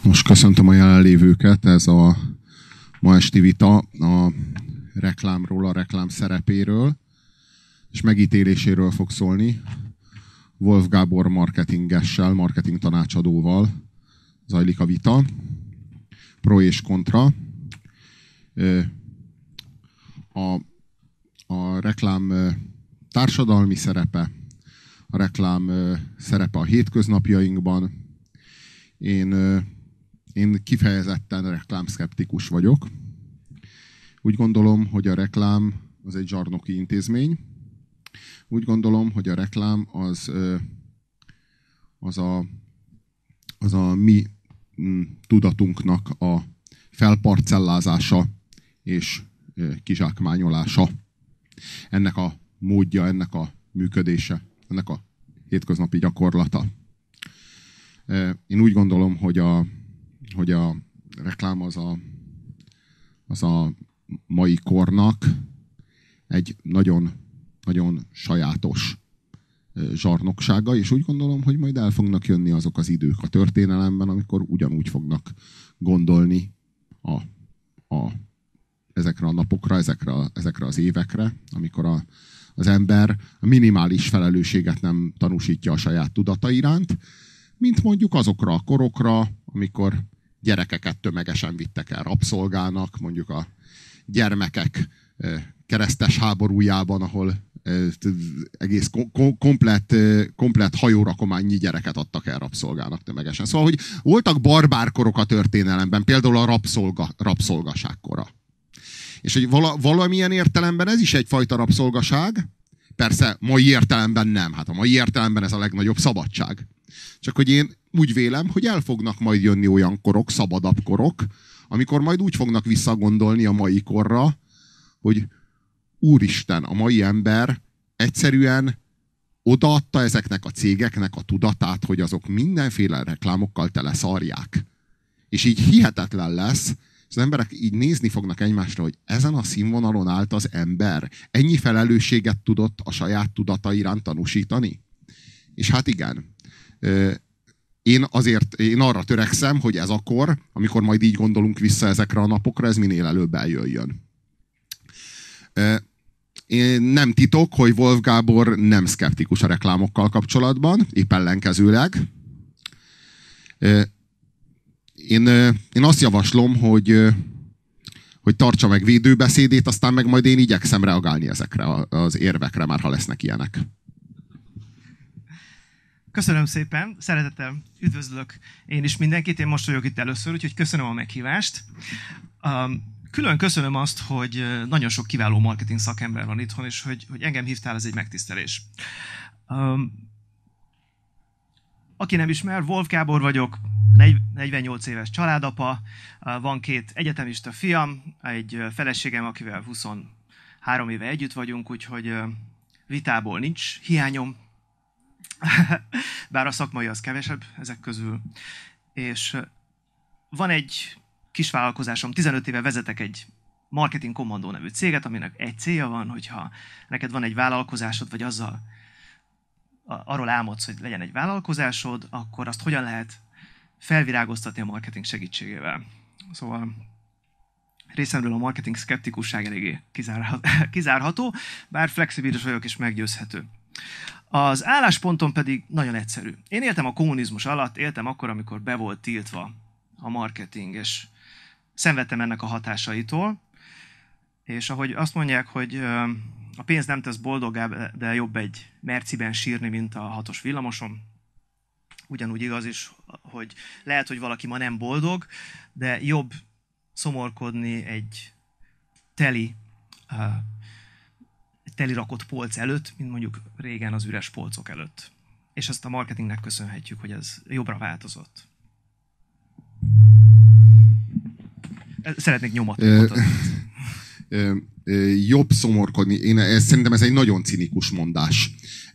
Most köszöntöm a jelenlévőket, ez a ma esti vita a reklámról, a reklám szerepéről és megítéléséről fog szólni. Wolf Gábor marketingessel, marketing tanácsadóval zajlik a vita. Pro és kontra. A reklám társadalmi szerepe, a reklám szerepe a hétköznapjainkban. Én kifejezetten reklámszkeptikus vagyok. Úgy gondolom, hogy a reklám az egy zsarnoki intézmény. Úgy gondolom, hogy a reklám az a mi tudatunknak a felparcellázása és kizsákmányolása. Ennek a módja, ennek a működése, ennek a hétköznapi gyakorlata. Én úgy gondolom, hogy a reklám az a mai kornak egy nagyon, nagyon sajátos zsarnoksága, és úgy gondolom, hogy majd el fognak jönni azok az idők a történelemben, amikor ugyanúgy fognak gondolni ezekre a napokra, ezekre az évekre, amikor az ember a minimális felelősséget nem tanúsítja a saját tudata iránt, mint mondjuk azokra a korokra, amikor gyerekeket tömegesen vittek el rabszolgának, mondjuk a gyermekek keresztes háborújában, ahol egész komplett hajórakományi gyereket adtak el rabszolgának tömegesen. Szóval, hogy voltak barbárkorok a történelemben, például a rabszolgaságkora. És hogy valamilyen értelemben ez is egyfajta rabszolgaság, persze mai értelemben nem, hát a mai értelemben ez a legnagyobb szabadság. Csak hogy én úgy vélem, hogy el fognak majd jönni olyan korok, szabadabb korok, amikor majd úgy fognak visszagondolni a mai korra, hogy úristen, a mai ember egyszerűen odaadta ezeknek a cégeknek a tudatát, hogy azok mindenféle reklámokkal teleszarják. És így hihetetlen lesz, és az emberek így nézni fognak egymásra, hogy ezen a színvonalon állt az ember. Ennyi felelősséget tudott a saját tudata iránt tanúsítani? És hát igen. Én arra törekszem, hogy ez a kor, amikor majd így gondolunk vissza ezekre a napokra, ez minél előbb eljöjjön. Én nem titok, hogy Wolf Gábor nem szkeptikus a reklámokkal kapcsolatban, épp ellenkezőleg. Én azt javaslom, hogy tartsa meg védőbeszédét, aztán meg majd én igyekszem reagálni ezekre az érvekre, már ha lesznek ilyenek. Köszönöm szépen, szeretettel üdvözlök én is mindenkit, én most vagyok itt először, úgyhogy köszönöm a meghívást. Külön köszönöm azt, hogy nagyon sok kiváló marketing szakember van itthon, és hogy engem hívtál, ez egy megtisztelés. Aki nem ismer, Wolf Gábor vagyok, 48 éves családapa, van 2 egyetemista fiam, egy feleségem, akivel 23 éve együtt vagyunk, úgyhogy vitából nincs hiányom, bár a szakmai az kevesebb ezek közül. És van egy kis vállalkozásom, 15 éve vezetek egy Marketing Commando nevű céget, aminek egy célja van, hogyha neked van egy vállalkozásod, vagy arról álmodsz, hogy legyen egy vállalkozásod, akkor azt hogyan lehet felvirágoztatni a marketing segítségével. Szóval részemről a marketing szkeptikusság eléggé kizárható, bár flexibilis vagyok és meggyőzhető. Az álláspontom pedig nagyon egyszerű. Én éltem a kommunizmus alatt, éltem akkor, amikor be volt tiltva a marketing, és szenvedtem ennek a hatásaitól. És ahogy azt mondják, hogy a pénz nem tesz boldoggá, de jobb egy Merciben sírni, mint a 6-os villamoson. Ugyanúgy igaz is, hogy lehet, hogy valaki ma nem boldog, de jobb szomorkodni egy teli rakott polc előtt, mint mondjuk régen az üres polcok előtt. És ezt a marketingnek köszönhetjük, hogy ez jobbra változott. Szeretnék nyomatot adni. Jobb szomorkodni. Szerintem ez egy nagyon cinikus mondás.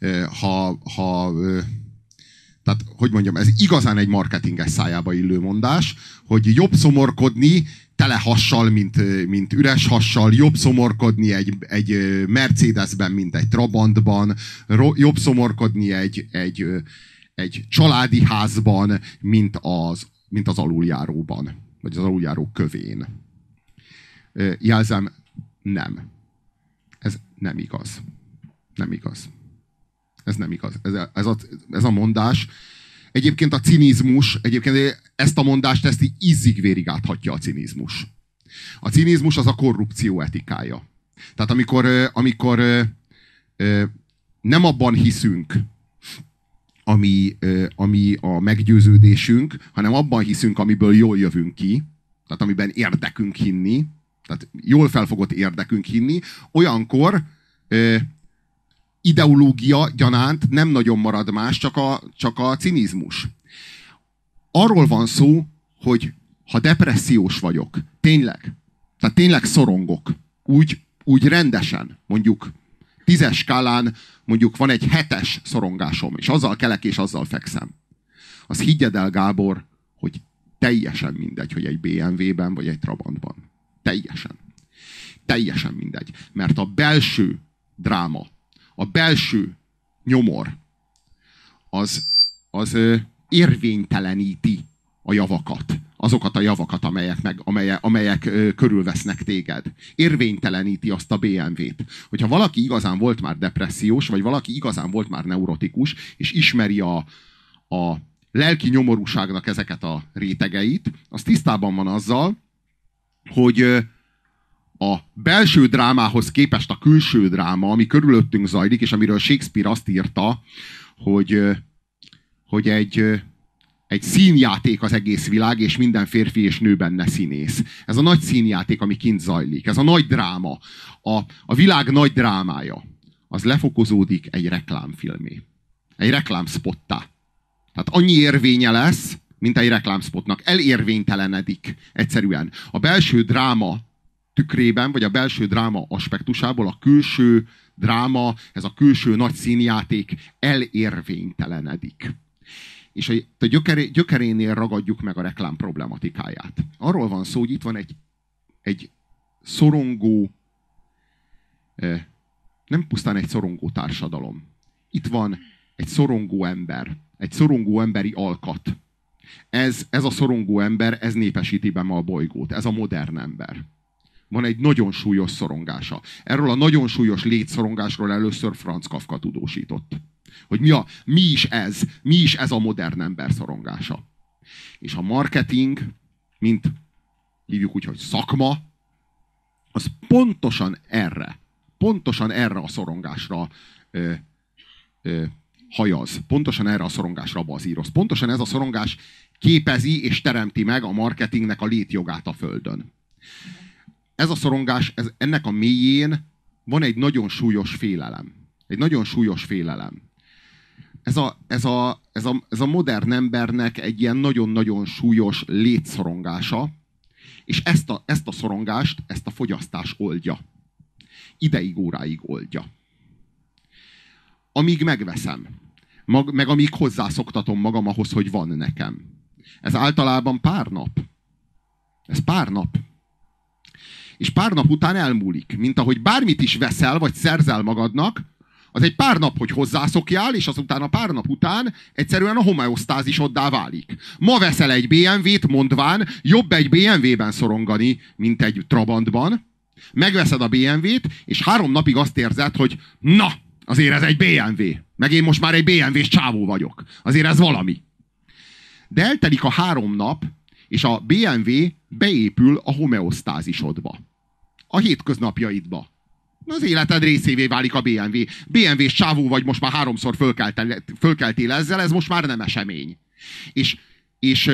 Tehát, hogy mondjam, ez igazán egy marketinges szájába illő mondás, hogy jobb szomorkodni tele hassal, mint üres hassal, jobb szomorkodni egy Mercedesben, mint egy Trabantban, jobb szomorkodni egy családi házban, mint mint az aluljáróban, vagy az aluljáró kövén. Jelzem, nem. Ez nem igaz. Nem igaz. Ez nem igaz. Ez a mondás. Egyébként a cinizmus, ezt a mondást, ezt így ízig-vérig áthatja a cinizmus. A cinizmus az a korrupció etikája. Tehát amikor nem abban hiszünk, ami a meggyőződésünk, hanem abban hiszünk, amiből jól jövünk ki, tehát amiben érdekünk hinni, tehát jól felfogott érdekünk hinni, olyankor ideológia gyanánt nem nagyon marad más, csak a cinizmus. Arról van szó, hogy ha depressziós vagyok, tehát tényleg szorongok, úgy rendesen, mondjuk 10-es skálán mondjuk van egy 7-es szorongásom, és azzal kelek, és azzal fekszem. Az higgyed el, Gábor, hogy teljesen mindegy, hogy egy BMW-ben, vagy egy Trabantban. Teljesen mindegy. Mert a belső dráma, a belső nyomor, az érvényteleníti a javakat. Azokat a javakat, amelyek körülvesznek téged. Érvényteleníti azt a BMW-t. Hogyha valaki igazán volt már depressziós, vagy valaki igazán volt már neurotikus, és ismeri a lelki nyomorúságnak ezeket a rétegeit, az tisztában van azzal, hogy a belső drámához képest a külső dráma, ami körülöttünk zajlik, és amiről Shakespeare azt írta, hogy egy színjáték az egész világ, és minden férfi és nő benne színész. Ez a nagy színjáték, ami kint zajlik. Ez a nagy dráma. A világ nagy drámája. Az lefokozódik egy reklámfilmé. Egy reklámspottá. Tehát annyi érvénye lesz, mint egy reklámspotnak. Elérvénytelenedik egyszerűen. A belső dráma tükrében, vagy a belső dráma aspektusából a külső dráma, ez a külső nagy színjáték elérvénytelenedik. És a gyökerénél ragadjuk meg a reklám problematikáját. Arról van szó, hogy itt van egy szorongó, nem pusztán egy szorongó társadalom. Itt van egy szorongó ember, egy szorongó emberi alkat. Ez a szorongó ember, ez népesíti be ma a bolygót. Ez a modern ember. Van egy nagyon súlyos szorongása. Erről a nagyon súlyos létszorongásról először Franz Kafka tudósított. Hogy mi is ez a modern ember szorongása. És a marketing, mint hívjuk úgy, hogy szakma, az pontosan erre a szorongásra hajaz. Pontosan erre a szorongásra bazíroz. Pontosan ez a szorongás képezi és teremti meg a marketingnek a létjogát a Földön. Ez a szorongás, ennek a mélyén van egy nagyon súlyos félelem. Egy nagyon súlyos félelem. Ez a modern embernek egy ilyen nagyon-nagyon súlyos létszorongása, és ezt a szorongást, ezt a fogyasztás oldja. Ideig, óráig oldja. Amíg megveszem, meg amíg hozzászoktatom magam ahhoz, hogy van nekem. Ez általában pár nap. Ez pár nap. És pár nap után elmúlik. Mint ahogy bármit is veszel, vagy szerzel magadnak, az egy pár nap, hogy hozzászokjál, és azután a pár nap után egyszerűen a homeosztázisoddá válik. Ma veszel egy BMW-t, mondván, jobb egy BMW-ben szorongani, mint egy Trabantban. Megveszed a BMW-t, és 3 napig azt érzed, hogy na, azért ez egy BMW. Meg én most már egy BMW-s csávó vagyok. Azért ez valami. De eltelik a 3 nap, és a BMW beépül a homeosztázisodba. A hétköznapjaidba. Az életed részévé válik a BMW. BMW-s csávó vagy, most már 3-szor fölkeltél ezzel, ez most már nem esemény. És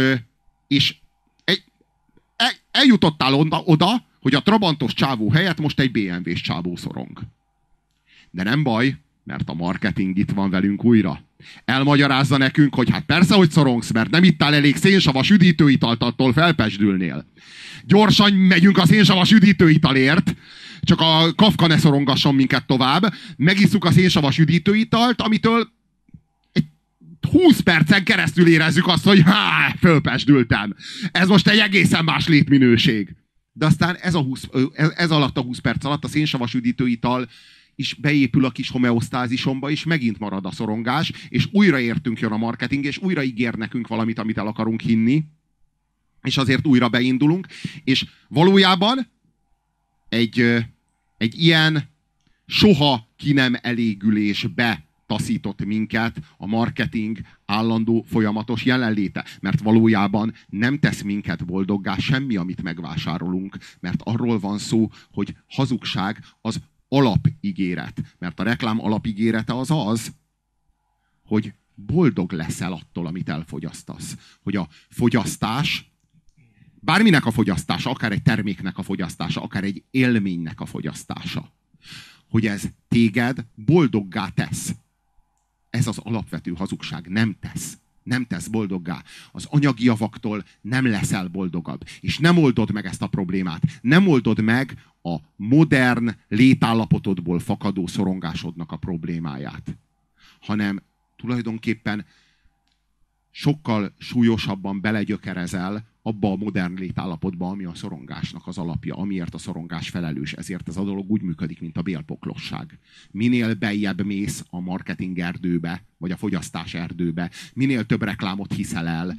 eljutottál oda, hogy a trabantos csávó helyett most egy BMW-s csávó szorong. De nem baj, mert a marketing itt van velünk újra. Elmagyarázza nekünk, hogy hát persze, hogy szorongsz, mert nem ittál elég szénsavas üdítőitalt, attól felpesdülnél. Gyorsan megyünk a szénsavas üdítőitalért, csak a Kafka ne szorongasson minket tovább. Megisszuk a szénsavas üdítőitalt, amitől 20 percen keresztül érezzük azt, hogy fölpesdültem. Ez most egy egészen más létminőség. De aztán ez alatt a 20 perc alatt a szénsavas üdítőital is beépül a kis homeosztázisomba, és megint marad a szorongás, és újra értünk jön a marketing, és újra ígér nekünk valamit, amit el akarunk hinni, és azért újra beindulunk, és valójában egy ilyen soha ki nem elégülésbe taszított minket a marketing állandó folyamatos jelenléte. Mert valójában nem tesz minket boldoggá semmi, amit megvásárolunk. Mert arról van szó, hogy hazugság az alapígéret. Mert a reklám alapígérete az az, hogy boldog leszel attól, amit elfogyasztasz. Hogy a fogyasztás, bárminek a fogyasztása, akár egy terméknek a fogyasztása, akár egy élménynek a fogyasztása, hogy ez téged boldoggá tesz. Ez az alapvető hazugság. Nem tesz. Nem tesz boldoggá. Az anyagi javaktól nem leszel boldogabb. És nem oldod meg ezt a problémát. Nem oldod meg a modern létállapotodból fakadó szorongásodnak a problémáját. Hanem tulajdonképpen sokkal súlyosabban belegyökerezel abba a modern létállapotba, ami a szorongásnak az alapja, amiért a szorongás felelős. Ezért ez a dolog úgy működik, mint a bélpoklosság. Minél beljebb mész a marketing erdőbe, vagy a fogyasztás erdőbe, minél több reklámot hiszel el,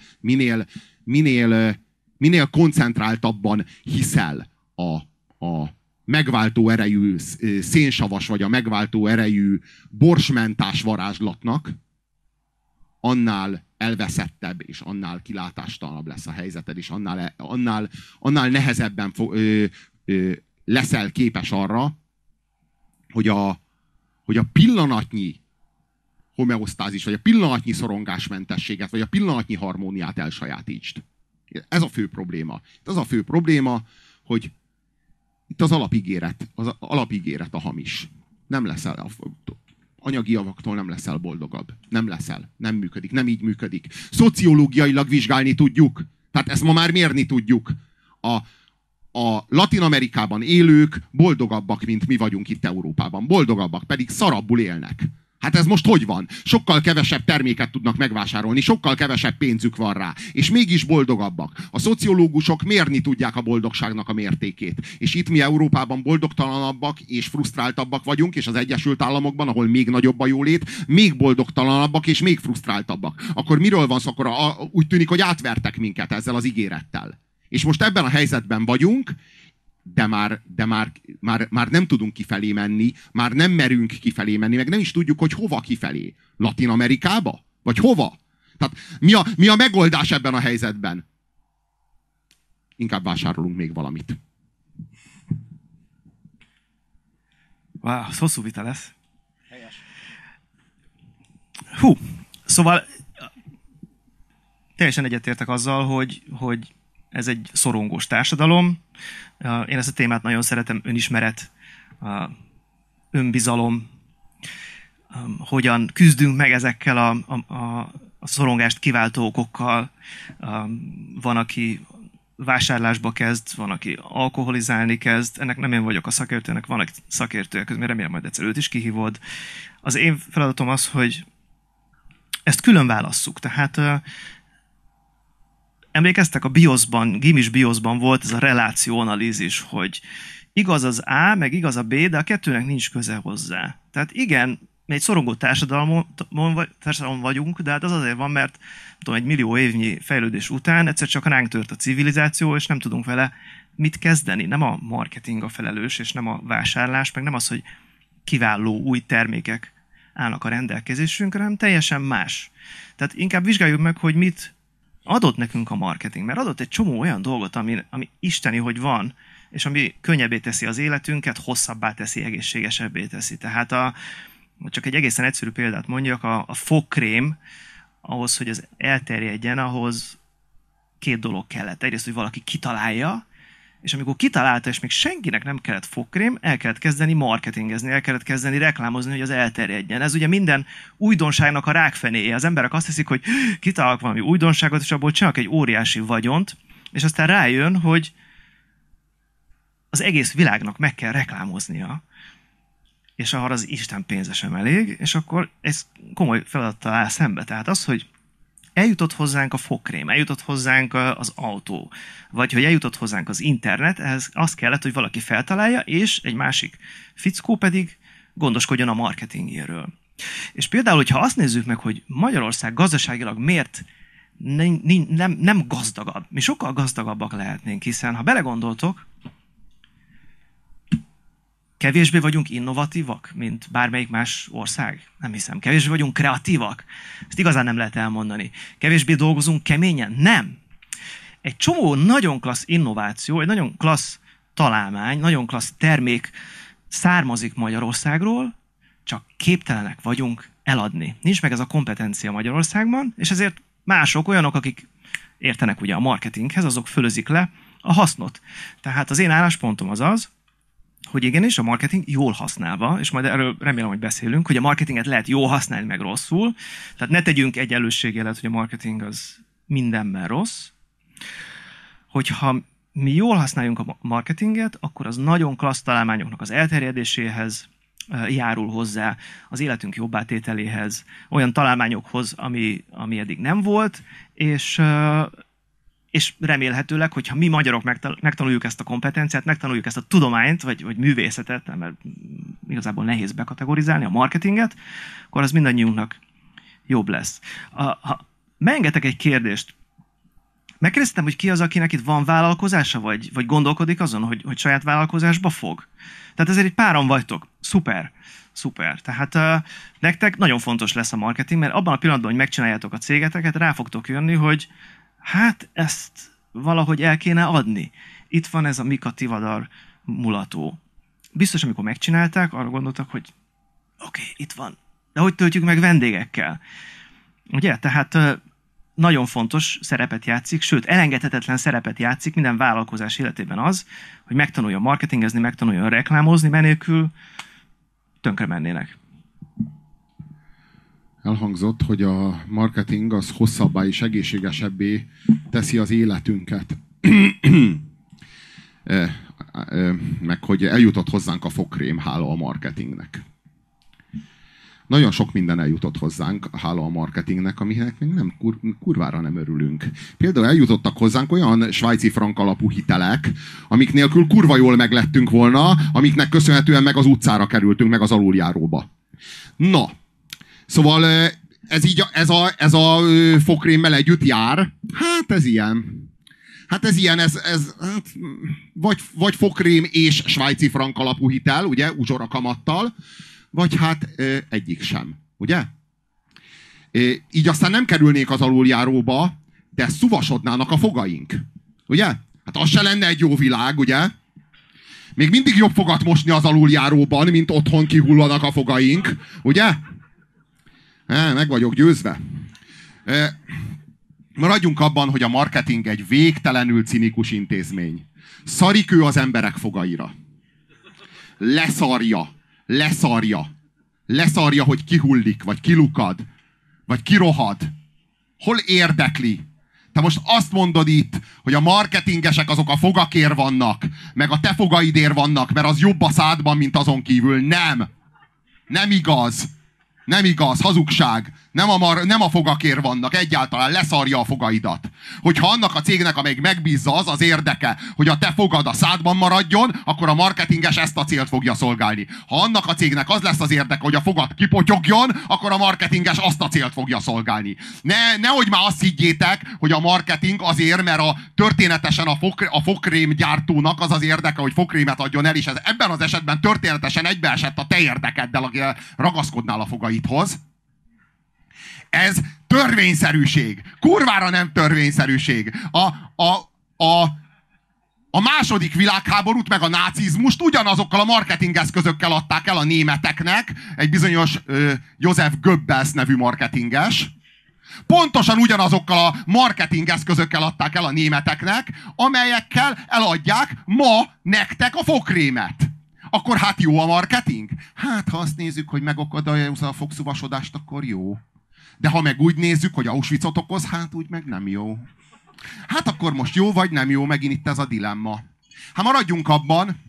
minél koncentráltabban hiszel a megváltó erejű szénsavas, vagy a megváltó erejű borsmentás varázslatnak, annál elveszettebb, és annál kilátástalanabb lesz a helyzeted, és annál nehezebben leszel képes arra, hogy a pillanatnyi homeosztázis, vagy a pillanatnyi szorongásmentességet, vagy a pillanatnyi harmóniát elsajátítsd. Ez a fő probléma. Ez a fő probléma, hogy itt az alapígéret a hamis. Nem leszel anyagi javaktól nem leszel boldogabb. Nem leszel. Nem működik. Nem így működik. Szociológiailag vizsgálni tudjuk. Tehát ezt ma már mérni tudjuk. A Latin-Amerikában élők boldogabbak, mint mi vagyunk itt Európában. Boldogabbak, pedig szarabbul élnek. Hát ez most hogy van? Sokkal kevesebb terméket tudnak megvásárolni, sokkal kevesebb pénzük van rá, és mégis boldogabbak. A szociológusok mérni tudják a boldogságnak a mértékét. És itt mi Európában boldogtalanabbak és frusztráltabbak vagyunk, és az Egyesült Államokban, ahol még nagyobb a jólét, még boldogtalanabbak és még frusztráltabbak. Akkor miről van szó? Akkor úgy tűnik, hogy átvertek minket ezzel az ígérettel. És most ebben a helyzetben vagyunk, de már nem tudunk kifelé menni, már nem merünk kifelé menni, meg nem is tudjuk, hogy hova kifelé. Latin-Amerikába? Vagy hova? Tehát mi a megoldás ebben a helyzetben? Inkább vásárolunk még valamit. Wow, ez hosszú vita lesz. Helyes. Hú, szóval teljesen egyetértek azzal, hogy ez egy szorongós társadalom. Én ezt a témát nagyon szeretem, önismeret, önbizalom, hogyan küzdünk meg ezekkel a szorongást kiváltó okokkal. Van, aki vásárlásba kezd, van, aki alkoholizálni kezd. Ennek nem én vagyok a szakértőnek, van egy szakértő, közben remélem majd egyszer őt is kihívod. Az én feladatom az, hogy ezt külön válasszuk. Tehát emlékeztek, a BIOS-ban, gimis BIOS-ban volt ez a relációanalízis, hogy igaz az A, meg igaz a B, de a kettőnek nincs köze hozzá. Tehát igen, mi egy szorongó társadalom vagyunk, de hát az azért van, mert tudom, 1 millió évnyi fejlődés után egyszer csak ránk tört a civilizáció, és nem tudunk vele mit kezdeni. Nem a marketing a felelős, és nem a vásárlás, meg nem az, hogy kiváló új termékek állnak a rendelkezésünkre, hanem teljesen más. Tehát inkább vizsgáljuk meg, hogy mit adott nekünk a marketing, mert adott egy csomó olyan dolgot, ami isteni, hogy van, és ami könnyebbé teszi az életünket, hosszabbá teszi, egészségesebbé teszi. Tehát csak egy egészen egyszerű példát mondjak, a fogkrém, ahhoz, hogy ez elterjedjen, ahhoz 2 dolog kellett. Egyrészt, hogy valaki kitalálja, és amikor kitalálta, és még senkinek nem kellett fogkrém, el kellett kezdeni marketingezni, el kellett kezdeni reklámozni, hogy az elterjedjen. Ez ugye minden újdonságnak a rákfenéje. Az emberek azt hiszik, hogy kitalálok valami újdonságot, és abból csinálok egy óriási vagyont, és aztán rájön, hogy az egész világnak meg kell reklámoznia, és arra az Isten pénze sem elég, és akkor ez komoly feladattal áll szembe. Tehát az, hogy eljutott hozzánk a fogkrém, eljutott hozzánk az autó, vagy hogy eljutott hozzánk az internet, ehhez az kellett, hogy valaki feltalálja, és egy másik fickó pedig gondoskodjon a marketingéről. És például, hogyha azt nézzük meg, hogy Magyarország gazdaságilag miért nem gazdagabb. Mi sokkal gazdagabbak lehetnénk, hiszen ha belegondoltok, kevésbé vagyunk innovatívak, mint bármelyik más ország? Nem hiszem. Kevésbé vagyunk kreatívak? Ezt igazán nem lehet elmondani. Kevésbé dolgozunk keményen? Nem. Egy csomó nagyon klassz innováció, egy nagyon klassz találmány, nagyon klassz termék származik Magyarországról, csak képtelenek vagyunk eladni. Nincs meg ez a kompetencia Magyarországban, és ezért mások, olyanok, akik értenek ugye a marketinghez, azok fölözik le a hasznot. Tehát az én álláspontom az az, hogy igenis a marketing jól használva, és majd erről remélem, hogy beszélünk, hogy a marketinget lehet jól használni, meg rosszul. Tehát ne tegyünk egyenlősségjelet, hogy a marketing az mindenben rossz. Hogyha mi jól használjunk a marketinget, akkor az nagyon klassz találmányoknak az elterjedéséhez járul hozzá, az életünk jobbátételéhez, olyan találmányokhoz, ami eddig nem volt, és remélhetőleg, hogyha mi magyarok megtanuljuk ezt a kompetenciát, megtanuljuk ezt a tudományt, vagy művészetet, mert igazából nehéz bekategorizálni, a marketinget, akkor az mindannyiunknak jobb lesz. Ha megengedtek egy kérdést, megkérdeztem, hogy ki az, akinek itt van vállalkozása, vagy gondolkodik azon, hogy saját vállalkozásba fog? Tehát ezért egy páran vagytok. Szuper. Szuper. Tehát nektek nagyon fontos lesz a marketing, mert abban a pillanatban, hogy megcsináljátok a cégeteket, rá fogtok jönni, hogy hát ezt valahogy el kéne adni. Itt van ez a Mika Tivadar mulató. Biztos, amikor megcsinálták, arra gondoltak, hogy oké, itt van. De hogy töltjük meg vendégekkel? Ugye? Tehát nagyon fontos szerepet játszik, sőt, elengedhetetlen szerepet játszik minden vállalkozás életében az, hogy megtanuljon marketingezni, megtanuljon reklámozni, mert nélkül tönkre mennének. Elhangzott, hogy a marketing az hosszabbá és egészségesebbé teszi az életünket. Meg hogy eljutott hozzánk a fogkrém, hála a marketingnek. Nagyon sok minden eljutott hozzánk, hála a marketingnek, aminek még nem, kurvára nem örülünk. Például eljutottak hozzánk olyan svájci frank alapú hitelek, amik nélkül kurva jól meglettünk volna, amiknek köszönhetően meg az utcára kerültünk, meg az aluljáróba. Na, szóval ez a fogkrémmel együtt jár. Hát ez ilyen. Hát vagy fogkrém és svájci frank alapú hitel, ugye, uzsora kamattal, vagy hát egyik sem, ugye? Így aztán nem kerülnék az aluljáróba, de szuvasodnának a fogaink, ugye? Hát az se lenne egy jó világ, ugye? Még mindig jobb fogat mosni az aluljáróban, mint otthon kihullanak a fogaink, ugye? Meg vagyok győzve. Maradjunk abban, hogy a marketing egy végtelenül cinikus intézmény. Szarik ő az emberek fogaira. Leszarja, hogy kihullik, vagy kilukad, vagy kirohad. Hol érdekli? Te most azt mondod itt, hogy a marketingesek azok a fogakért vannak, meg a te fogaidért vannak, mert az jobb a szádban, mint azon kívül. Nem. Nem igaz. Nem igaz, hazugság. Nem a fogakért vannak, egyáltalán leszarja a fogaidat. Hogyha annak a cégnek, amelyik megbízza, az érdeke, hogy a te fogad a szádban maradjon, akkor a marketinges ezt a célt fogja szolgálni. Ha annak a cégnek az lesz az érdeke, hogy a fogad kipotyogjon, akkor a marketinges azt a célt fogja szolgálni. Nehogy már azt higgyétek, hogy a marketing azért, mert történetesen a fogkrém gyártónak az érdeke, hogy fogkrémet adjon el, és ez ebben az esetben történetesen egybeesett a te érdekeddel, aki ragaszkodnál a fogaidhoz. Ez törvényszerűség. Kurvára nem törvényszerűség. A második világháborút meg a nácizmust ugyanazokkal a marketingeszközökkel adták el a németeknek, egy bizonyos Joseph Goebbels nevű marketinges. Pontosan ugyanazokkal a marketingeszközökkel adták el a németeknek, amelyekkel eladják ma nektek a fogkrémet. Akkor hát jó a marketing? Hát, ha azt nézzük, hogy megakadályoz a fogszúvasodást, akkor jó. De ha meg úgy nézzük, hogy Auschwitzot okoz, hát úgy meg nem jó. Hát akkor most jó vagy nem jó, megint itt ez a dilemma. Hát maradjunk abban,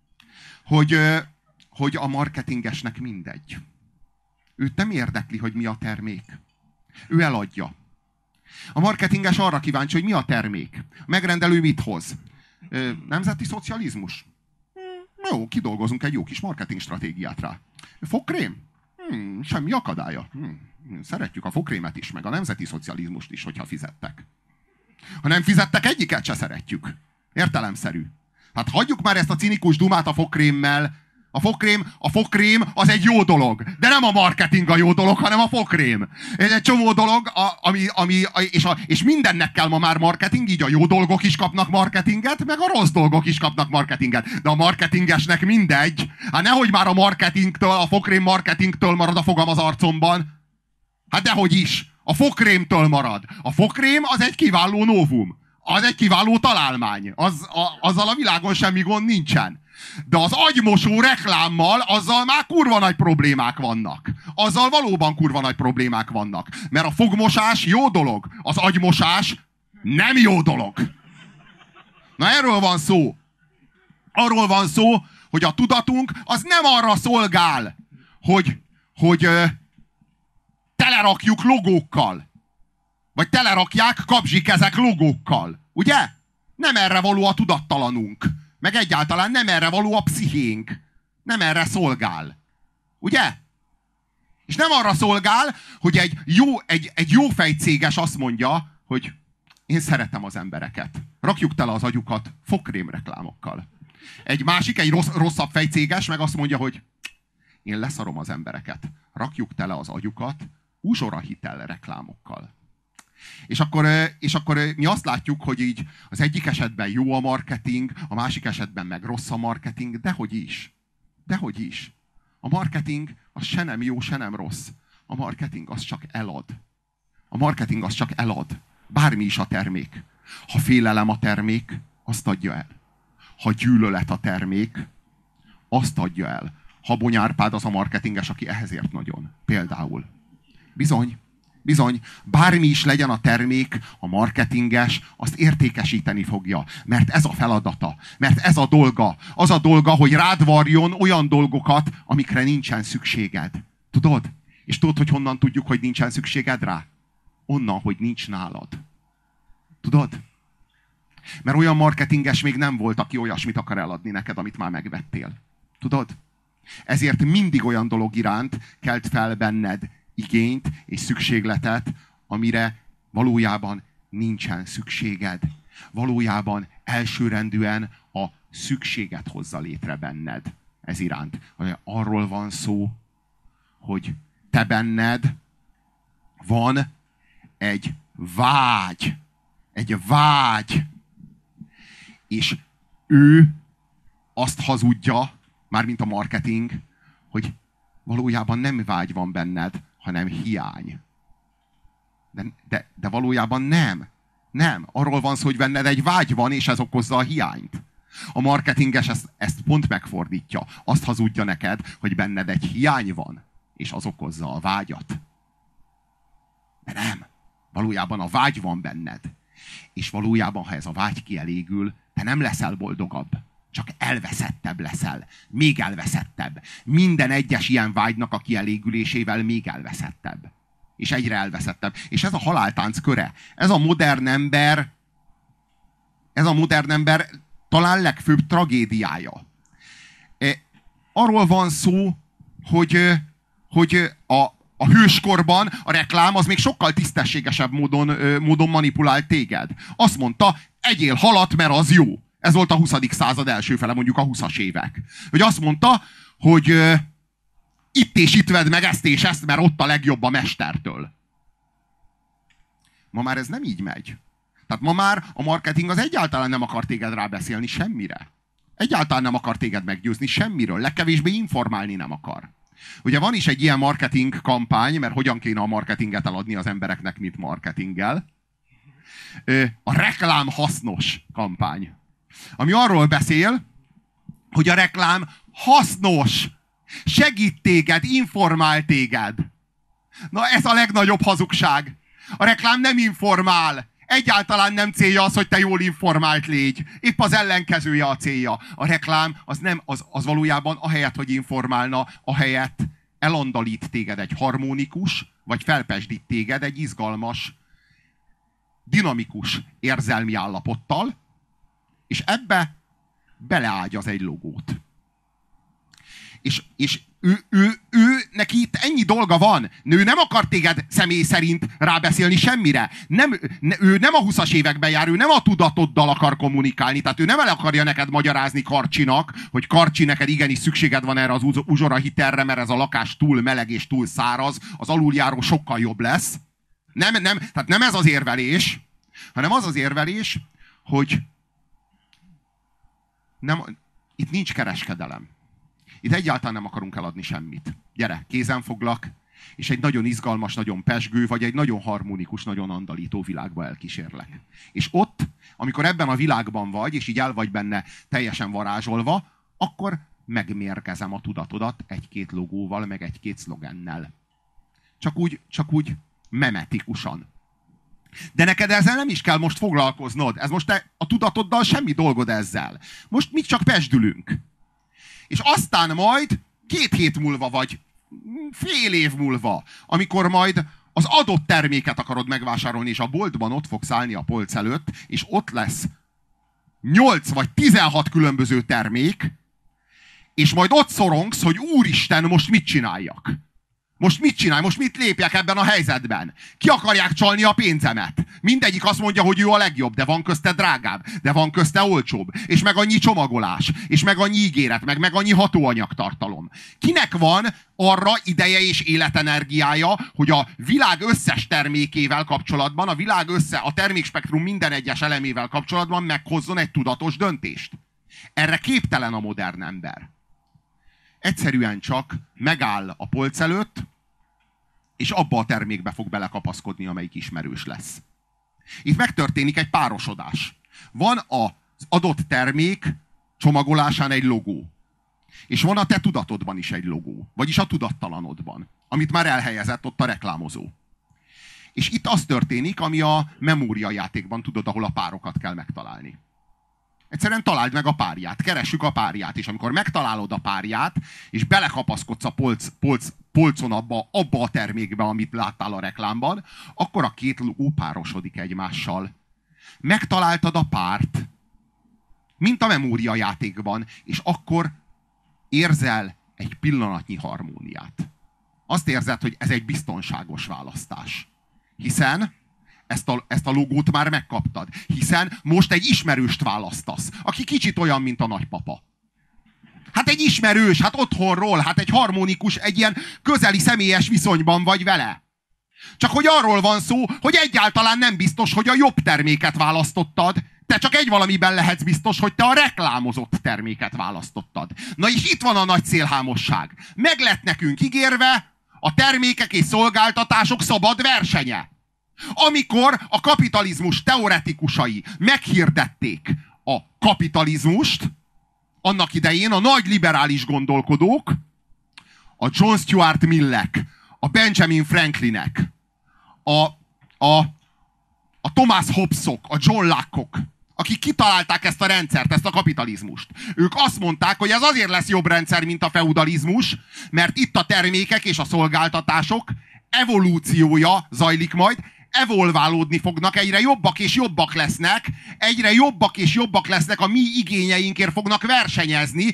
hogy a marketingesnek mindegy. Őt nem érdekli, hogy mi a termék. Ő eladja. A marketinges arra kíváncsi, hogy mi a termék. A megrendelő mit hoz? Nemzeti szocializmus? Jó, kidolgozunk egy jó kis marketing stratégiát rá. Fogkrém? Semmi akadálya. Szeretjük a fogkrémet is, meg a nemzeti szocializmust is, hogyha fizettek. Ha nem fizettek, egyiket se szeretjük. Értelemszerű. Hát hagyjuk már ezt a cinikus dumát a fogkrémmel. A fogkrém az egy jó dolog. De nem a marketing a jó dolog, hanem a fogkrém. Ez egy csomó dolog, és mindennek kell ma már marketing, így a jó dolgok is kapnak marketinget, meg a rossz dolgok is kapnak marketinget. De a marketingesnek mindegy. Hát nehogy már a marketingtől, a fogkrém marketingtől marad a fogam az arcomban. Hát dehogy is. A fogkrémtől marad. A fogkrém az egy kiváló novum. Az egy kiváló találmány. Azzal a világon semmi gond nincsen. De az agymosó reklámmal, azzal már kurva nagy problémák vannak. Azzal valóban kurva nagy problémák vannak. Mert a fogmosás jó dolog. Az agymosás nem jó dolog. Na erről van szó. Arról van szó, hogy a tudatunk az nem arra szolgál, hogy telerakjuk logókkal. Vagy telerakják kapzsikezek logókkal. Ugye? Nem erre való a tudattalanunk. Meg egyáltalán nem erre való a pszichénk. Nem erre szolgál. Ugye? És nem arra szolgál, hogy egy jó fejcéges azt mondja, hogy én szeretem az embereket. Rakjuk tele az agyukat fogkrém reklámokkal. Egy másik, egy rosszabb fejcéges meg azt mondja, hogy én leszarom az embereket. Rakjuk tele az agyukat uzsorahitel reklámokkal. És akkor mi azt látjuk, hogy így az egyik esetben jó a marketing, a másik esetben meg rossz a marketing, dehogy is. Dehogy is. A marketing az se nem jó, se nem rossz. A marketing az csak elad. A marketing az csak elad. Bármi is a termék. Ha félelem a termék, azt adja el. Ha gyűlölet a termék, azt adja el. Habony Árpád az a marketinges, aki ehhez ért nagyon. Például. Bizony, bármi is legyen a termék, a marketinges azt értékesíteni fogja. Mert ez a feladata. Mert ez a dolga. Az a dolga, hogy rád varjon olyan dolgokat, amikre nincsen szükséged. Tudod? És tudod, hogy honnan tudjuk, hogy nincsen szükséged rá? Onnan, hogy nincs nálad. Tudod? Mert olyan marketinges még nem volt, aki olyasmit akar eladni neked, amit már megvettél. Tudod? Ezért mindig olyan dolog iránt kelt fel benned igényt és szükségletet, amire valójában nincsen szükséged. Valójában elsőrendűen a szükséget hozza létre benned ez iránt. Arról van szó, hogy te benned van egy vágy. Egy vágy. És ő azt hazudja, mármint a marketing, hogy valójában nem vágy van benned, hanem hiány. De valójában nem. Nem. Arról van szó, hogy benned egy vágy van, és ez okozza a hiányt. A marketinges ezt pont megfordítja. Azt hazudja neked, hogy benned egy hiány van, és az okozza a vágyat. De nem. Valójában a vágy van benned. És valójában, ha ez a vágy kielégül, te nem leszel boldogabb. Csak elveszettebb leszel. Még elveszettebb. Minden egyes ilyen vágynak a kielégülésével még elveszettebb. És egyre elveszettebb. És ez a haláltánc köre. Ez a modern ember talán legfőbb tragédiája. Arról van szó, hogy a hőskorban a reklám az még sokkal tisztességesebb módon manipulált téged. Azt mondta, egyél halat, mert az jó. Ez volt a 20. század első fele, mondjuk a 20-as évek. Hogy azt mondta, hogy itt és itt vedd meg ezt és ezt, mert ott a legjobb a mestertől. Ma már ez nem így megy. Tehát ma már a marketing az egyáltalán nem akar téged rábeszélni semmire. Egyáltalán nem akar téged meggyőzni semmiről. Legkevésbé informálni nem akar. Ugye van is egy ilyen marketing kampány, mert hogyan kéne a marketinget eladni az embereknek, mint marketinggel. A reklám hasznos kampány. Ami arról beszél, hogy a reklám hasznos, segít téged, informál téged. Na ez a legnagyobb hazugság. A reklám nem informál. Egyáltalán nem célja az, hogy te jól informált légy. Épp az ellenkezője a célja. A reklám az valójában ahelyett, hogy informálna, ahelyett elandalít téged egy harmonikus, vagy felpesdít téged egy izgalmas, dinamikus érzelmi állapottal, és ebbe beleágyaz egy logót. És neki itt ennyi dolga van. Ő nem akar téged személy szerint rábeszélni semmire. Ő nem a 20-as években jár, ő nem a tudatoddal akar kommunikálni, tehát ő nem el akarja neked magyarázni Karcsinak, hogy Karcsi, neked igenis szükséged van erre az uzsora hitelre, mert ez a lakás túl meleg és túl száraz, az aluljáró sokkal jobb lesz. Tehát nem ez az érvelés, hanem az az érvelés, hogy itt nincs kereskedelem. Itt egyáltalán nem akarunk eladni semmit. Gyere, kézen foglak, és egy nagyon izgalmas, nagyon pezsgő, vagy egy nagyon harmonikus, nagyon andalító világba elkísérlek. És ott, amikor ebben a világban vagy, és így el vagy benne teljesen varázsolva, akkor megmérgezem a tudatodat egy-két logóval, meg egy-két szlogennel. Csak úgy memetikusan. De neked ezzel nem is kell most foglalkoznod. Ez most a tudatoddal semmi dolgod ezzel. Most mi csak pesdülünk. És aztán majd 2 hét múlva, vagy fél év múlva, amikor majd az adott terméket akarod megvásárolni, és a boltban ott fogsz állni a polc előtt, és ott lesz 8 vagy 16 különböző termék, és majd ott szorongsz, hogy úristen, most mit csináljak? Most mit csinálj? Most mit lépjek ebben a helyzetben? Ki akarják csalni a pénzemet? Mindegyik azt mondja, hogy ő a legjobb, de van közte drágább, de van közte olcsóbb, és meg annyi csomagolás, és meg annyi ígéret, meg annyi hatóanyagtartalom. Kinek van arra ideje és életenergiája, hogy a világ összes termékével kapcsolatban, a termékspektrum minden egyes elemével kapcsolatban meghozzon egy tudatos döntést? Erre képtelen a modern ember. Egyszerűen csak megáll a polc előtt, és abba a termékbe fog belekapaszkodni, amelyik ismerős lesz. Itt megtörténik egy párosodás. Van az adott termék csomagolásán egy logó. És van a te tudatodban is egy logó. Vagyis a tudattalanodban, amit már elhelyezett ott a reklámozó. És itt az történik, ami a memóriajátékban, tudod, ahol a párokat kell megtalálni. Egyszerűen találd meg a párját, keressük a párját, és amikor megtalálod a párját, és belekapaszkodsz a polcon abba a termékbe, amit láttál a reklámban, akkor a 2 logó párosodik egymással. Megtaláltad a párt, mint a memóriajátékban, és akkor érzel egy pillanatnyi harmóniát. Azt érzed, hogy ez egy biztonságos választás. Hiszen ezt a logót már megkaptad. Hiszen most egy ismerőst választasz, aki kicsit olyan, mint a nagypapa. Hát egy ismerős, hát otthonról, hát egy harmonikus, egy ilyen közeli, személyes viszonyban vagy vele. Csak hogy arról van szó, hogy egyáltalán nem biztos, hogy a jobb terméket választottad. Te csak egy valamiben lehetsz biztos, hogy te a reklámozott terméket választottad. Na és itt van a nagy szélhámosság. Meg lett nekünk ígérve a termékek és szolgáltatások szabad versenye. Amikor a kapitalizmus teoretikusai meghirdették a kapitalizmust, annak idején a nagy liberális gondolkodók, a John Stuart Millek, a Benjamin Franklinek, a Thomas Hobbesok, a John Locke-ok, akik kitalálták ezt a rendszert, ezt a kapitalizmust. Ők azt mondták, hogy ez azért lesz jobb rendszer, mint a feudalizmus, mert itt a termékek és a szolgáltatások evolúciója zajlik majd, evolválódni fognak, egyre jobbak és jobbak lesznek, egyre jobbak és jobbak lesznek, a mi igényeinkért fognak versenyezni,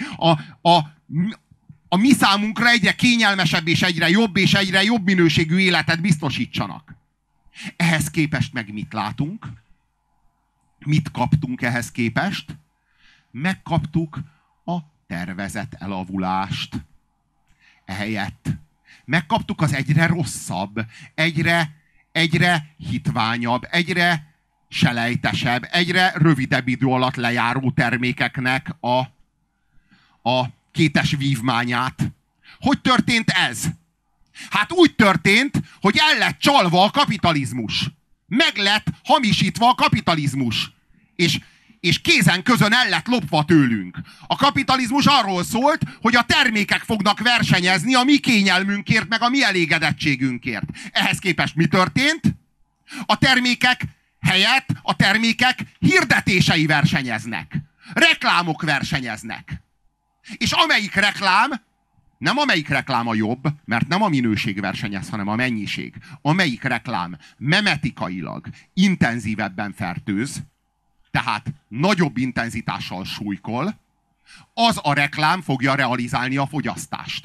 a mi számunkra egyre kényelmesebb és egyre jobb minőségű életet biztosítsanak. Ehhez képest meg mit látunk? Mit kaptunk ehhez képest? Megkaptuk a tervezett elavulást. Ehelyett megkaptuk az egyre rosszabb, egyre hitványabb, egyre selejtesebb, egyre rövidebb idő alatt lejáró termékeknek a kétes vívmányát. Hogy történt ez? Hát úgy történt, hogy el lett csalva a kapitalizmus. Meg lett hamisítva a kapitalizmus. És kézen közön el lett lopva tőlünk. A kapitalizmus arról szólt, hogy a termékek fognak versenyezni a mi kényelmünkért, meg a mi elégedettségünkért. Ehhez képest mi történt? A termékek helyett a termékek hirdetései versenyeznek. Reklámok versenyeznek. És nem amelyik reklám a jobb, mert nem a minőség versenyez, hanem a mennyiség. Amelyik reklám memetikailag intenzívebben fertőz, tehát nagyobb intenzitással súlykol, az a reklám fogja realizálni a fogyasztást.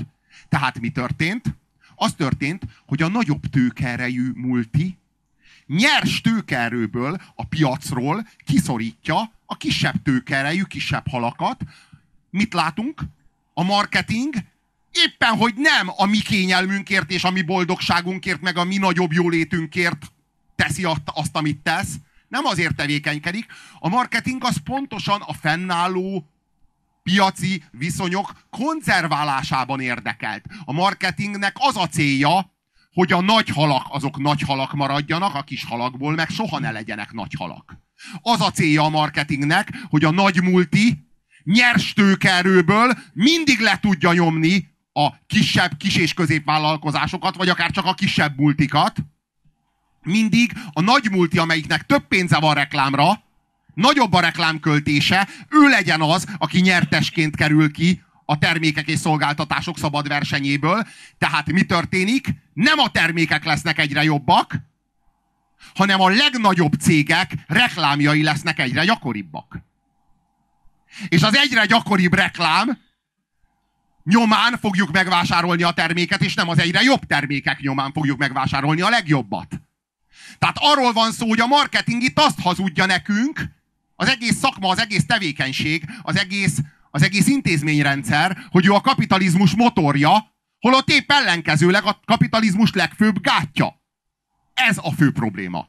Tehát mi történt? Az történt, hogy a nagyobb tőkeerejű multi nyers tőkeerőből a piacról kiszorítja a kisebb tőkeerejű, kisebb halakat. Mit látunk? A marketing éppen, hogy nem a mi kényelmünkért és a mi boldogságunkért, meg a mi nagyobb jólétünkért teszi azt, amit tesz. Nem azért tevékenykedik. A marketing az pontosan a fennálló piaci viszonyok konzerválásában érdekelt. A marketingnek az a célja, hogy a nagy halak azok nagy halak maradjanak, a kis halakból meg soha ne legyenek nagy halak. Az a célja a marketingnek, hogy a nagy multi nyers tőkeerőből mindig le tudja nyomni a kisebb, kis- és középvállalkozásokat, vagy akár csak a kisebb multikat. Mindig a nagy multi, amelyiknek több pénze van reklámra, nagyobb a reklámköltése, ő legyen az, aki nyertesként kerül ki a termékek és szolgáltatások szabad versenyéből. Tehát mi történik? Nem a termékek lesznek egyre jobbak, hanem a legnagyobb cégek reklámjai lesznek egyre gyakoribbak. És az egyre gyakoribb reklám nyomán fogjuk megvásárolni a terméket, és nem az egyre jobb termékek nyomán fogjuk megvásárolni a legjobbat. Tehát arról van szó, hogy a marketing itt azt hazudja nekünk, az egész szakma, az egész tevékenység, az egész intézményrendszer, hogy ő a kapitalizmus motorja, holott épp ellenkezőleg a kapitalizmus legfőbb gátja. Ez a fő probléma.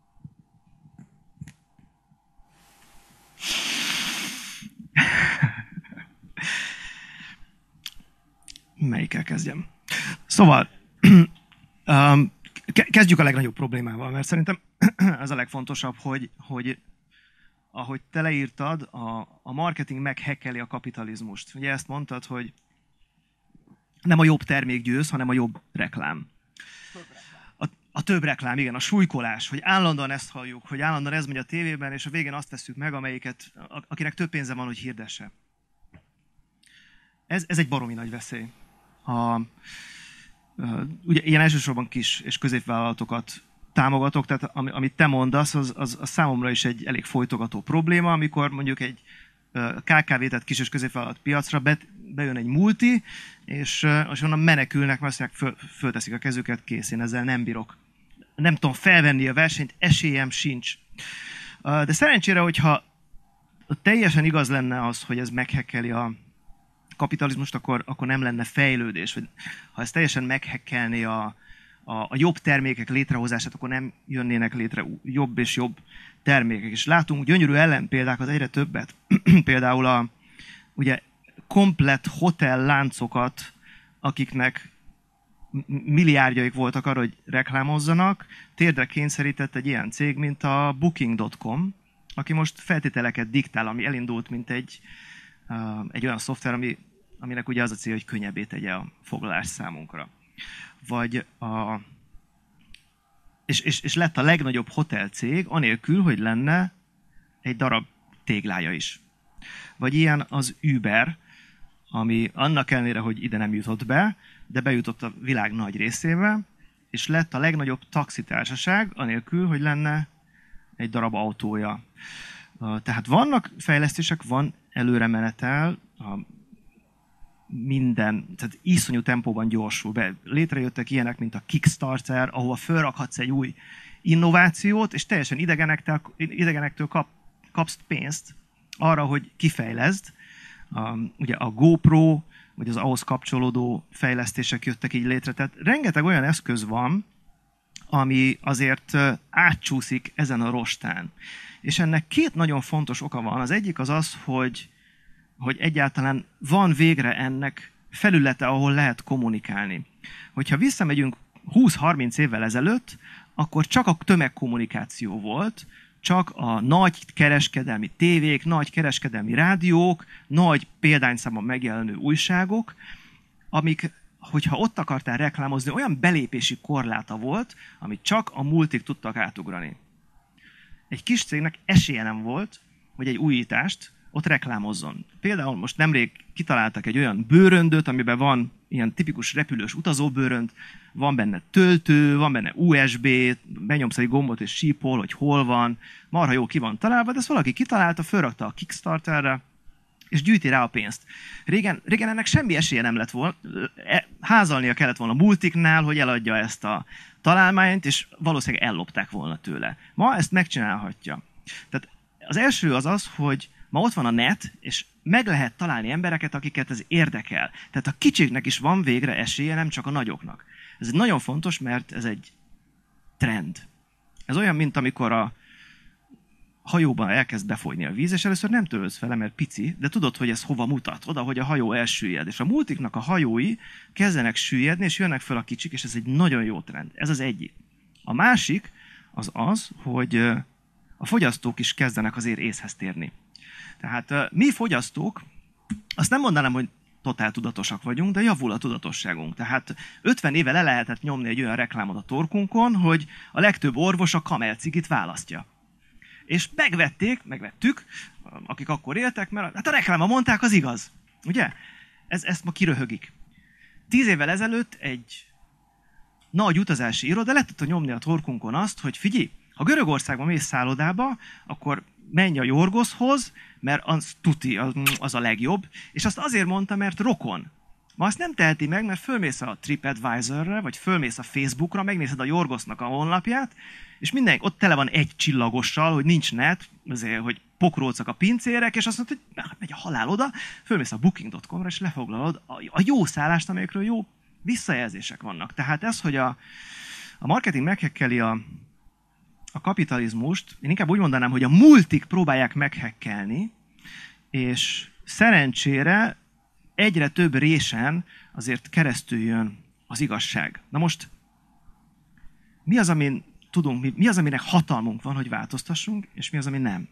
Melyikkel kezdjem? Szóval, kezdjük a legnagyobb problémával, mert szerintem ez a legfontosabb, hogy ahogy te leírtad, a marketing meghekkeli a kapitalizmust. Ugye ezt mondtad, hogy nem a jobb termék győz, hanem a jobb reklám. A több reklám, igen, a súlykolás, hogy állandóan ezt halljuk, hogy állandóan ez megy a tévében, és a végén azt vesszük meg, akinek több pénze van, hogy hirdesse. Ez egy baromi nagy veszély. Ugye ilyen elsősorban kis és középvállalatokat támogatok, tehát amit te mondasz, az számomra is egy elég folytogató probléma, amikor mondjuk egy KKV, tehát kis és középvállalat piacra bejön egy multi, és onnan menekülnek, mert azt mondják, fölteszik a kezüket, kész, én ezzel nem bírok. Nem tudom felvenni a versenyt, esélyem sincs. De szerencsére, hogyha teljesen igaz lenne az, hogy ez meghekkeli a kapitalizmust, akkor nem lenne fejlődés. Vagy ha ez teljesen meghekkelné a jobb termékek létrehozását, akkor nem jönnének létre jobb és jobb termékek. És látunk gyönyörű ellenpéldákat egyre többet. Például ugye komplett hotel láncokat, akiknek milliárdjaik voltak arra, hogy reklámozzanak, térdre kényszerített egy ilyen cég, mint a Booking.com, aki most feltételeket diktál, ami elindult, mint egy olyan szoftver, aminek ugye az a cél, hogy könnyebbé tegye a foglalás számunkra. Vagy és lett a legnagyobb hotelcég, anélkül, hogy lenne egy darab téglája is. Vagy ilyen az Uber, ami annak ellenére, hogy ide nem jutott be, de bejutott a világ nagy részébe, és lett a legnagyobb taxitársaság, anélkül, hogy lenne egy darab autója. Tehát vannak fejlesztések, van előremenetel, minden, tehát iszonyú tempóban gyorsul be. Létrejöttek ilyenek, mint a Kickstarter, ahova felrakhatsz egy új innovációt, és teljesen idegenektől kapsz pénzt arra, hogy kifejleszd. Ugye a GoPro, vagy az ahhoz kapcsolódó fejlesztések jöttek így létre. Tehát rengeteg olyan eszköz van, ami azért átcsúszik ezen a rostán. És ennek két nagyon fontos oka van. Az egyik az az, hogy egyáltalán van végre ennek felülete, ahol lehet kommunikálni. Hogyha visszamegyünk 20-30 évvel ezelőtt, akkor csak a tömegkommunikáció volt, csak a nagy kereskedelmi tévék, nagy kereskedelmi rádiók, nagy példányszámban megjelenő újságok, amik, hogyha ott akartál reklámozni, olyan belépési korláta volt, amit csak a multik tudtak átugrani. Egy kis cégnek esélye nem volt, hogy egy újítást ott reklámozzon. Például most nemrég kitaláltak egy olyan bőröndöt, amiben van ilyen tipikus repülős utazóbőrönd, van benne töltő, van benne USB, benyomsz egy gombot és sípol, hogy hol van, marha jó ki van találva, de ezt valaki kitalálta, fölrakta a Kickstarterre, és gyűjti rá a pénzt. Régen ennek semmi esélye nem lett volna, házalnia kellett volna a multiknál, hogy eladja ezt a találmányt, és valószínűleg ellopták volna tőle. Ma ezt megcsinálhatja. Tehát az első az, hogy ma ott van a net, és meg lehet találni embereket, akiket ez érdekel. Tehát a kicsiknek is van végre esélye, nem csak a nagyoknak. Ez nagyon fontos, mert ez egy trend. Ez olyan, mint amikor a hajóban elkezd befolyni a víz, és először nem törődsz vele, mert pici, de tudod, hogy ez hova mutat, oda, hogy a hajó elsüllyed. És a multiknak a hajói kezdenek süllyedni, és jönnek fel a kicsik, és ez egy nagyon jó trend. Ez az egyik. A másik az, hogy a fogyasztók is kezdenek azért észhez térni. Tehát mi fogyasztók, azt nem mondanám, hogy totál tudatosak vagyunk, de javul a tudatosságunk. Tehát 50 éve le lehetett nyomni egy olyan reklámot a torkunkon, hogy a legtöbb orvos a kamelcigit választja. És megvettük, akik akkor éltek, mert hát a reklámban mondták, az igaz. Ugye? Ezt ma kiröhögik. 10 évvel ezelőtt egy nagy utazási iroda le tudta nyomni a torkunkon azt, hogy figyelj, ha Görögországban mész szállodába, akkor menj a Yorgoshoz, mert az tuti, az a legjobb. És azt azért mondta, mert rokon. Ma azt nem teheti meg, mert fölmész a TripAdvisor-re, vagy fölmész a Facebookra, megnézed a Yorgosnak a honlapját, és mindenki ott tele van egy csillagossal, hogy nincs net, azért, hogy pokrócak a pincérek, és azt mondod, hogy megy a halál oda, fölmész a Booking.com-ra, és lefoglalod a jó szállást, amelyekről jó visszajelzések vannak. Tehát ez, hogy a marketing meghekkeli a kapitalizmust, én inkább úgy mondanám, hogy a multik próbálják meghekkelni, és szerencsére egyre több résen azért keresztül jön az igazság. Na most, mi az, amin tudunk, mi az, aminek hatalmunk van, hogy változtassunk, és mi az, ami nem?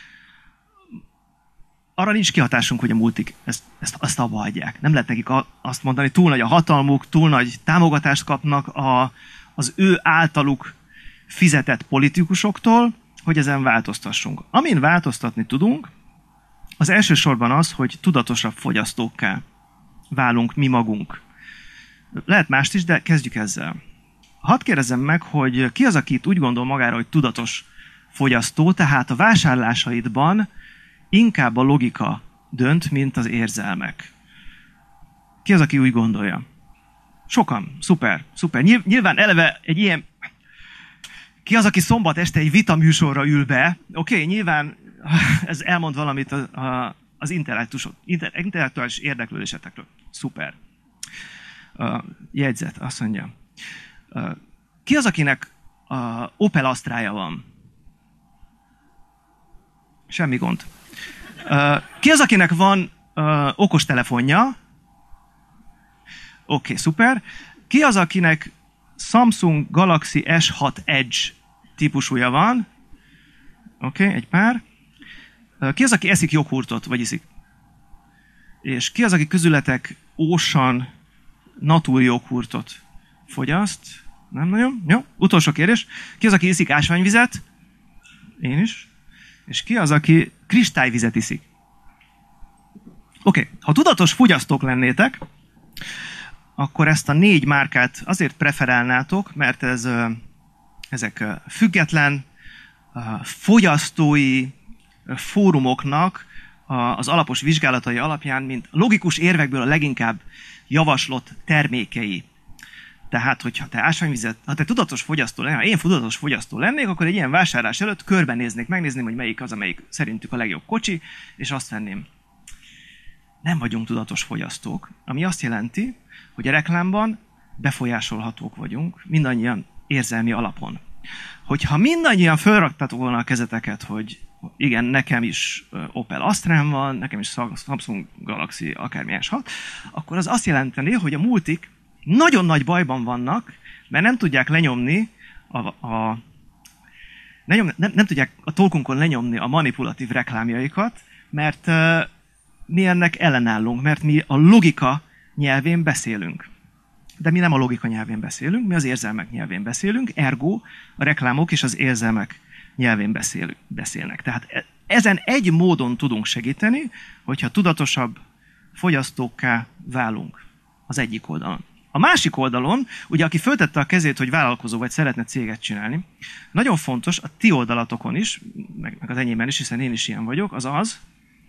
Arra nincs kihatásunk, hogy a multik ezt abba hagyják. Nem lehet nekik azt mondani, túl nagy a hatalmuk, túl nagy támogatást kapnak az ő általuk fizetett politikusoktól, hogy ezen változtassunk. Amin változtatni tudunk, az elsősorban az, hogy tudatosabb fogyasztókká válunk mi magunk. Lehet mást is, de kezdjük ezzel. Hadd kérdezzem meg, hogy ki az, aki úgy gondol magára, hogy tudatos fogyasztó, tehát a vásárlásaidban inkább a logika dönt, mint az érzelmek. Ki az, aki úgy gondolja? Sokan. Szuper. Nyilván eleve egy ilyen... Ki az, aki szombat este egy vitaműsorra ül be? Oké, nyilván ez elmond valamit az intellektuális érdeklődésetekről. Szuper. Jegyzet, azt mondja. Ki az, akinek Opel Astrája van? Semmi gond. Ki az, akinek van okostelefonja? Oké, szuper. Ki az, akinek Samsung Galaxy S6 Edge típusúja van? Oké, egy pár. Ki az, aki eszik joghurtot, vagy iszik? És ki az, aki közületek Ocean Natur joghurtot fogyaszt? Nem nagyon? Jó, utolsó kérdés. Ki az, aki iszik ásványvizet? Én is. És ki az, aki kristályvizet iszik? Oké, ha tudatos fogyasztók lennétek, akkor ezt a 4 márkát azért preferálnátok, mert ezek független fogyasztói fórumoknak az alapos vizsgálatai alapján, mint logikus érvekből a leginkább javaslott termékei. Tehát, hogyha te ásványvizet, ha te tudatos fogyasztó lennél, ha én tudatos fogyasztó lennék, akkor egy ilyen vásárlás előtt körbenéznék, megnézném, hogy melyik az, amelyik szerintük a legjobb kocsi, és azt venném. Nem vagyunk tudatos fogyasztók, ami azt jelenti, hogy a reklámban befolyásolhatók vagyunk, mindannyian érzelmi alapon. Hogyha mindannyian felraktatok volna a kezeteket, hogy igen, nekem is Opel Astrám van, nekem is Samsung Galaxy akármilyen S6, akkor az azt jelenteni, hogy a multik nagyon nagy bajban vannak, mert nem tudják lenyomni nem tudják a torkunkon lenyomni a manipulatív reklámjaikat, mert mi ennek ellenállunk, mert mi a logika nyelvén beszélünk. De mi nem a logika nyelvén beszélünk, mi az érzelmek nyelvén beszélünk, ergo a reklámok és az érzelmek nyelvén beszélnek. Tehát ezen egy módon tudunk segíteni, hogyha tudatosabb fogyasztókká válunk az egyik oldalon. A másik oldalon, ugye aki föltette a kezét, hogy vállalkozó vagy szeretne céget csinálni, nagyon fontos a ti oldalatokon is, meg az enyémben is, hiszen én is ilyen vagyok, az,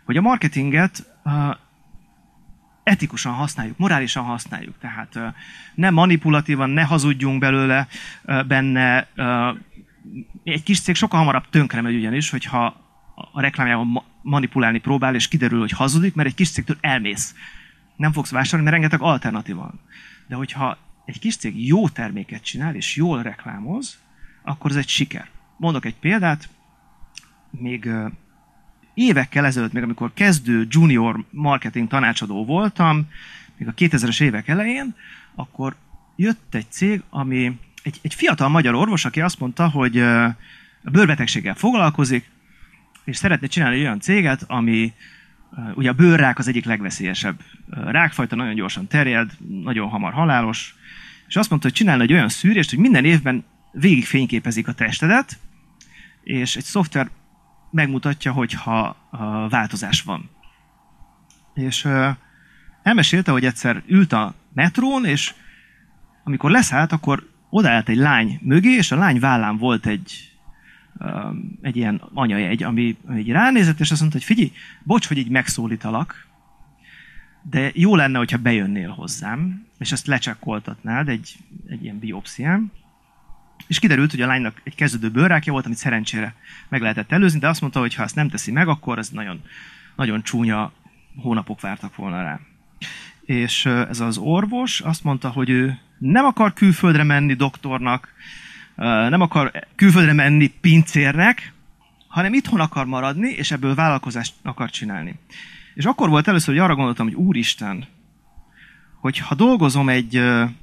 hogy a marketinget etikusan használjuk, morálisan használjuk. Tehát ne manipulatívan, ne hazudjunk benne. Egy kis cég sokkal hamarabb tönkre megy ugyanis, hogyha a reklámjában manipulálni próbál, és kiderül, hogy hazudik, mert egy kis cégtől elmész. Nem fogsz vásárolni, mert rengeteg alternatíva van. De hogyha egy kis cég jó terméket csinál, és jól reklámoz, akkor ez egy siker. Mondok egy példát, még évekkel ezelőtt, még amikor kezdő junior marketing tanácsadó voltam, még a 2000-es évek elején, akkor jött egy cég, ami egy fiatal magyar orvos, aki azt mondta, hogy a bőrbetegséggel foglalkozik, és szeretne csinálni egy olyan céget, ami ugye a bőrrák az egyik legveszélyesebb rákfajta, nagyon gyorsan terjed, nagyon hamar halálos, és azt mondta, hogy csinálna egy olyan szűrést, hogy minden évben végig fényképezik a testedet, és egy szoftver megmutatja, hogyha változás van. És elmesélte, hogy egyszer ült a metrón, és amikor leszállt, akkor odaállt egy lány mögé, és a lány vállán volt egy ilyen anyajegy, ami így ránézett, és azt mondta, hogy figyelj, bocs, hogy így megszólítalak, de jó lenne, hogyha bejönnél hozzám, és ezt lecsekkoltatnád egy ilyen biopszián. És kiderült, hogy a lánynak egy kezdődő bőrrákja volt, amit szerencsére meg lehetett előzni, de azt mondta, hogy ha ezt nem teszi meg, akkor ez nagyon, nagyon csúnya hónapok vártak volna rá. És ez az orvos azt mondta, hogy ő nem akar külföldre menni doktornak, nem akar külföldre menni pincérnek, hanem itthon akar maradni, és ebből vállalkozást akar csinálni. És akkor volt először, hogy arra gondoltam, hogy úristen, hogy ha dolgozom egy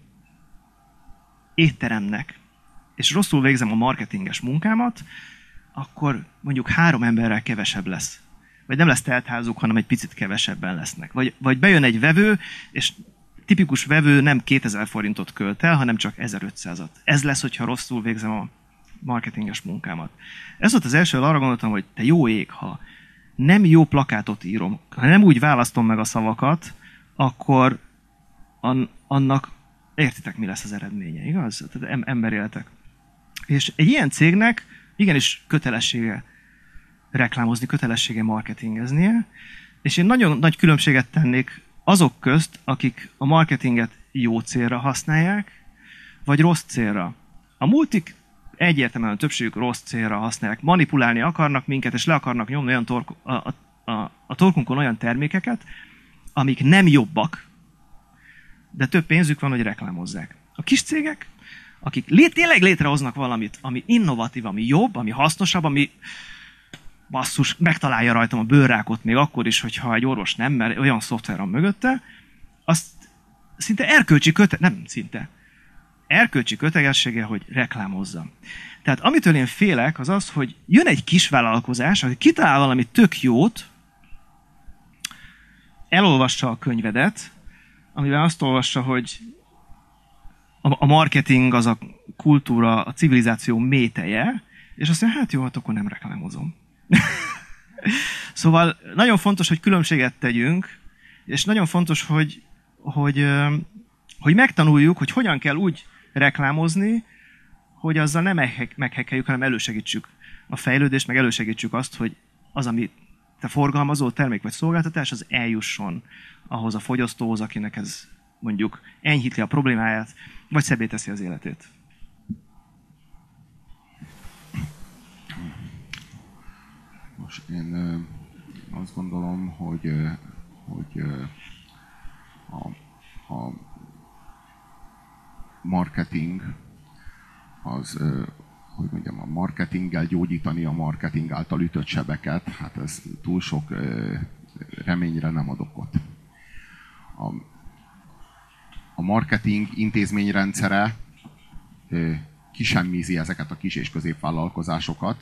étteremnek, és rosszul végzem a marketinges munkámat, akkor mondjuk 3 emberrel kevesebb lesz. Vagy nem lesz teltházuk, hanem egy picit kevesebben lesznek. Vagy bejön egy vevő, és tipikus vevő nem 2000 forintot költ el, hanem csak 1500-at. Ez lesz, hogyha rosszul végzem a marketinges munkámat. Ez volt az első, arra gondoltam, hogy te jó ég, ha nem jó plakátot írom, ha nem úgy választom meg a szavakat, akkor annak értitek, mi lesz az eredménye, igaz? Tehát emberéletek. És egy ilyen cégnek igenis kötelessége reklámozni, kötelessége marketingeznie, és én nagyon nagy különbséget tennék azok közt, akik a marketinget jó célra használják, vagy rossz célra. A multik egyértelműen a többségük rossz célra használják. Manipulálni akarnak minket, és le akarnak nyomni olyan a torkunkon olyan termékeket, amik nem jobbak, de több pénzük van, hogy reklámozzák. A kis cégek, akik tényleg létrehoznak valamit, ami innovatív, ami jobb, ami hasznosabb, ami basszus, megtalálja rajtam a bőrrákot még akkor is, hogyha egy orvos nem, mert olyan szoftver van mögötte, azt szinte erkölcsi kötelessége, hogy reklámozzam. Tehát amitől én félek, az az, hogy jön egy kis vállalkozás, aki kitalál valami tök jót, elolvassa a könyvedet, amiben azt olvassa, hogy a marketing az a kultúra, a civilizáció méteje, és azt mondja, hát jó, hát akkor nem reklámozom. Szóval nagyon fontos, hogy különbséget tegyünk, és nagyon fontos, hogy megtanuljuk, hogy hogyan kell úgy reklámozni, hogy azzal nem meghekkeljük, hanem elősegítsük a fejlődést, meg elősegítsük azt, hogy az, amit te forgalmazol, termék vagy szolgáltatás, az eljusson ahhoz a fogyasztóhoz, akinek ez mondjuk enyhíti a problémáját, vagy szebbé teszi az életét. Most én azt gondolom, hogy a marketing az, hogy mondjam, a marketinggel gyógyítani a marketing által ütött sebeket, hát ez túl sok reményre nem ad okot. A marketing intézményrendszere kisemmízi ezeket a kis és középvállalkozásokat,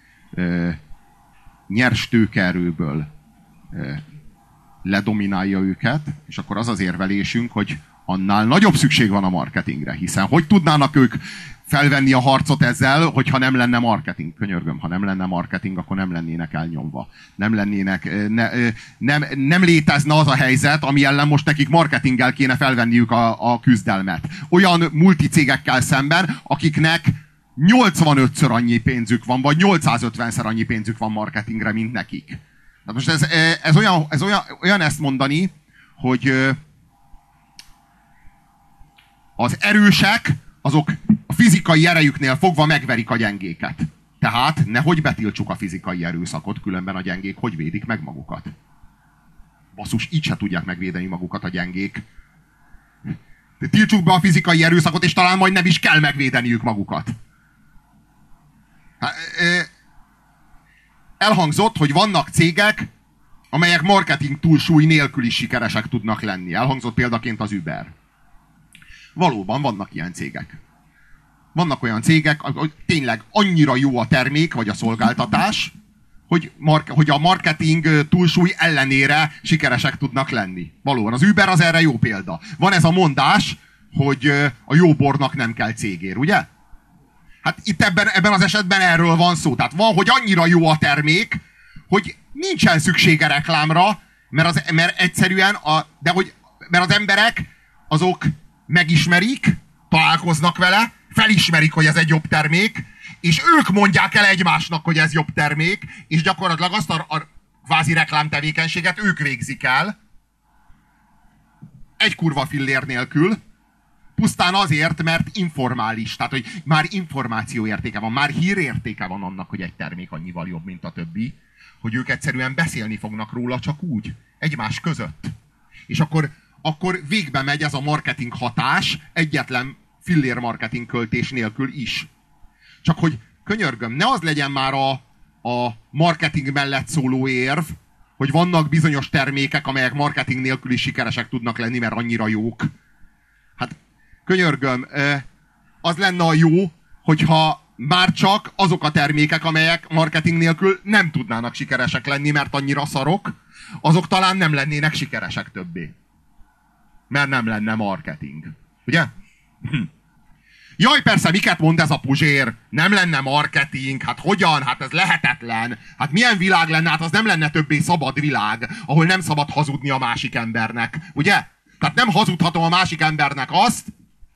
nyers tőkeerőből ledominálja őket, és akkor az az érvelésünk, hogy annál nagyobb szükség van a marketingre, hiszen hogy tudnának ők felvenni a harcot ezzel, hogyha nem lenne marketing? Könyörgöm, ha nem lenne marketing, akkor nem lennének elnyomva. Nem létezne az a helyzet, ami ellen most nekik marketinggel kéne felvenniük a küzdelmet. Olyan multicégekkel szemben, akiknek 85-ször annyi pénzük van, vagy 850-szer annyi pénzük van marketingre, mint nekik. Most ez olyan ezt mondani, hogy az erősek, azok a fizikai erejüknél fogva megverik a gyengéket. Tehát nehogy betiltsuk a fizikai erőszakot, különben a gyengék hogy védik meg magukat. Basszus, így se tudják megvédeni magukat a gyengék. De tiltsuk be a fizikai erőszakot, és talán majd nem is kell megvédeniük magukat. Elhangzott, hogy vannak cégek, amelyek marketing túlsúly nélkül is sikeresek tudnak lenni. Elhangzott példaként az Uber. Valóban vannak ilyen cégek. Vannak olyan cégek, hogy tényleg annyira jó a termék vagy a szolgáltatás, hogy a marketing túlsúly ellenére sikeresek tudnak lenni. Valóban az Uber az erre jó példa. Van ez a mondás, hogy a jó bornak nem kell cégér, ugye? Hát itt ebben az esetben erről van szó. Tehát van, hogy annyira jó a termék, hogy nincsen szüksége reklámra, mert egyszerűen mert az emberek azok megismerik, találkoznak vele, felismerik, hogy ez egy jobb termék, és ők mondják el egymásnak, hogy ez jobb termék, és gyakorlatilag azt a kvázi reklámtevékenységet ők végzik el, egy kurva fillér nélkül, pusztán azért, mert informális, tehát hogy már információértéke van, már hírértéke van annak, hogy egy termék annyival jobb, mint a többi, hogy ők egyszerűen beszélni fognak róla csak úgy, egymás között. És akkor végbe megy ez a marketing hatás egyetlen fillér marketing költés nélkül is. Csak hogy könyörgöm, ne az legyen már a marketing mellett szóló érv, hogy vannak bizonyos termékek, amelyek marketing nélkül is sikeresek tudnak lenni, mert annyira jók. Hát könyörgöm, az lenne a jó, hogyha már csak azok a termékek, amelyek marketing nélkül nem tudnának sikeresek lenni, mert annyira szarok, azok talán nem lennének sikeresek többé. Mert nem lenne marketing. Ugye? Jaj, persze, miket mond ez a Puzsér? Nem lenne marketing, hát hogyan? Hát ez lehetetlen. Hát milyen világ lenne? Hát az nem lenne többé szabad világ, ahol nem szabad hazudni a másik embernek. Ugye? Tehát nem hazudhatom a másik embernek azt,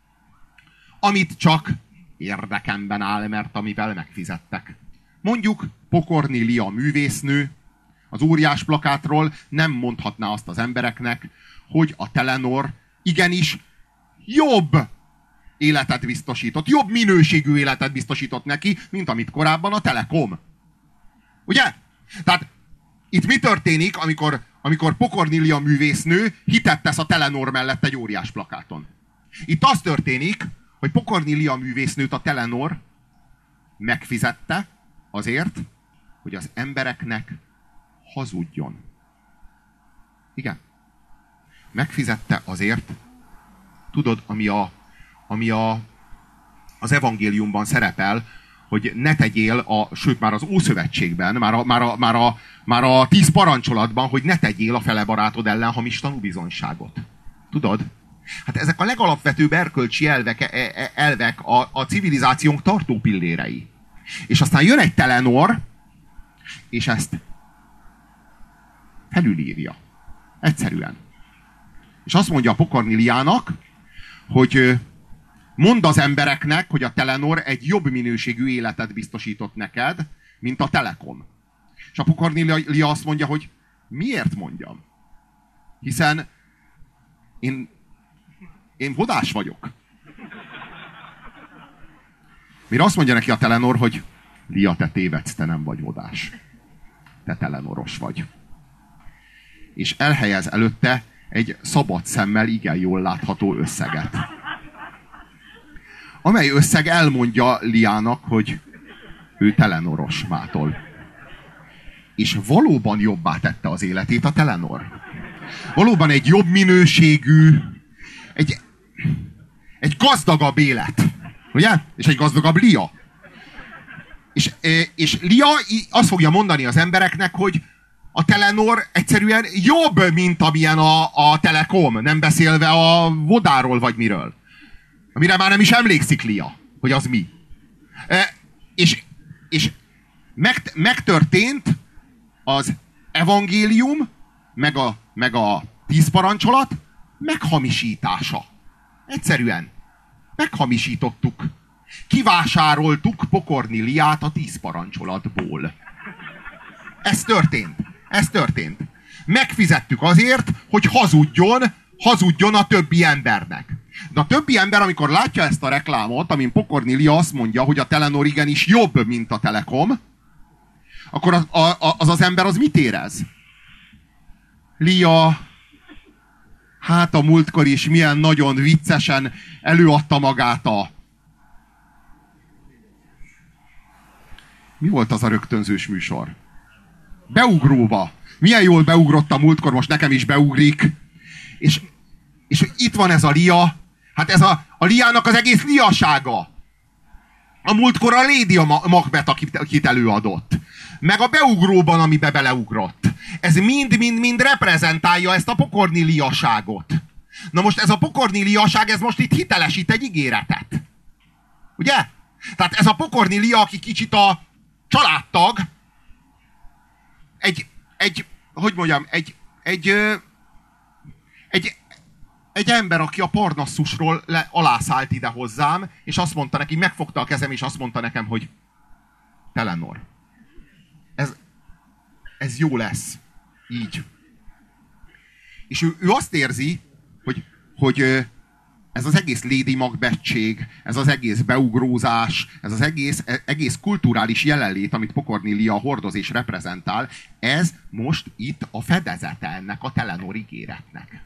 amit csak érdekemben áll, mert amivel megfizettek. Mondjuk Pokorni Lia művésznő az óriás plakátról nem mondhatná azt az embereknek, hogy a Telenor igenis jobb életet biztosított, jobb minőségű életet biztosított neki, mint amit korábban a Telekom. Ugye? Tehát itt mi történik, amikor Pokorni Lia művésznő hitet tesz a Telenor mellett egy óriás plakáton? Itt az történik, hogy Pokorni Lia művésznőt a Telenor megfizette azért, hogy az embereknek hazudjon. Igen. Megfizette azért, tudod, ami az evangéliumban szerepel, hogy ne tegyél, sőt már az Ószövetségben, már a 10 parancsolatban, hogy ne tegyél a fele barátod ellen hamis tanúbizonyságot. Tudod? Hát ezek a legalapvetőbb erkölcsi elvek a civilizációnk tartó pillérei. És aztán jön egy Telenor, és ezt felülírja. Egyszerűen. És azt mondja a Pokorni Liának, hogy mondd az embereknek, hogy a Telenor egy jobb minőségű életet biztosított neked, mint a Telekom. És a Pokorni Lia azt mondja, hogy miért mondjam? Hiszen én vodás vagyok. Mire azt mondja neki a Telenor, hogy Lia, te tévedsz, te nem vagy vodás. Te telenoros vagy. És elhelyez előtte egy szabad szemmel igen jól látható összeget. Amely összeg elmondja Liának, hogy ő telenoros mától. És valóban jobbá tette az életét a Telenor. Valóban egy jobb minőségű, egy gazdagabb élet. Ugye? És egy gazdagabb Lia. És Lia azt fogja mondani az embereknek, hogy a Telenor egyszerűen jobb, mint amilyen a Telekom, nem beszélve a Vodáról vagy miről. Amire már nem is emlékszik Lia, hogy az mi. És megtörtént az evangélium, meg a 10 parancsolat meghamisítása. Egyszerűen. Meghamisítottuk. Kivásároltuk Pokorni Liát a 10 parancsolatból. Ez történt. Ez történt. Megfizettük azért, hogy hazudjon a többi embernek. De a többi ember, amikor látja ezt a reklámot, amin Pokorni Lia azt mondja, hogy a Telenor igenis jobb, mint a Telekom, akkor az ember az mit érez? Lia, hát a múltkor is milyen nagyon viccesen előadta magát Mi volt az a rögtönzős műsor? Beugróba. Milyen jól beugrott a múltkor, most nekem is beugrik. És itt van ez a Lia. Hát ez a Liának az egész liasága. A múltkor a Lady Macbeth, akit előadott. Meg a beugróban, amibe beleugrott. Ez mind reprezentálja ezt a Pokorni Liaságot. Na most ez a Pokorni Liaság, ez most itt hitelesít egy ígéretet. Ugye? Tehát ez a Pokorni Lia, aki kicsit a családtag, egy ember, aki a Parnasszusról alászállt ide hozzám, és azt mondta neki, megfogta a kezem, és azt mondta nekem, hogy Telenor. Ez jó lesz. Így. És ő azt érzi, hogy ez az egész Lady Macbeth-ség, ez az egész beugrózás, ez az egész kulturális jelenlét, amit Pokorni Lia hordoz és reprezentál, ez most itt a fedezete ennek a Telenor ígéretnek.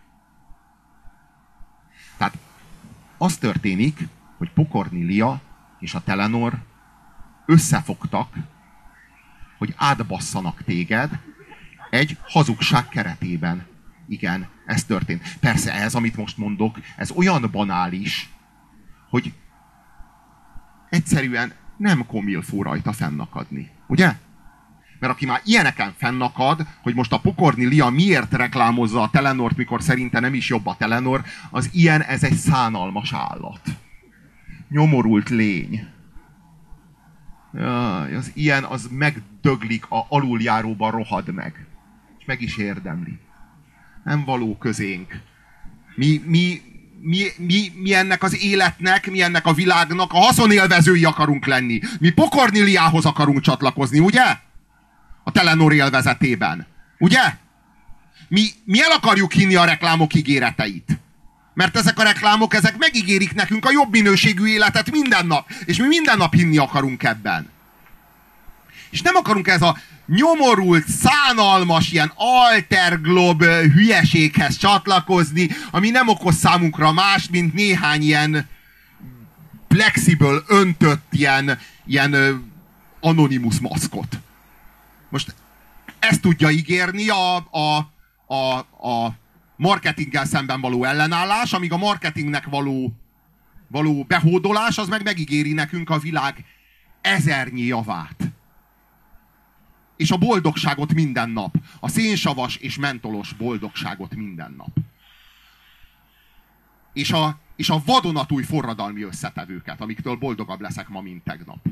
Tehát az történik, hogy Pokorni Lia és a Telenor összefogtak, hogy átbasszanak téged egy hazugság keretében. Igen, ez történt. Persze ez, amit most mondok, ez olyan banális, hogy egyszerűen nem komilfó rajta fennakadni. Ugye? Mert aki már ilyeneken fennakad, hogy most a Pokorni Lia miért reklámozza a Telenort, mikor szerinte nem is jobb a Telenor, az ilyen, ez egy szánalmas állat. Nyomorult lény. Jaj, az ilyen, az megdöglik, a aluljáróban rohad meg. És meg is érdemli. Nem való közénk. Mi ennek az életnek, mi ennek a világnak a haszonélvezői akarunk lenni. Mi Pokorni Liához akarunk csatlakozni, ugye? A Telenor élvezetében. Ugye? Mi el akarjuk hinni a reklámok ígéreteit. Mert ezek a reklámok, ezek megígérik nekünk a jobb minőségű életet minden nap. És mi minden nap hinni akarunk ebben. És nem akarunk ez a nyomorult, szánalmas, ilyen alterglob hülyeséghez csatlakozni, ami nem okoz számunkra más, mint néhány ilyen plexiből öntött ilyen anonimus maszkot. Most ezt tudja ígérni a marketinggel szemben való ellenállás, amíg a marketingnek való behódolás, az meg megígéri nekünk a világ ezernyi javát. És a boldogságot minden nap. A szénsavas és mentolos boldogságot minden nap. És a vadonatúj forradalmi összetevőket, amiktől boldogabb leszek ma, mint tegnap.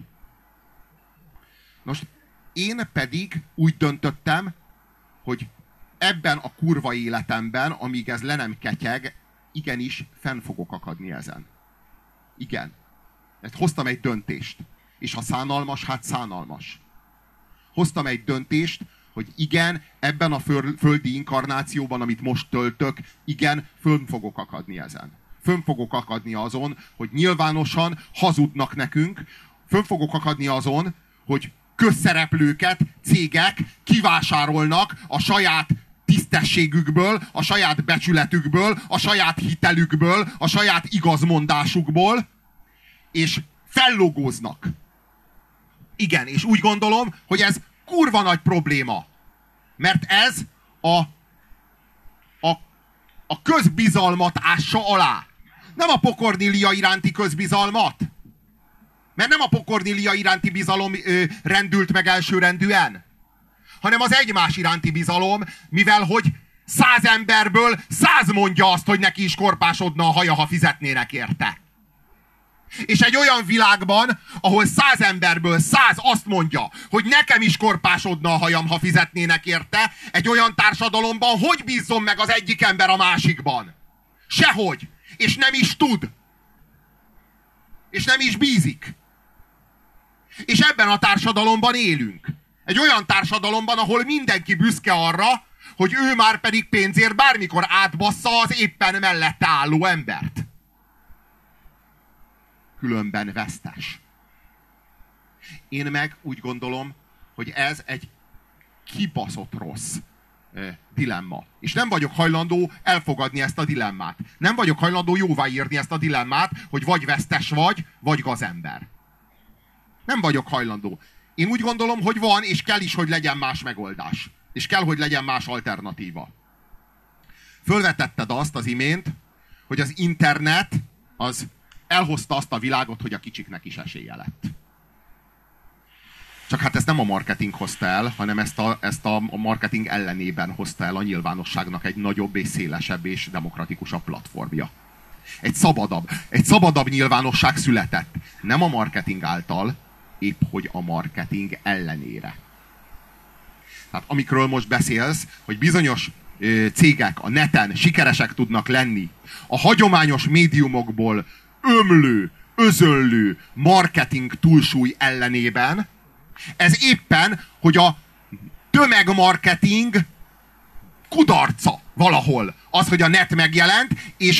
Most én pedig úgy döntöttem, hogy ebben a kurva életemben, amíg ez le nem ketyeg, igenis fenn fogok akadni ezen. Igen. Ezt hoztam egy döntést. És ha szánalmas, hát szánalmas. Hoztam egy döntést, hogy igen, ebben a földi inkarnációban, amit most töltök, igen, fönn fogok akadni ezen. Fönn fogok akadni azon, hogy nyilvánosan hazudnak nekünk, fönn fogok akadni azon, hogy közszereplőket cégek kivásárolnak a saját tisztességükből, a saját becsületükből, a saját hitelükből, a saját igazmondásukból, és fellogóznak. Igen, és úgy gondolom, hogy ez kurva nagy probléma. Mert ez a közbizalmat ássa alá. Nem a Pokorni Lia iránti közbizalmat. Mert nem a Pokorni Lia iránti bizalom rendült meg elsőrendűen, hanem az egymás iránti bizalom, mivel hogy 100 emberből 100 mondja azt, hogy neki is korpásodna a haja, ha fizetnének érte. És egy olyan világban, ahol 100 emberből 100 azt mondja, hogy nekem is korpásodna a hajam, ha fizetnének érte, egy olyan társadalomban hogy bízzon meg az egyik ember a másikban? Sehogy. És nem is tud. És nem is bízik. És ebben a társadalomban élünk. Egy olyan társadalomban, ahol mindenki büszke arra, hogy ő már pedig pénzért bármikor átbassza az éppen mellette álló embert. Különben vesztes. Én meg úgy gondolom, hogy ez egy kibaszott rossz dilemma. És nem vagyok hajlandó elfogadni ezt a dilemmát. Nem vagyok hajlandó jóváírni ezt a dilemmát, hogy vagy vesztes vagy gazember. Nem vagyok hajlandó. Én úgy gondolom, hogy van, és kell is, hogy legyen más megoldás. És kell, hogy legyen más alternatíva. Fölvetetted azt az imént, hogy az internet az elhozta azt a világot, hogy a kicsiknek is esélye lett. Csak hát ezt nem a marketing hozta el, hanem ezt a marketing ellenében hozta el a nyilvánosságnak egy nagyobb és szélesebb és demokratikusabb platformja. Egy szabadabb nyilvánosság született. Nem a marketing által, épp hogy a marketing ellenére. Tehát amikről most beszélsz, hogy bizonyos cégek a neten sikeresek tudnak lenni, a hagyományos médiumokból ömlő, özöllő marketing túlsúly ellenében, ez éppen, hogy a tömegmarketing kudarca valahol. Az, hogy a net megjelent, és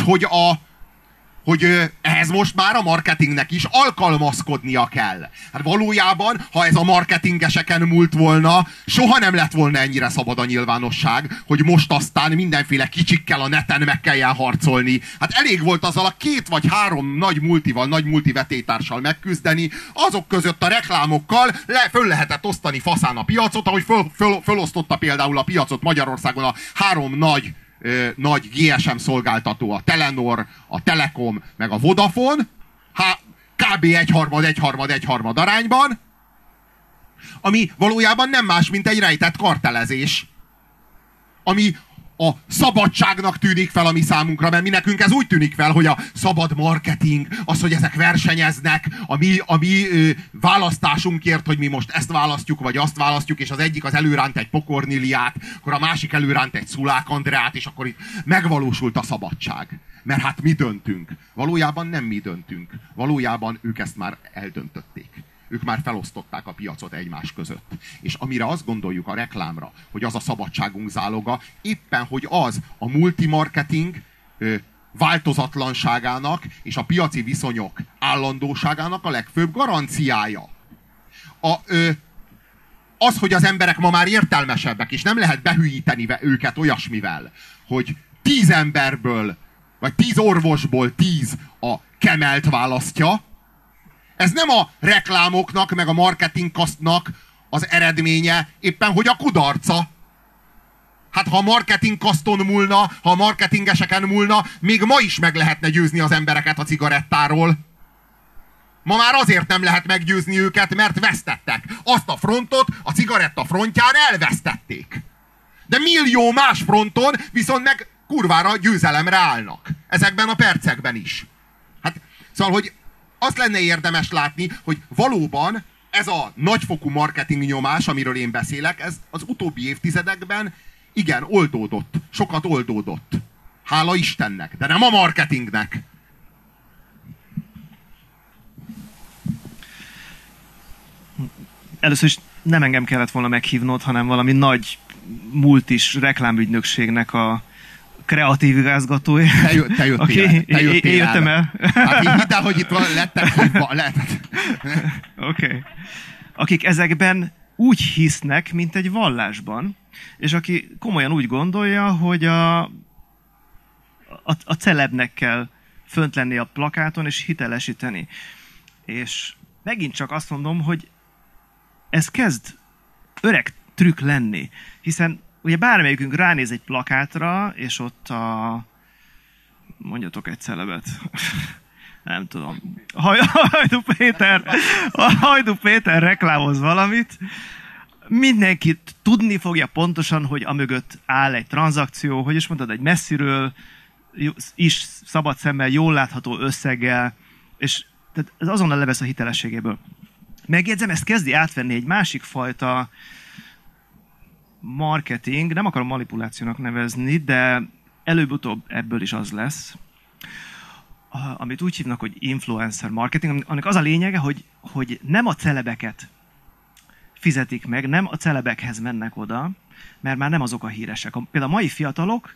hogy ehhez most már a marketingnek is alkalmazkodnia kell. Hát valójában, ha ez a marketingeseken múlt volna, soha nem lett volna ennyire szabad a nyilvánosság, hogy most aztán mindenféle kicsikkel a neten meg kelljen harcolni. Hát elég volt azzal a 2 vagy 3 nagy multivetélytársal megküzdeni, azok között a reklámokkal föl lehetett osztani faszán a piacot, ahogy fölosztotta például a piacot Magyarországon a 3 nagy GSM szolgáltató, a Telenor, a Telekom, meg a Vodafone, kb. 1/3 arányban, ami valójában nem más, mint egy rejtett kartelezés, ami a szabadságnak tűnik fel a mi számunkra, mert mi nekünk ez úgy tűnik fel, hogy a szabad marketing, az, hogy ezek versenyeznek, a mi választásunkért, hogy mi most ezt választjuk, vagy azt választjuk, és az egyik az előránt egy Pokorniliát, akkor a másik előránt egy Szulák Andreát, és akkor itt megvalósult a szabadság. Mert hát mi döntünk. Valójában nem mi döntünk. Valójában ők ezt már eldöntötték. Ők már felosztották a piacot egymás között. És amire azt gondoljuk a reklámra, hogy az a szabadságunk záloga, éppen, hogy az a multimarketing változatlanságának és a piaci viszonyok állandóságának a legfőbb garanciája. Az, hogy az emberek ma már értelmesebbek, és nem lehet behűíteni őket olyasmivel, hogy 10 emberből, vagy 10 orvosból 10 a Kemelt választja, ez nem a reklámoknak, meg a marketingkasztnak az eredménye, éppen hogy a kudarca. Hát ha a marketingkaszton múlna, ha a marketingeseken múlna, még ma is meg lehetne győzni az embereket a cigarettáról. Ma már azért nem lehet meggyőzni őket, mert vesztettek. Azt a frontot a cigaretta frontján elvesztették. De millió más fronton viszont meg kurvára győzelemre állnak. Ezekben a percekben is. Hát, szóval, hogy azt lenne érdemes látni, hogy valóban ez a nagyfokú marketing nyomás, amiről én beszélek, ez az utóbbi évtizedekben igen, oldódott. Sokat oldódott. Hála Istennek, de nem a marketingnek. Először is nem engem kellett volna meghívnod, hanem valami nagy multis reklámügynökségnek a kreatív igazgatója. Te jöttél én jöttem el. Hát hidd el, hogy itt lettek. Oké. Akik ezekben úgy hisznek, mint egy vallásban, és aki komolyan úgy gondolja, hogy a celebnek kell fönt lenni a plakáton, és hitelesíteni. És megint csak azt mondom, hogy ez kezd öreg trükk lenni, hiszen ugye bármelyikünk ránéz egy plakátra, és ott mondjatok egy celebet. Nem tudom. Hajdú Péter reklámoz valamit. Mindenki tudni fogja pontosan, hogy amögött áll egy tranzakció, hogy is mondtad, egy messziről is szabad szemmel jól látható összeggel, és tehát ez azonnal levesz a hitelességéből. Megjegyzem, ezt kezdi átvenni egy másik fajta marketing, nem akarom manipulációnak nevezni, de előbb-utóbb ebből is az lesz, amit úgy hívnak, hogy influencer marketing, aminek az a lényege, hogy nem a celebeket fizetik meg, nem a celebekhez mennek oda, mert már nem azok a híresek. Például a mai fiatalok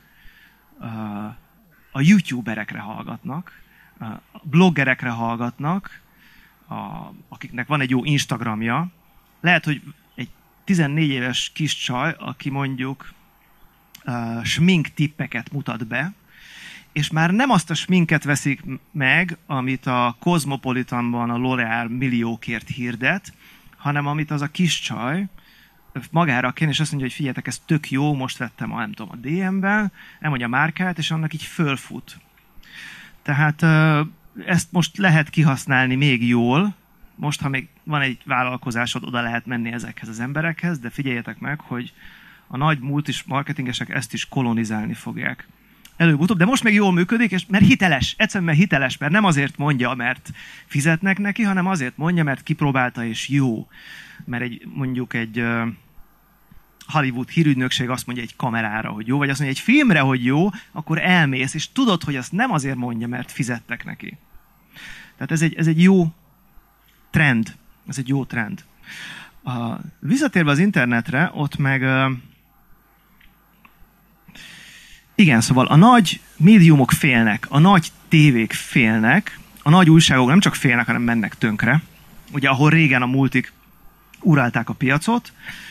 a youtuberekre hallgatnak, a bloggerekre hallgatnak, akiknek van egy jó Instagramja. Lehet, hogy egy 14 éves kis csaj, aki mondjuk smink tippeket mutat be, és már nem azt a sminket veszik meg, amit a Cosmopolitanban a L'Oreal milliókért hirdet, hanem amit az a kis csaj magára kén, és azt mondja, hogy figyeljetek, ez tök jó, most vettem a DM-ben, elmondja a márkát, és annak így fölfut. Tehát ezt most lehet kihasználni még jól, most, ha még van egy vállalkozásod, oda lehet menni ezekhez az emberekhez, de figyeljetek meg, hogy a nagy multis marketingesek ezt is kolonizálni fogják előbb-utóbb, de most még jól működik, és mert hiteles, egyszerűen mert hiteles, mert nem azért mondja, mert fizetnek neki, hanem azért mondja, mert kipróbálta és jó. Mert mondjuk egy Hollywood hírügynökség azt mondja egy kamerára, hogy jó, vagy azt mondja egy filmre, hogy jó, akkor elmész, és tudod, hogy azt nem azért mondja, mert fizettek neki. Tehát ez egy jó trend. Ez egy jó trend. Visszatérve az internetre, ott meg... Igen, szóval a nagy médiumok félnek, a nagy tévék félnek, a nagy újságok nem csak félnek, hanem mennek tönkre. Ugye, ahol régen a multik urálták a piacot.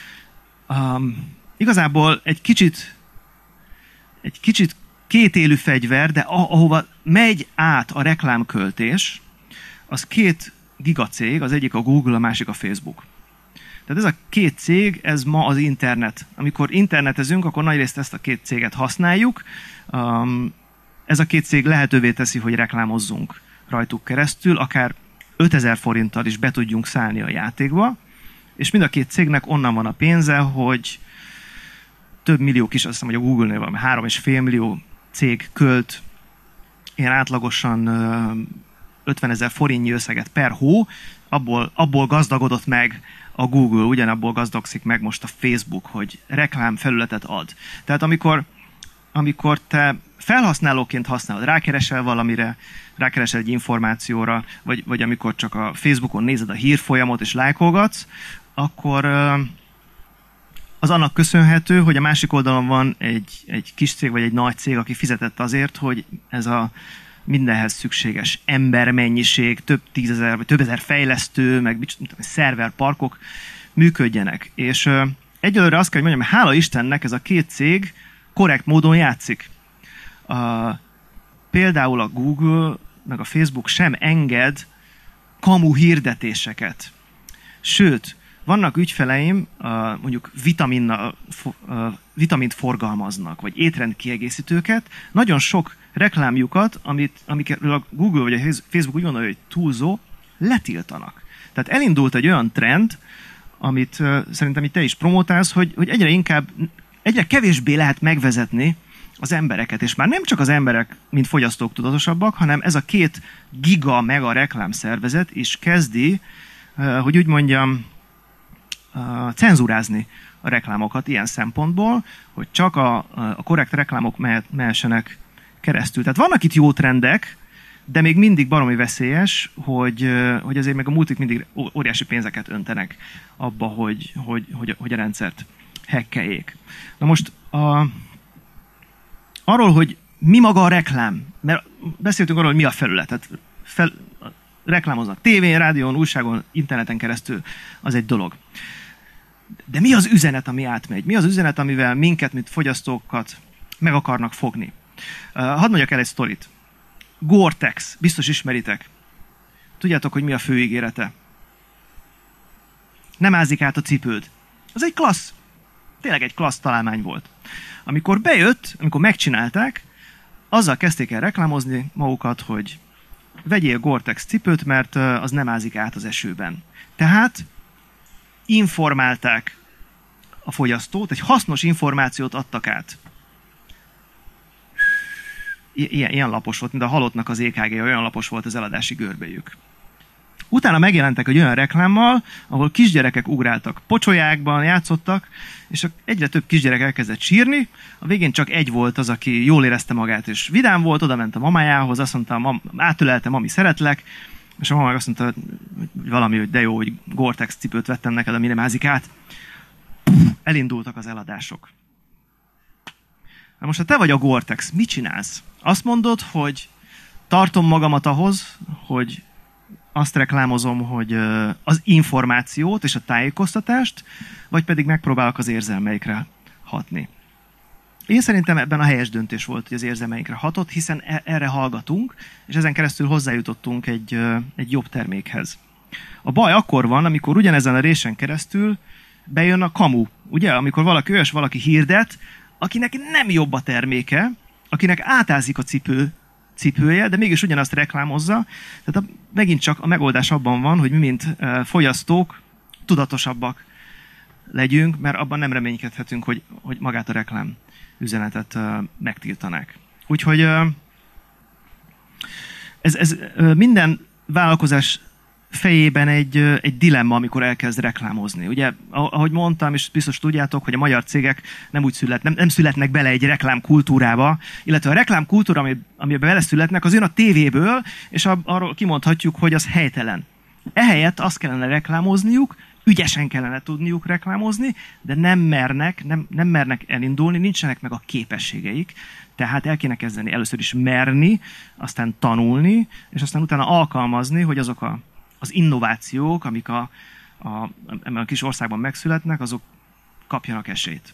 Igazából egy kicsit kétélű fegyver, de ahova megy át a reklámköltés, az két gigacég, az egyik a Google, a másik a Facebook. Tehát ez a két cég, ez ma az internet. Amikor internetezünk, akkor nagyrészt ezt a két céget használjuk. Ez a két cég lehetővé teszi, hogy reklámozzunk rajtuk keresztül, akár 5000 forinttal is be tudjunk szállni a játékba, és mind a két cégnek onnan van a pénze, hogy több millió kis, azt hiszem, hogy a Google-nél valami 3,5 millió cég költ ilyen átlagosan 50 000 forintnyi összeget per hó, abból gazdagodott meg a Google, ugyanabból gazdagszik meg most a Facebook, hogy reklámfelületet ad. Tehát amikor te felhasználóként használod, rákeresel valamire, rákeresel egy információra, vagy amikor csak a Facebookon nézed a hírfolyamot és lájkolgatsz, akkor az annak köszönhető, hogy a másik oldalon van egy kis cég vagy egy nagy cég, aki fizetett azért, hogy ez a mindenhez szükséges embermennyiség, több tízezer vagy több ezer fejlesztő, meg szerverparkok működjenek. És egyelőre azt kell, hogy mondjam, hogy hála Istennek ez a két cég korrekt módon játszik. Például a Google meg a Facebook sem enged kamu hirdetéseket. Sőt, vannak ügyfeleim, mondjuk vitamint forgalmaznak, vagy étrendkiegészítőket, nagyon sok reklámjukat, amikről a Google vagy a Facebook úgy gondolja, hogy túlzó, letiltanak. Tehát elindult egy olyan trend, amit szerintem itt te is promotálsz, hogy egyre kevésbé lehet megvezetni az embereket. És már nem csak az emberek, mint fogyasztók tudatosabbak, hanem ez a 2 giga mega reklámszervezet is kezdi, hogy úgy mondjam, cenzúrázni a reklámokat ilyen szempontból, hogy csak a korrekt reklámok mehessenek keresztül. Tehát vannak itt jó trendek, de még mindig baromi veszélyes, hogy azért meg a multik mindig óriási pénzeket öntenek abba, hogy a rendszert hackeljék. Na most arról, hogy mi maga a reklám, mert beszéltünk arról, hogy mi a felület. Tehát reklámoznak tévén, rádión, újságon, interneten keresztül, az egy dolog. De mi az üzenet, ami átmegy? Mi az üzenet, amivel minket, mint fogyasztókat meg akarnak fogni? Hadd mondjak el egy sztorit. Gore-Tex, biztos ismeritek. Tudjátok, hogy mi a fő ígérete? Nem ázik át a cipőd. Az egy klassz, tényleg egy klassz találmány volt. Amikor bejött, amikor megcsinálták, azzal kezdték el reklámozni magukat, hogy vegyél Gore-Tex cipőt, mert az nem ázik át az esőben. Tehát informálták a fogyasztót, egy hasznos információt adtak át. Ilyen lapos volt, mint a halottnak az EKG, olyan lapos volt az eladási görbéjük. Utána megjelentek egy olyan reklámmal, ahol kisgyerekek ugráltak pocsolyákban, játszottak, és egyre több kisgyerek elkezdett sírni. A végén csak egy volt az, aki jól érezte magát, és vidám volt, oda ment a mamájához, azt mondta, átölelte, mami, szeretlek, És a mama meg azt mondta, hogy valami, hogy de jó, hogy Gore-Tex cipőt vettem neked a Minimázikát. Elindultak az eladások. Na most, ha te vagy a Gore-Tex, mit csinálsz? Azt mondod, hogy tartom magamat ahhoz, hogy azt reklámozom, hogy az információt és a tájékoztatást, vagy pedig megpróbálok az érzelmeikre hatni. Én szerintem ebben a helyes döntés volt, hogy az érzelmeinkre hatott, hiszen erre hallgatunk, és ezen keresztül hozzájutottunk egy jobb termékhez. A baj akkor van, amikor ugyanezen a résen keresztül bejön a kamu, ugye? Amikor valaki hirdet, akinek nem jobb a terméke, akinek átázik a cipője, de mégis ugyanazt reklámozza. Tehát megint csak a megoldás abban van, hogy mi, mint fogyasztók, tudatosabbak legyünk, mert abban nem reménykedhetünk, hogy magát a reklám üzenetet megtiltanák. Úgyhogy ez minden vállalkozás fejében egy dilemma, amikor elkezd reklámozni. Ugye, ahogy mondtam, és biztos tudjátok, hogy a magyar cégek nem születnek bele egy reklámkultúrába, illetve a reklámkultúra, amiben beleszületnek, az jön a tévéből, és arról kimondhatjuk, hogy az helytelen. Ehelyett azt kellene reklámozniuk, ügyesen kellene tudniuk reklámozni, de nem mernek elindulni, nincsenek meg a képességeik. Tehát el kéne kezdeni először is merni, aztán tanulni, és aztán utána alkalmazni, hogy azok az innovációk, amik ebben a kis országban megszületnek, azok kapjanak esélyt.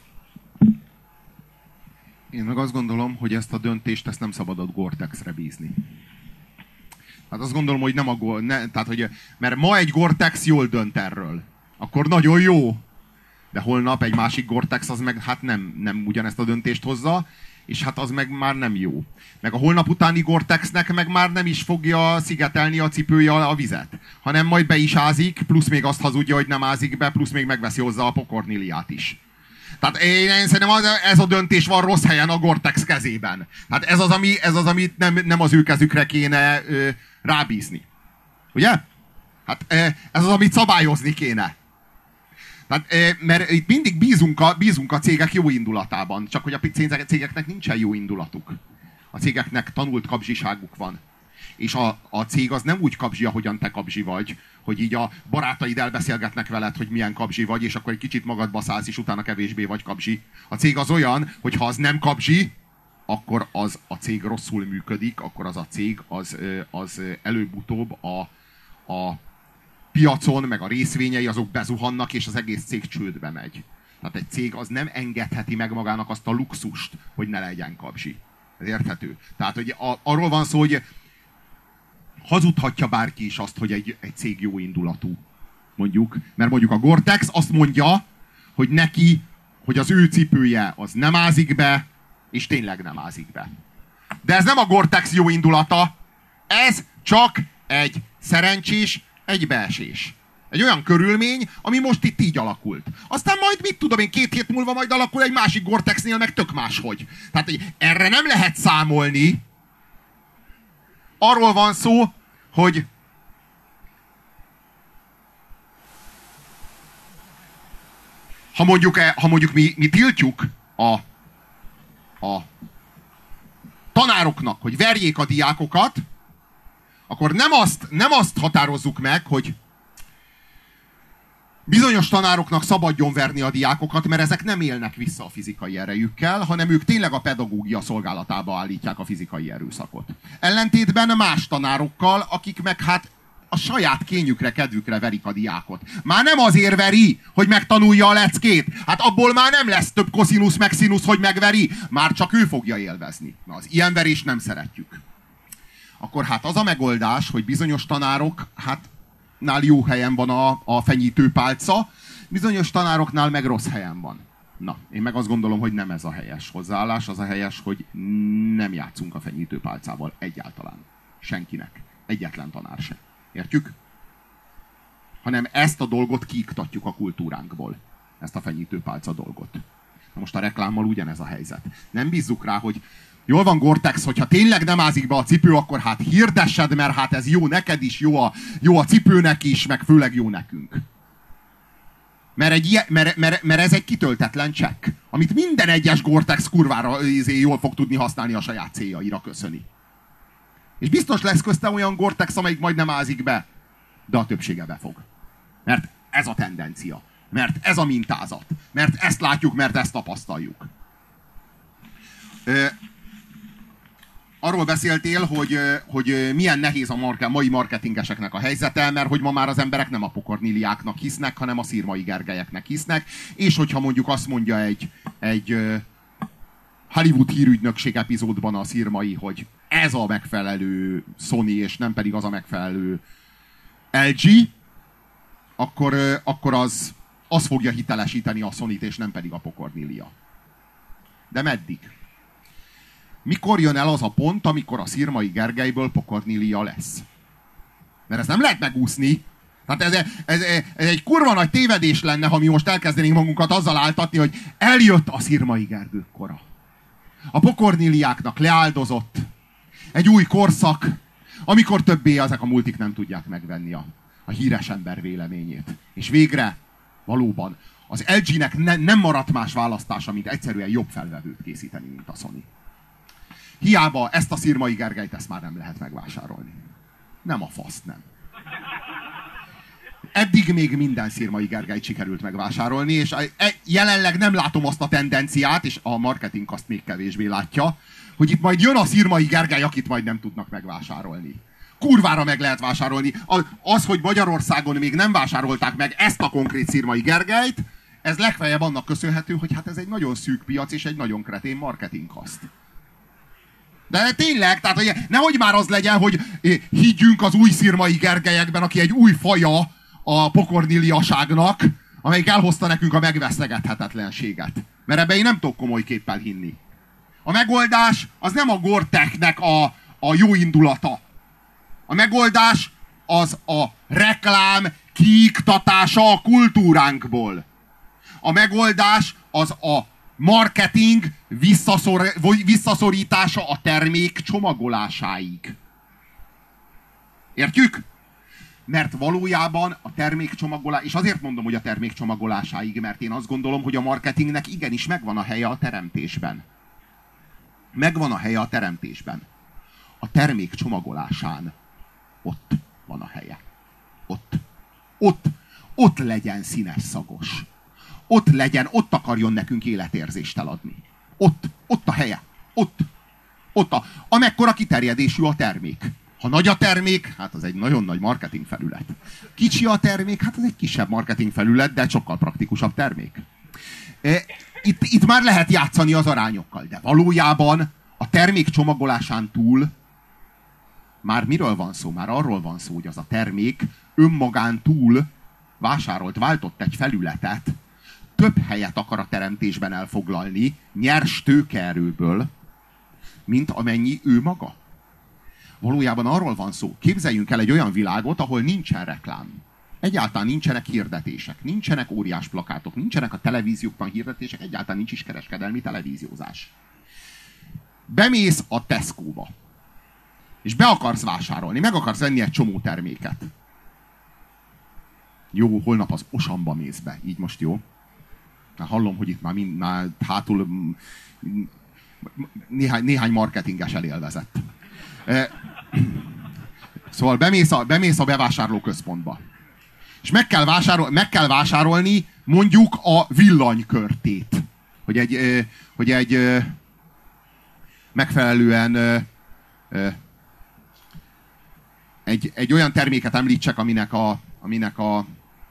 Én meg azt gondolom, hogy ezt a döntést nem szabadott Gore-Texre bízni. Hát azt gondolom, hogy mert ma egy Gore-Tex jól dönt erről. Akkor nagyon jó. De holnap egy másik Gore-Tex az meg hát nem ugyanezt a döntést hozza, és hát az meg már nem jó. Meg a holnap utáni Gore-Texnek meg már nem is fogja szigetelni a cipője a vizet, hanem majd be is ázik, plusz még azt hazudja, hogy nem ázik be, plusz még megveszi hozzá a pokorniliát is. Tehát én szerintem ez a döntés van rossz helyen a Gore-Tex kezében. Tehát ez az, amit nem az ő kezükre kéne rábízni. Ugye? Hát ez az, amit szabályozni kéne. Tehát, mert itt mindig bízunk a cégek jó indulatában, csak hogy a cégeknek nincsen jó indulatuk. A cégeknek tanult kapzsiságuk van. És a cég az nem úgy kapzsi, ahogyan te kapzsi vagy, hogy így a barátaid elbeszélgetnek veled, hogy milyen kapzsi vagy, és akkor egy kicsit magadba szállsz, és utána kevésbé vagy kapzsi. A cég az olyan, hogy ha az nem kapzsi, akkor az a cég rosszul működik, akkor az a cég az előbb-utóbb a piacon, meg a részvényei azok bezuhannak, és az egész cég csődbe megy. Tehát egy cég az nem engedheti meg magának azt a luxust, hogy ne legyen kapzsi. Ez érthető. Tehát hogy arról van szó, hogy hazudhatja bárki is azt, hogy egy cég jó indulatú. Mondjuk. Mert mondjuk a Gore-Tex azt mondja, hogy hogy az ő cipője az nem ázik be, és tényleg nem ázik be. De ez nem a Gore-Tex jó indulata, ez csak egy szerencsés egybeesés. Egy olyan körülmény, ami most itt így alakult. Aztán majd, mit tudom én, 2 hét múlva majd alakul egy másik Gore-Texnél, meg tök máshogy. Tehát erre nem lehet számolni. Arról van szó, hogy ha mondjuk mi tiltjuk a tanároknak, hogy verjék a diákokat, akkor nem azt határozzuk meg, hogy bizonyos tanároknak szabadjon verni a diákokat, mert ezek nem élnek vissza a fizikai erejükkel, hanem ők tényleg a pedagógia szolgálatába állítják a fizikai erőszakot. Ellentétben más tanárokkal, akik meg hát a saját kényükre, kedvükre verik a diákot. Már nem azért veri, hogy megtanulja a leckét. Hát abból már nem lesz több koszinusz meg szinusz, hogy megveri. Már csak ő fogja élvezni. Na, az ilyen verést nem szeretjük. Akkor hát az a megoldás, hogy bizonyos tanárok, nál jó helyen van a fenyítőpálca, bizonyos tanároknál meg rossz helyen van. Na, én meg azt gondolom, hogy nem ez a helyes hozzáállás, az a helyes, hogy nem játszunk a fenyítőpálcával egyáltalán. Senkinek. Egyetlen tanár se. Értjük? Hanem ezt a dolgot kiiktatjuk a kultúránkból. Ezt a fenyítőpálca dolgot. Na most a reklámmal ugyanez a helyzet. Nem bízzuk rá, hogy jól van, Gore-Tex, hogyha tényleg nem ázik be a cipő, akkor hát hirdessed, mert hát ez jó neked is, jó a cipőnek is, meg főleg jó nekünk. Mert ez egy kitöltetlen csekk, amit minden egyes Gore-Tex kurvára jól fog tudni használni a saját céljaira, köszöni. És biztos lesz közte olyan Gore-Tex, amelyik majd nem ázik be. De a többsége befog. Mert ez a tendencia. Mert ez a mintázat. Mert ezt látjuk, mert ezt tapasztaljuk. Arról beszéltél, hogy milyen nehéz a mai marketingeseknek a helyzete, mert hogy ma már az emberek nem a pokorniliáknak hisznek, hanem a Szirmai Gergelyeknek hisznek, és hogyha mondjuk azt mondja egy Hollywood hírügynökség epizódban a Szirmai, hogy ez a megfelelő Sony, és nem pedig az a megfelelő LG, akkor az fogja hitelesíteni a Sonyt, és nem pedig a pokornilia. De meddig? Mikor jön el az a pont, amikor a Szirmai Gergelyből pokornilia lesz? Mert ezt nem lehet megúszni. Tehát ez egy kurva nagy tévedés lenne, ha mi most elkezdenénk magunkat azzal áltatni, hogy eljött a Szirmai Gergők kora. A pokorniliáknak leáldozott egy új korszak, amikor többé ezek a multik nem tudják megvenni a híres ember véleményét. És végre, valóban, az LG-nek nem maradt más választása, mint egyszerűen jobb felvevőt készíteni, mint a Sony. Hiába ezt a Szirmai Gergelyt, ezt már nem lehet megvásárolni. Nem a faszt, nem. Eddig még minden Szirmai Gergelyt sikerült megvásárolni, és jelenleg nem látom azt a tendenciát, és a marketing azt még kevésbé látja, hogy itt majd jön a Szirmai Gergely, akit majd nem tudnak megvásárolni. Kurvára meg lehet vásárolni. Az, hogy Magyarországon még nem vásárolták meg ezt a konkrét Szirmai Gergelyt, ez legfeljebb annak köszönhető, hogy hát ez egy nagyon szűk piac, és egy nagyon kretén marketingkaszt. De tényleg, tehát hogy nehogy már az legyen, hogy higgyünk az új Szirmai Gergelyekben, aki egy új faja a pokorniliaságnak, amelyik elhozta nekünk a megvesztegethetetlenséget. Mert ebben én nem tudok komoly képpel hinni. A megoldás az nem a Gore-Texnek a jó indulata. A megoldás az a reklám kiiktatása a kultúránkból. A megoldás az a marketing visszaszorítása a termék csomagolásáig. Értjük? Mert valójában a termékcsomagolás, és azért mondom, hogy a termékcsomagolásáig, mert én azt gondolom, hogy a marketingnek igenis megvan a helye a teremtésben. Megvan a helye a teremtésben. A termék csomagolásán ott van a helye. Ott legyen színes szagos. Ott akarjon nekünk életérzést eladni. Ott a helye. Amekkora kiterjedésű a termék. Ha nagy a termék, hát az egy nagyon nagy marketing felület. Kicsi a termék, hát az egy kisebb marketing felület, de sokkal praktikusabb termék. Itt már lehet játszani az arányokkal, de valójában a termék csomagolásán túl már miről van szó? Már arról van szó, hogy az a termék önmagán túl váltott egy felületet, több helyet akar a teremtésben elfoglalni, nyers tőkeerőből, mint amennyi ő maga. Valójában arról van szó, képzeljünk el egy olyan világot, ahol nincsen reklám. Egyáltalán nincsenek hirdetések, nincsenek óriás plakátok, nincsenek a televíziókban hirdetések, egyáltalán nincs is kereskedelmi televíziózás. Bemész a Tesco-ba, és be akarsz vásárolni, meg akarsz venni egy csomó terméket. Jó, holnap az Osamba mész be, így most jó? Már hallom, hogy itt már hátul néhány marketinges elélvezett. Szóval bemész a bevásárlóközpontba. És meg kell vásárolni mondjuk a villanykörtét. Hogy egy megfelelően egy olyan terméket említsek, aminek a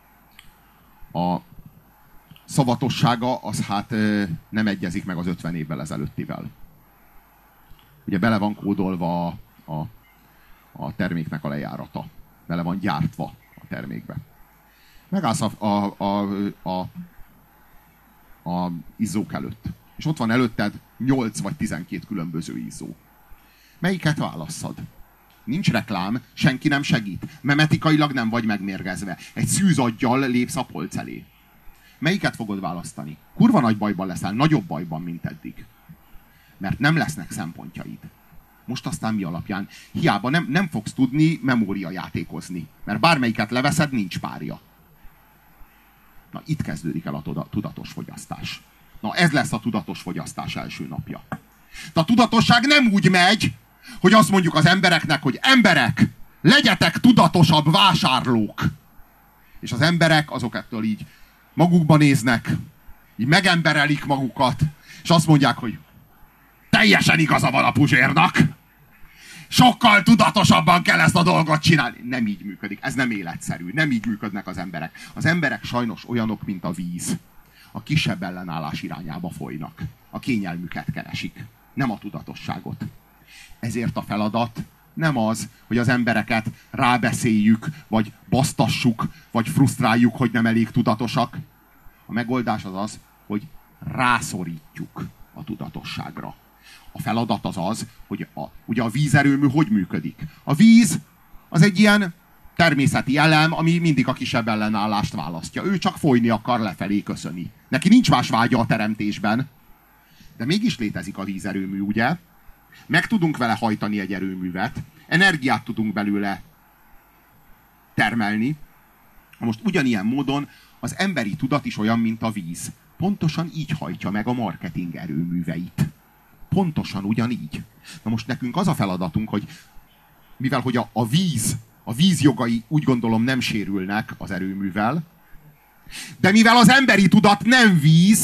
szavatossága az hát nem egyezik meg az 50 évvel ezelőttivel. Ugye bele van kódolva a terméknek a lejárata. Bele van gyártva a termékbe. Megállsz a izzók előtt. És ott van előtted 8 vagy 12 különböző izzó. Melyiket válasszad? Nincs reklám, senki nem segít. Memetikailag nem vagy megmérgezve. Egy szűzaggyal lépsz a polc elé. Melyiket fogod választani? Kurva nagy bajban leszel, nagyobb bajban, mint eddig. Mert nem lesznek szempontjaid. Most aztán mi alapján? Hiába nem fogsz tudni memóriajátékozni. Mert bármelyiket leveszed, nincs párja. Na, itt kezdődik el a tudatos fogyasztás. Na, ez lesz a tudatos fogyasztás első napja. De a tudatosság nem úgy megy, hogy azt mondjuk az embereknek, hogy emberek, legyetek tudatosabb vásárlók. És az emberek azok ettől így magukba néznek, így megemberelik magukat, és azt mondják, hogy teljesen igaza van a Puzsérnak. Sokkal tudatosabban kell ezt a dolgot csinálni. Nem így működik, ez nem életszerű, nem így működnek az emberek. Az emberek sajnos olyanok, mint a víz. A kisebb ellenállás irányába folynak. A kényelmüket keresik, nem a tudatosságot. Ezért a feladat nem az, hogy az embereket rábeszéljük, vagy basztassuk, vagy frusztráljuk, hogy nem elég tudatosak. A megoldás az az, hogy rászorítjuk a tudatosságra. A feladat az az, hogy ugye a vízerőmű hogy működik. A víz az egy ilyen természeti elem, ami mindig a kisebb ellenállást választja. Ő csak folyni akar, lefelé köszöni. Neki nincs más vágya a teremtésben. De mégis létezik a vízerőmű, ugye? Meg tudunk vele hajtani egy erőművet, energiát tudunk belőle termelni. Most ugyanilyen módon az emberi tudat is olyan, mint a víz. Pontosan így hajtja meg a marketing erőműveit. Pontosan ugyanígy. Na most nekünk az a feladatunk, hogy mivel hogy a víz jogai úgy gondolom nem sérülnek az erőművel, de mivel az emberi tudat nem víz,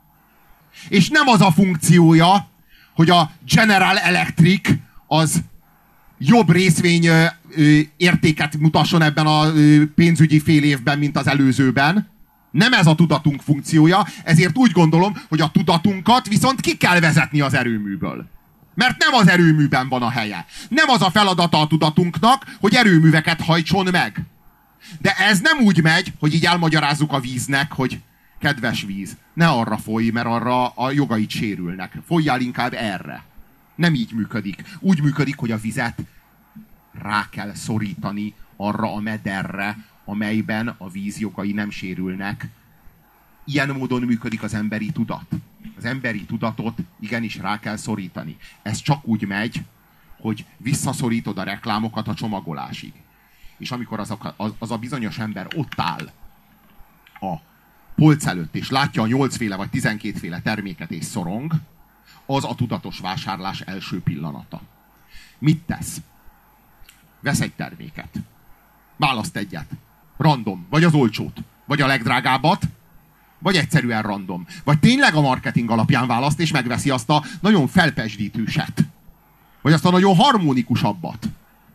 és nem az a funkciója, hogy a General Electric az jobb részvény értéket mutasson ebben a pénzügyi fél évben, mint az előzőben. Nem ez a tudatunk funkciója, ezért úgy gondolom, hogy a tudatunkat viszont ki kell vezetni az erőműből. Mert nem az erőműben van a helye. Nem az a feladata a tudatunknak, hogy erőműveket hajtson meg. De ez nem úgy megy, hogy így elmagyarázzuk a víznek, hogy kedves víz, ne arra folyj, mert arra a jogait sérülnek. Folyjál inkább erre. Nem így működik. Úgy működik, hogy a vizet rá kell szorítani arra a mederre, amelyben a víz jogai nem sérülnek. Ilyen módon működik az emberi tudat. Az emberi tudatot igenis rá kell szorítani. Ez csak úgy megy, hogy visszaszorítod a reklámokat a csomagolásig. És amikor az a bizonyos ember ott áll a polc előtt, és látja a 8 féle vagy 12 féle terméket és szorong, az a tudatos vásárlás első pillanata. Mit tesz? Vesz egy terméket. Választ egyet. Random. Vagy az olcsót. Vagy a legdrágábbat. Vagy egyszerűen random. Vagy tényleg a marketing alapján választ, és megveszi azt a nagyon felpesdítőset. Vagy azt a nagyon harmonikusabbat.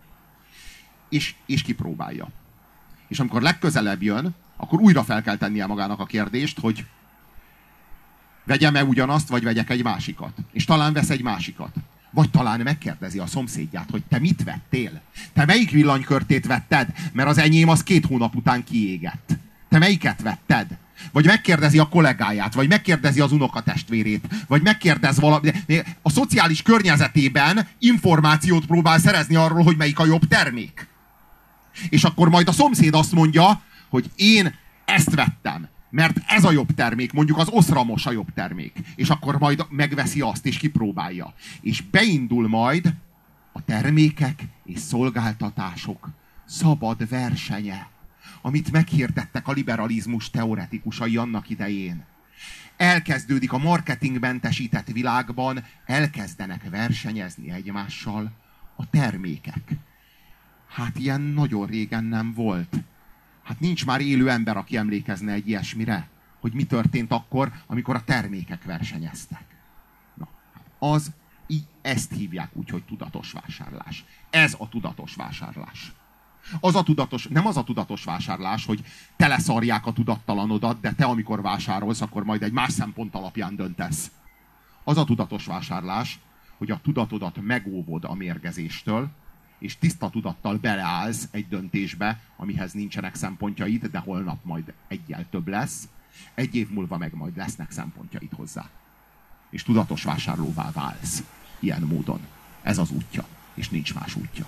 És kipróbálja. És amikor legközelebb jön, akkor újra fel kell tennie magának a kérdést, hogy vegyem-e ugyanazt, vagy vegyek egy másikat. És talán vesz egy másikat. Vagy talán megkérdezi a szomszédját, hogy te mit vettél? Te melyik villanykörtét vetted? Mert az enyém az 2 hónap után kiégett. Te melyiket vetted? Vagy megkérdezi a kollégáját, vagy megkérdezi az unokatestvérét, vagy megkérdez valami. A szociális környezetében információt próbál szerezni arról, hogy melyik a jobb termék. És akkor majd a szomszéd azt mondja, hogy én ezt vettem, mert ez a jobb termék, mondjuk az oszramos a jobb termék. És akkor majd megveszi azt, és kipróbálja. És beindul majd a termékek és szolgáltatások szabad versenye, amit meghirdettek a liberalizmus teoretikusai annak idején. Elkezdődik a marketingmentesített világban, elkezdenek versenyezni egymással a termékek. Hát ilyen nagyon régen nem volt. Hát nincs már élő ember, aki emlékezne egy ilyesmire, hogy mi történt akkor, amikor a termékek versenyeztek. Na, ezt hívják úgy, hogy tudatos vásárlás. Ez a tudatos vásárlás. Nem az a tudatos vásárlás, hogy teleszarják a tudattalanodat, de te amikor vásárolsz, akkor majd egy más szempont alapján döntesz. Az a tudatos vásárlás, hogy a tudatodat megóvod a mérgezéstől, és tiszta tudattal beleállsz egy döntésbe, amihez nincsenek szempontjaid, de holnap majd eggyel több lesz, 1 év múlva meg majd lesznek szempontjaid hozzá. És tudatos vásárlóvá válsz. Ilyen módon. Ez az útja, és nincs más útja.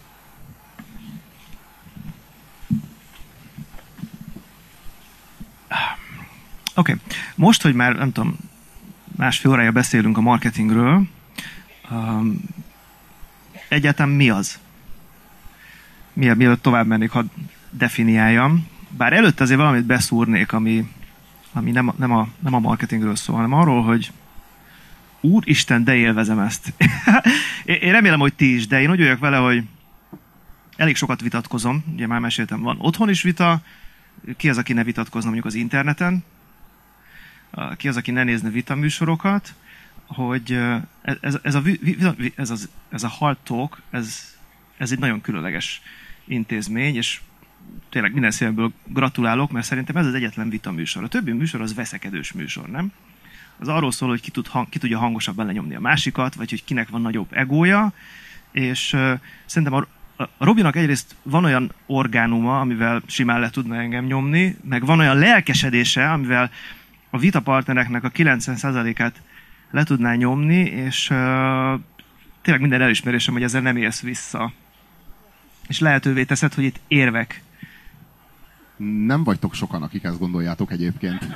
Oké. Most, hogy már, nem tudom, 1,5 órája beszélünk a marketingről, egyáltalán mi az? Mielőtt tovább mennék, ha definiáljam. Bár előtt azért valamit beszúrnék, ami nem a marketingről szól, hanem arról, hogy Úristen, de élvezem ezt. Én remélem, hogy ti is, de én úgy vagyok vele, hogy elég sokat vitatkozom. Ugye már meséltem, van otthon is vita. Ki az, aki ne vitatkozna mondjuk az interneten? Ki az, aki ne nézne vitaműsorokat? Hogy ez a Hard Talk, ez egy nagyon különleges intézmény, és tényleg minden szívemből gratulálok, mert szerintem ez az egyetlen vitaműsor. A többi műsor az veszekedős műsor, nem? Az arról szól, hogy ki tudja hangosabban lenyomni a másikat, vagy hogy kinek van nagyobb egója, és szerintem a Robinak egyrészt van olyan orgánuma, amivel simán le tudna engem nyomni, meg van olyan lelkesedése, amivel a vitapartnereknek a 90%-át le tudná nyomni, és tényleg minden elismerésem, hogy ezzel nem élsz vissza. És lehetővé teszed, hogy itt érvek. Nem vagytok sokan, akik ezt gondoljátok egyébként.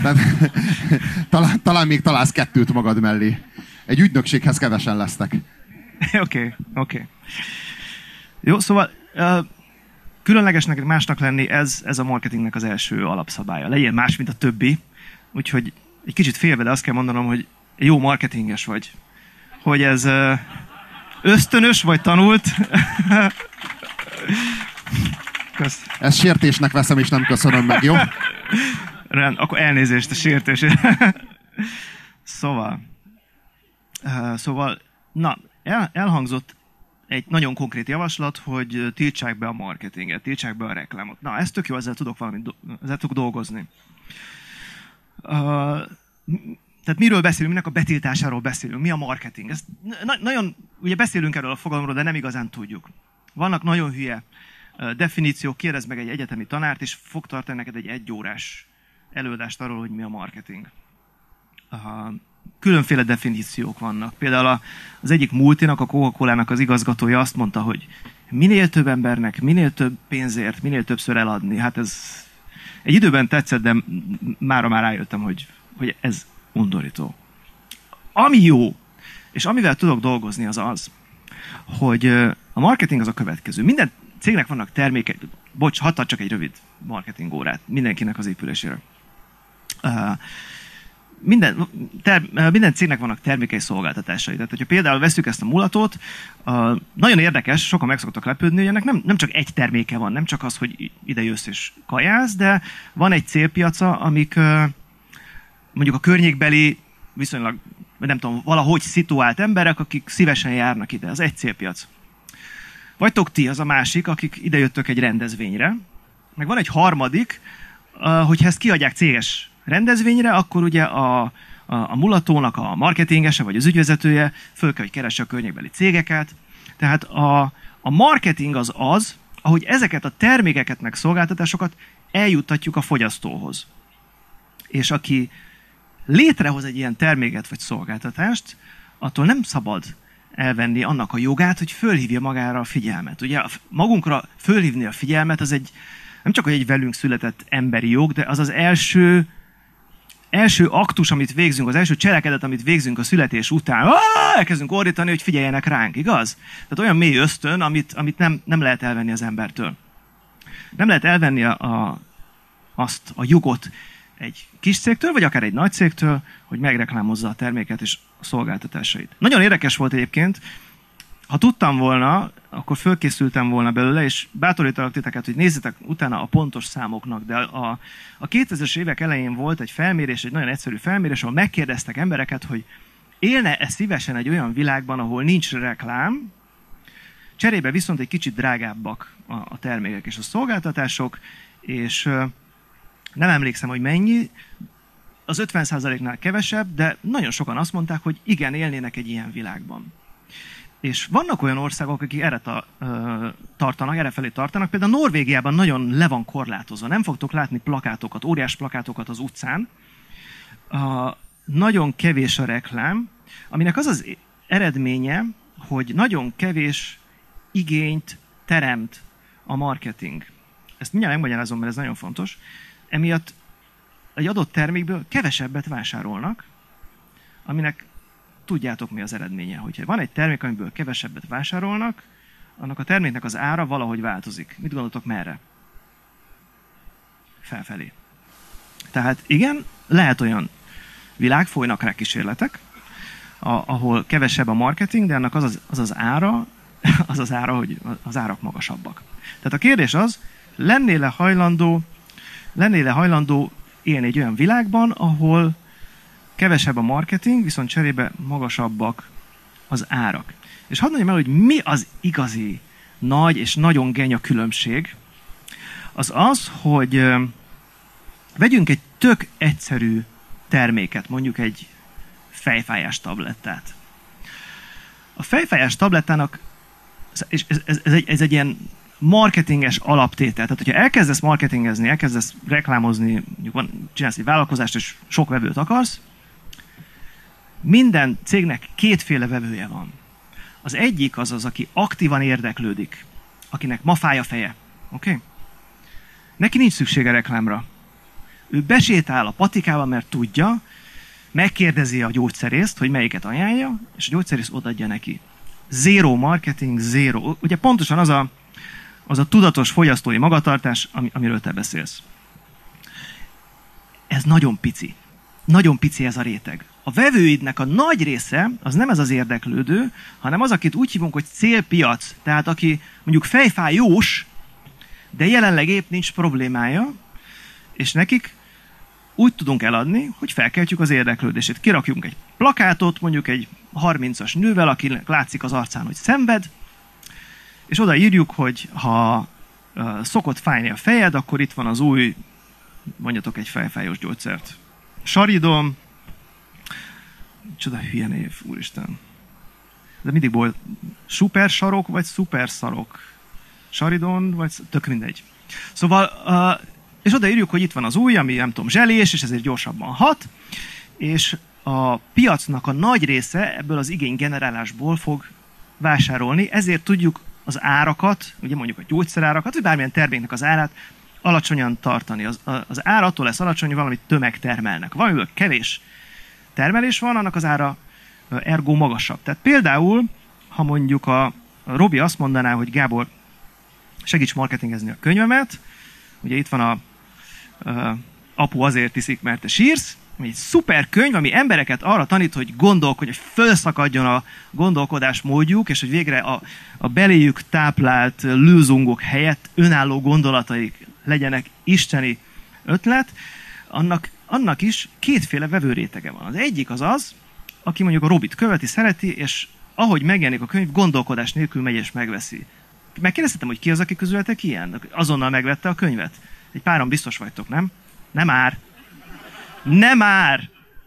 Talán még találsz kettőt magad mellé. Egy ügynökséghez kevesen lesznek. Oké. Jó, szóval különlegesnek, másnak lenni, ez a marketingnek az első alapszabálya. Legyen más, mint a többi. Úgyhogy egy kicsit félve, de azt kell mondanom, hogy jó marketinges vagy. Hogy ez ösztönös, vagy tanult. Kösz. Ezt sértésnek veszem, és nem köszönöm meg, jó? Rend, akkor elnézést a sértésért. Szóval, elhangzott egy nagyon konkrét javaslat, hogy tiltsák be a marketinget, tiltsák be a reklámot. Na, ez tök jó, ezzel tudok dolgozni. Tehát miről beszélünk, minek a betiltásáról beszélünk, mi a marketing. Ezt nagyon, ugye beszélünk erről a fogalomról, de nem igazán tudjuk. Vannak nagyon hülye definíciók, kérdezd meg egy egyetemi tanárt, és fog tartani neked egy 1 órás előadást arról, hogy mi a marketing. Különféle definíciók vannak. Például az egyik multinak, a Coca-Colának az igazgatója azt mondta, hogy minél több embernek, minél több pénzért, minél többször eladni. Hát ez egy időben tetszett, de már rájöttem, hogy ez undorító. Ami jó, és amivel tudok dolgozni, az az, hogy a marketing az a következő. Minden cégnek vannak termékek, hadd csak egy rövid marketing órát mindenkinek az épülésére. Minden cégnek vannak termékei, szolgáltatásai. Tehát, hogyha például veszük ezt a mulatót, nagyon érdekes, sokan meg szoktak lepődni, hogy ennek nem csak egy terméke van, nem csak az, hogy ide jössz és kajálsz, de van egy célpiaca, amik mondjuk a környékbeli, viszonylag, nem tudom, valahogy szituált emberek, akik szívesen járnak ide. Az egy célpiac. Vagytok ti, az a másik, akik idejöttök egy rendezvényre. Meg van egy harmadik, hogyha ezt kiadják céges rendezvényre, akkor ugye a mulatónak a marketingese, vagy az ügyvezetője föl kell, hogy keresse a környékbeli cégeket. Tehát a marketing az, ahogy ezeket a termékeket, meg szolgáltatásokat eljuttatjuk a fogyasztóhoz. És aki létrehoz egy ilyen terméket vagy szolgáltatást, attól nem szabad elvenni annak a jogát, hogy fölhívja magára a figyelmet. Ugye magunkra fölhívni a figyelmet, az nem csak egy velünk született emberi jog, de az az első aktus, amit végzünk, az első cselekedet, amit végzünk a születés után. Elkezdünk ordítani, hogy figyeljenek ránk, igaz? Tehát olyan mély ösztön, amit nem lehet elvenni az embertől. Nem lehet elvenni azt a jogot egy kis cégtől, vagy akár egy nagy cégtől, hogy megreklámozza a terméket és a szolgáltatásait. Nagyon érdekes volt egyébként, ha tudtam volna, akkor fölkészültem volna belőle, és bátorítalak titeket, hogy nézzetek utána a pontos számoknak, de a 2000-es évek elején volt egy felmérés, egy nagyon egyszerű felmérés, ahol megkérdeztek embereket, hogy élne-e szívesen egy olyan világban, ahol nincs reklám, cserébe viszont egy kicsit drágábbak a termékek és a szolgáltatások, és nem emlékszem, hogy mennyi, az 50%-nál kevesebb, de nagyon sokan azt mondták, hogy igen, élnének egy ilyen világban. És vannak olyan országok, akik erre felé tartanak, például Norvégiában nagyon le van korlátozva. Nem fogtok látni plakátokat, óriás plakátokat az utcán. Nagyon kevés a reklám, aminek az az eredménye, hogy nagyon kevés igényt teremt a marketing. Ezt mindjárt megmagyarázom, mert ez nagyon fontos. Emiatt egy adott termékből kevesebbet vásárolnak, aminek tudjátok, mi az eredménye. Hogyha van egy termék, amiből kevesebbet vásárolnak, annak a terméknek az ára valahogy változik. Mit gondoltok, merre? Felfelé. Tehát igen, lehet olyan világ, folynak rá kísérletek, ahol kevesebb a marketing, de ennek az ára, hogy az árak magasabbak. Tehát a kérdés az, lennél-e hajlandó élni egy olyan világban, ahol kevesebb a marketing, viszont cserébe magasabbak az árak. És hadd mondjam el, hogy mi az igazi nagy és nagyon genya különbség, az, hogy vegyünk egy tök egyszerű terméket, mondjuk egy fejfájás tablettát. A fejfájás tablettának, és ez egy ilyen marketinges alaptétel. Tehát, hogyha elkezdesz marketingezni, elkezdesz reklámozni, mondjuk csinálsz egy vállalkozást, és sok vevőt akarsz, minden cégnek kétféle vevője van. Az egyik az, aki aktívan érdeklődik, akinek ma fáj a feje. Oké? Neki nincs szüksége reklámra. Ő besétál a patikával, mert tudja, megkérdezi a gyógyszerészt, hogy melyiket ajánlja, és a gyógyszerész odaadja neki. Zero marketing, zero. Ugye pontosan az a tudatos fogyasztói magatartás, amiről te beszélsz. Ez nagyon pici. Nagyon pici ez a réteg. A vevőidnek a nagy része az nem ez az érdeklődő, hanem az, akit úgy hívunk, hogy célpiac. Tehát aki mondjuk fejfájós, de jelenleg épp nincs problémája, és nekik úgy tudunk eladni, hogy felkeltjük az érdeklődését. Kirakjunk egy plakátot, mondjuk egy 30-as nővel, akinek látszik az arcán, hogy szenved, és oda írjuk, hogy ha szokott fájni a fejed, akkor itt van az új, mondjatok egy fejfájós gyógyszert. Saridon, csoda hülye név, úristen. De mindig volt supersarok, vagy szuperszarok. Saridon, vagy tök mindegy. Szóval, és oda írjuk, hogy itt van az új, ami nem tudom, zselés, és ezért gyorsabban hat, és a piacnak a nagy része ebből az igénygenerálásból fog vásárolni, ezért tudjuk az árakat, ugye mondjuk a gyógyszerárakat, vagy bármilyen terméknek az árát alacsonyan tartani. Az ár attól lesz alacsony, hogy valamit tömegtermelnek. Valamiből kevés termelés van, annak az ára ergo magasabb. Tehát például, ha mondjuk a Robi azt mondaná, hogy Gábor, segíts marketingezni a könyvemet, ugye itt van a apu azért iszik, mert te sírsz, egy szuper könyv, ami embereket arra tanít, hogy gondolkodj, hogy felszakadjon a gondolkodás módjuk, és hogy végre a beléjük táplált lőzungok helyett önálló gondolataik legyenek isteni ötlet, annak is kétféle vevőrétege van. Az egyik az, aki mondjuk a Robit követi, szereti, és ahogy megjelenik a könyv, gondolkodás nélkül megy és megveszi. Megkérdeztem, hogy ki az, aki közületek ilyen? Azonnal megvette a könyvet. Egy páran biztos vagytok, nem? Nem már. Nem már!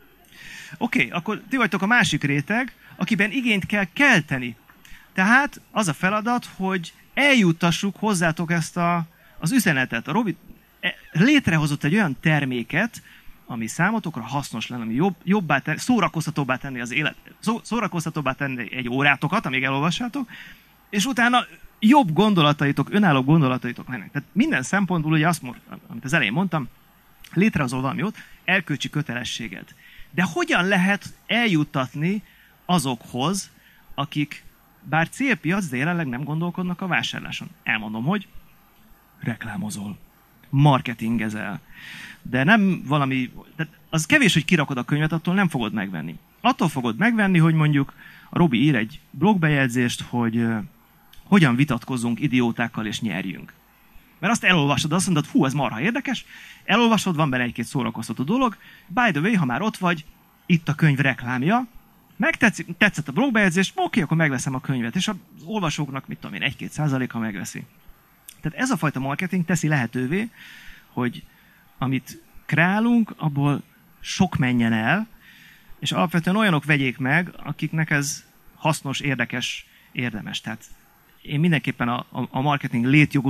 Oké, akkor ti vagytok a másik réteg, akiben igényt kell kelteni. Tehát az a feladat, hogy eljuttassuk hozzátok ezt az üzenetet. A Robi létrehozott egy olyan terméket, ami számotokra hasznos lenne, ami szórakoztatóbbá tenni az élet, szórakoztatóbbá tenni egy órátokat, amíg elolvassátok, és utána jobb gondolataitok, önálló gondolataitok lennek. Tehát minden szempontból, ugye azt, amit az elején mondtam, létrehozol valami jót, erkölcsi kötelességed. De hogyan lehet eljuttatni azokhoz, akik bár célpiac, de jelenleg nem gondolkodnak a vásárláson? Elmondom, hogy reklámozol, marketingezel. De nem valami, de az kevés, hogy kirakod a könyvet, attól nem fogod megvenni. Attól fogod megvenni, hogy mondjuk a Robi ír egy blogbejegyzést, hogy hogyan vitatkozzunk idiótákkal és nyerjünk. Mert azt elolvasod, azt mondod, hú, ez marha érdekes, elolvasod, van benne egy-két szórakoztató dolog, by the way, ha már ott vagy, itt a könyv reklámja, tetszett a blogbejegyzés, oké, akkor megveszem a könyvet, és az olvasóknak, mit tudom én, 1-2%-a megveszi. Tehát ez a fajta marketing teszi lehetővé, hogy amit kreálunk, abból sok menjen el, és alapvetően olyanok vegyék meg, akiknek ez hasznos, érdekes, érdemes. Tehát én mindenképpen a marketing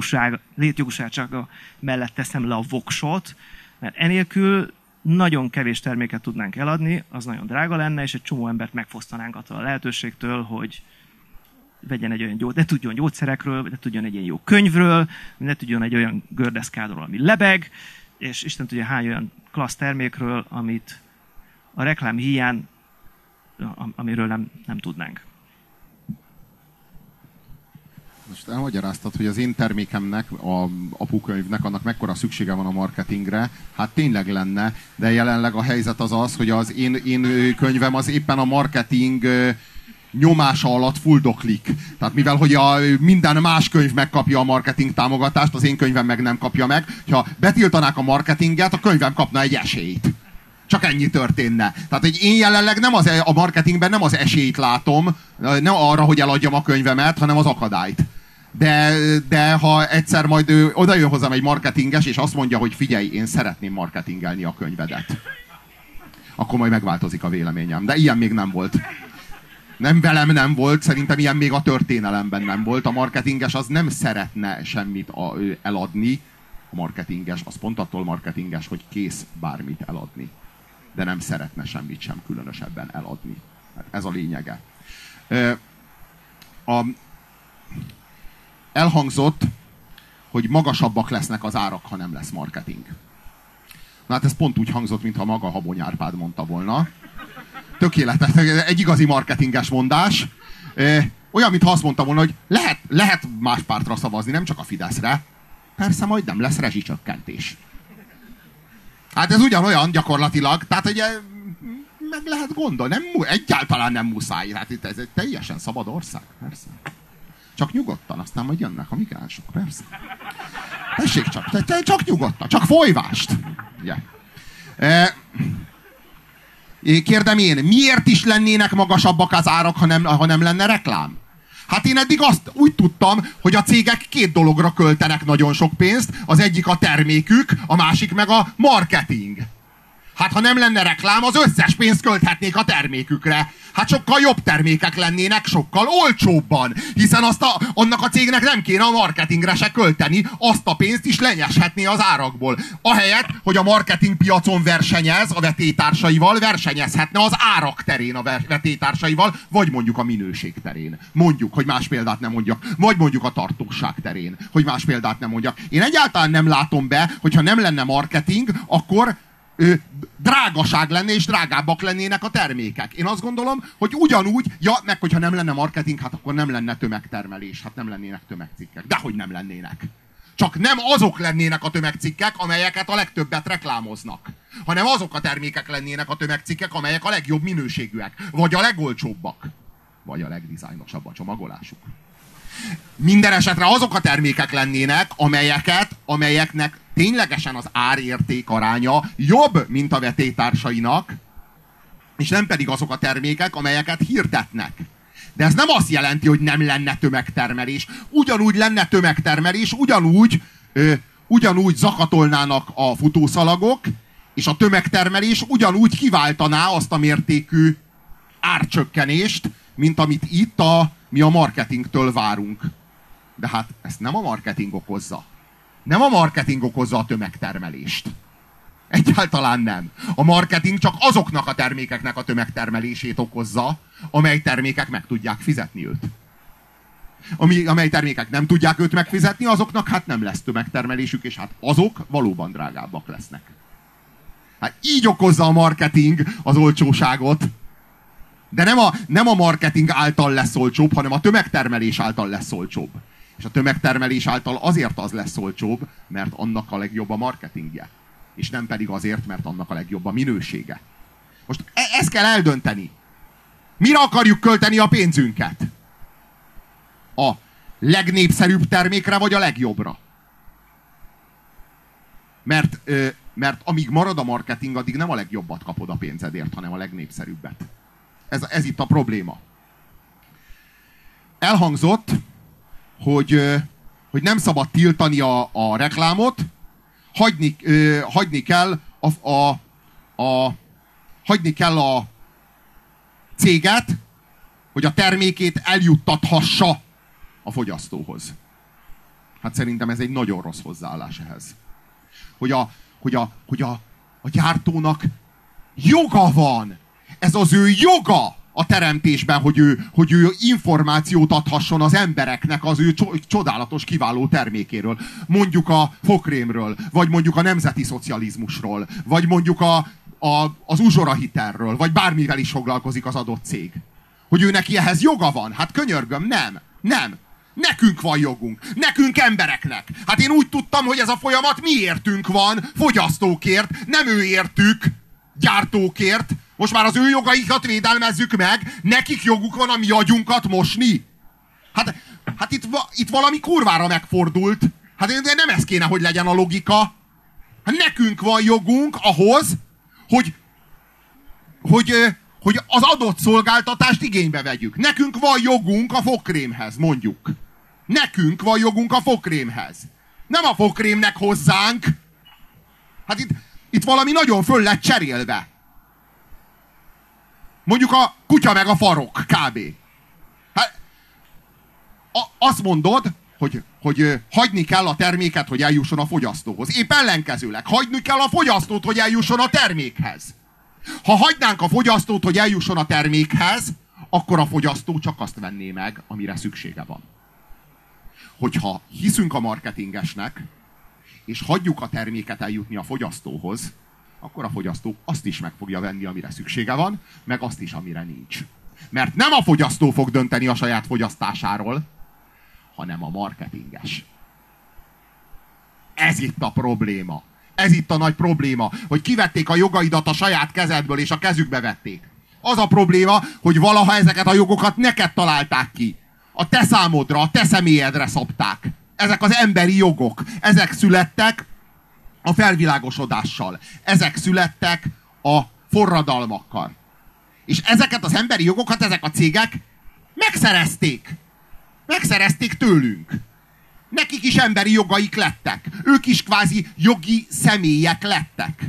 létjogúsága mellett teszem le a voksot, mert enélkül nagyon kevés terméket tudnánk eladni, az nagyon drága lenne, és egy csomó embert megfosztanánk attól a lehetőségtől, hogy vegyen egy olyan ne tudjon gyógyszerekről, ne tudjon egy ilyen jó könyvről, ne tudjon egy olyan gördeszkádról, ami lebeg, és Isten tudja hány olyan klassz termékről, amit a reklám hiány, amiről nem tudnánk. most elmagyaráztad, hogy az én termékemnek, a apukönyvnek, annak mekkora szüksége van a marketingre. Hát tényleg lenne, de jelenleg a helyzet az az, hogy az én könyvem az éppen a marketing nyomása alatt fuldoklik. Tehát mivel, hogy minden más könyv megkapja a marketing támogatást, az én könyvem meg nem kapja meg. Ha betiltanák a marketinget, a könyvem kapna egy esélyt. Csak ennyi történne. Tehát, hogy én jelenleg a marketingben nem az esélyt látom, nem arra, hogy eladjam a könyvemet, hanem az akadályt. De ha egyszer majd oda jön hozzám egy marketinges, és azt mondja, hogy figyelj, én szeretném marketingelni a könyvedet, akkor majd megváltozik a véleményem. De ilyen még nem volt. Nem velem nem volt, szerintem ilyen még a történelemben nem volt. A marketinges az nem szeretne semmit eladni. A marketinges az pont attól marketinges, hogy kész bármit eladni. De nem szeretne semmit sem különösebben eladni. Hát ez a lényege. Elhangzott, hogy magasabbak lesznek az árak, ha nem lesz marketing. Na hát ez pont úgy hangzott, mintha maga Habony Árpád mondta volna. Tökéletes, egy igazi marketinges mondás. Olyan, mintha azt mondta volna, hogy lehet más pártra szavazni, nem csak a Fideszre. Persze majd nem lesz rezsicsökkentés. Hát ez ugyanolyan gyakorlatilag, tehát ugye meg lehet gondolni, egyáltalán nem muszáj. Hát itt ez egy teljesen szabad ország, persze. Csak nyugodtan, aztán majd jönnek a migránsok, persze. Tessék csak nyugodtan, csak folyvást. Yeah. Kérdem én, miért is lennének magasabbak az árak, ha nem lenne reklám? Hát én eddig azt úgy tudtam, hogy a cégek két dologra költenek nagyon sok pénzt, az egyik a termékük, a másik meg a marketing. Hát ha nem lenne reklám, az összes pénzt költhetnék a termékükre. Hát sokkal jobb termékek lennének, sokkal olcsóbban. Hiszen annak a cégnek nem kéne a marketingre se költeni, azt a pénzt is lenyeshetné az árakból. Ahelyett, hogy a marketingpiacon versenyez a vetélytársaival, versenyezhetne az árak terén a vetélytársaival, vagy mondjuk a minőség terén. Mondjuk, hogy más példát nem mondjak. Vagy mondjuk a tartóság terén, hogy más példát nem mondjak. Én egyáltalán nem látom be, hogyha nem lenne marketing, akkor drágaság lenne, és drágábbak lennének a termékek. Én azt gondolom, hogy ugyanúgy, meg hogyha nem lenne marketing, hát akkor nem lenne tömegtermelés, hát nem lennének tömegcikkek. Dehogy nem lennének. Csak nem azok lennének a tömegcikkek, amelyeket a legtöbbet reklámoznak, hanem azok a termékek lennének a tömegcikkek, amelyek a legjobb minőségűek, vagy a legolcsóbbak, vagy a legdizájnosabb a csomagolásuk. Minden esetre azok a termékek lennének, amelyeknek ténylegesen az árérték aránya jobb, mint a vetélytársainak, és nem pedig azok a termékek, amelyeket hirdetnek. De ez nem azt jelenti, hogy nem lenne tömegtermelés. Ugyanúgy lenne tömegtermelés, ugyanúgy zakatolnának a futószalagok, és a tömegtermelés ugyanúgy kiváltaná azt a mértékű árcsökkenést, mint amit itt mi a marketingtől várunk. De hát ezt nem a marketing okozza. Nem a marketing okozza a tömegtermelést. Egyáltalán nem. A marketing csak azoknak a termékeknek a tömegtermelését okozza, amely termékek meg tudják fizetni őt. Amely termékek nem tudják őt megfizetni, azoknak hát nem lesz tömegtermelésük, és hát azok valóban drágábbak lesznek. Hát így okozza a marketing az olcsóságot. De nem a marketing által lesz olcsóbb, hanem a tömegtermelés által lesz olcsóbb. És a tömegtermelés által azért az lesz olcsóbb, mert annak a legjobb a marketingje. És nem pedig azért, mert annak a legjobb a minősége. Most ezt kell eldönteni. Mire akarjuk költeni a pénzünket? A legnépszerűbb termékre, vagy a legjobbra? Mert amíg marad a marketing, addig nem a legjobbat kapod a pénzedért, hanem a legnépszerűbbet. Ez itt a probléma. Elhangzott, hogy nem szabad tiltani a reklámot, hagyni kell a céget, hogy a termékét eljuttathassa a fogyasztóhoz. Hát szerintem ez egy nagyon rossz hozzáállás ehhez. Hogy a gyártónak joga van. Ez az ő joga a teremtésben, hogy ő információt adhasson az embereknek az ő csodálatos, kiváló termékéről. Mondjuk a fogkrémről, vagy mondjuk a nemzeti szocializmusról, vagy mondjuk az uzsorahitelről, vagy bármivel is foglalkozik az adott cég. Hogy ő neki ehhez joga van? Hát könyörgöm, nem. Nekünk van jogunk. Nekünk embereknek. Hát én úgy tudtam, hogy ez a folyamat miértünk van, fogyasztókért, nem ő értük, gyártókért. Most már az ő jogaikat védelmezzük meg, nekik joguk van a mi agyunkat mosni. Hát itt valami kurvára megfordult. Hát de nem ez kéne, hogy legyen a logika. Hát nekünk van jogunk ahhoz, hogy az adott szolgáltatást igénybe vegyük. Nekünk van jogunk a fogkrémhez, mondjuk. Nekünk van jogunk a fogkrémhez. Nem a fogkrémnek hozzánk. Hát itt valami nagyon föl lett cserélve. Mondjuk a kutya meg a farok, kb. Hát, azt mondod, hogy hagyni kell a terméket, hogy eljusson a fogyasztóhoz. Épp ellenkezőleg, hagyni kell a fogyasztót, hogy eljusson a termékhez. Ha hagynánk a fogyasztót, hogy eljusson a termékhez, akkor a fogyasztó csak azt venné meg, amire szüksége van. Hogyha hiszünk a marketingesnek, és hagyjuk a terméket eljutni a fogyasztóhoz, akkor a fogyasztó azt is meg fogja venni, amire szüksége van, meg azt is, amire nincs. Mert nem a fogyasztó fog dönteni a saját fogyasztásáról, hanem a marketinges. Ez itt a probléma. Ez itt a nagy probléma, hogy kivették a jogaidat a saját kezedből, és a kezükbe vették. Az a probléma, hogy valaha ezeket a jogokat neked találták ki. A te számodra, a te személyedre szabták. Ezek az emberi jogok. Ezek születtek a felvilágosodással. Ezek születtek a forradalmakkal. És ezeket az emberi jogokat ezek a cégek megszerezték. Megszerezték tőlünk. Nekik is emberi jogaik lettek. Ők is kvázi jogi személyek lettek.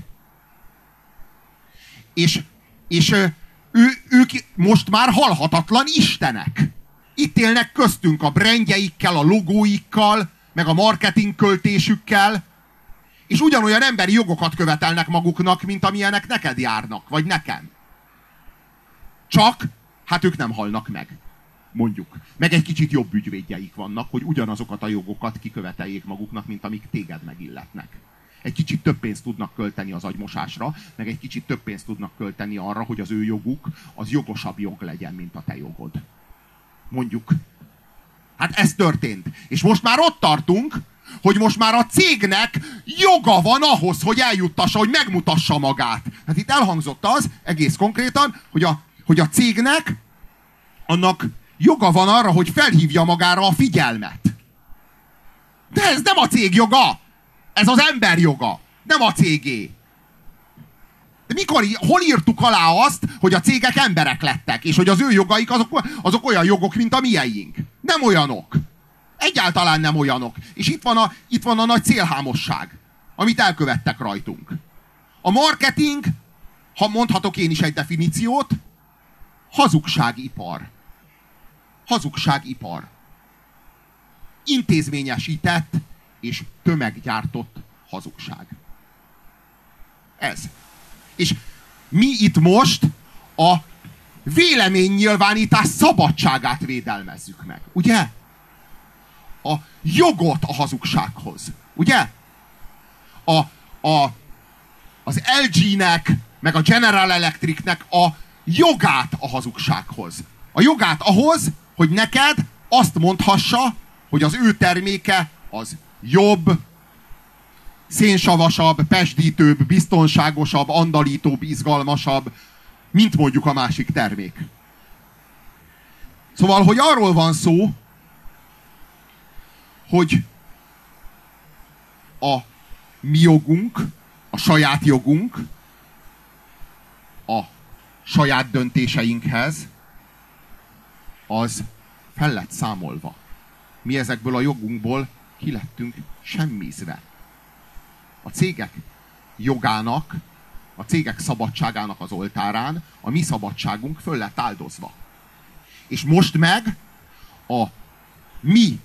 És ők most már halhatatlan istenek. Itt élnek köztünk a brandjeikkel, a logóikkal, meg a marketing költésükkel, és ugyanolyan emberi jogokat követelnek maguknak, mint amilyenek neked járnak, vagy nekem. Csak, hát ők nem halnak meg. Mondjuk. Meg egy kicsit jobb ügyvédjeik vannak, hogy ugyanazokat a jogokat kiköveteljék maguknak, mint amik téged megilletnek. Egy kicsit több pénzt tudnak költeni az agymosásra, meg egy kicsit több pénzt tudnak költeni arra, hogy az ő joguk az jogosabb jog legyen, mint a te jogod. Mondjuk. Hát ez történt. És most már ott tartunk, hogy most már a cégnek joga van ahhoz, hogy eljuttassa, hogy megmutassa magát. Hát itt elhangzott az, egész konkrétan, hogy a cégnek annak joga van arra, hogy felhívja magára a figyelmet. De ez nem a cég joga! Ez az ember joga, nem a cégé. De hol írtuk alá azt, hogy a cégek emberek lettek, és hogy az ő jogaik azok olyan jogok, mint a mieink? Nem olyanok. Egyáltalán nem olyanok. És itt van a nagy célhámosság, amit elkövettek rajtunk. A marketing, ha mondhatok én is egy definíciót, hazugságipar. Hazugságipar. Intézményesített és tömeggyártott hazugság. Ez. És mi itt most a véleménynyilvánítás szabadságát védelmezzük meg. Ugye? A jogot a hazugsághoz. Ugye? Az LG-nek, meg a General Electricnek a jogát a hazugsághoz. A jogát ahhoz, hogy neked azt mondhassa, hogy az ő terméke az jobb, szénsavasabb, pesdítőbb, biztonságosabb, andalítóbb, izgalmasabb, mint mondjuk a másik termék. Szóval, hogy arról van szó, hogy a mi jogunk, a saját jogunk, a saját döntéseinkhez, az fel lett számolva. Mi ezekből a jogunkból ki lettünk semmizve. A cégek jogának, a cégek szabadságának az oltárán a mi szabadságunk föl lett áldozva. És most meg a mi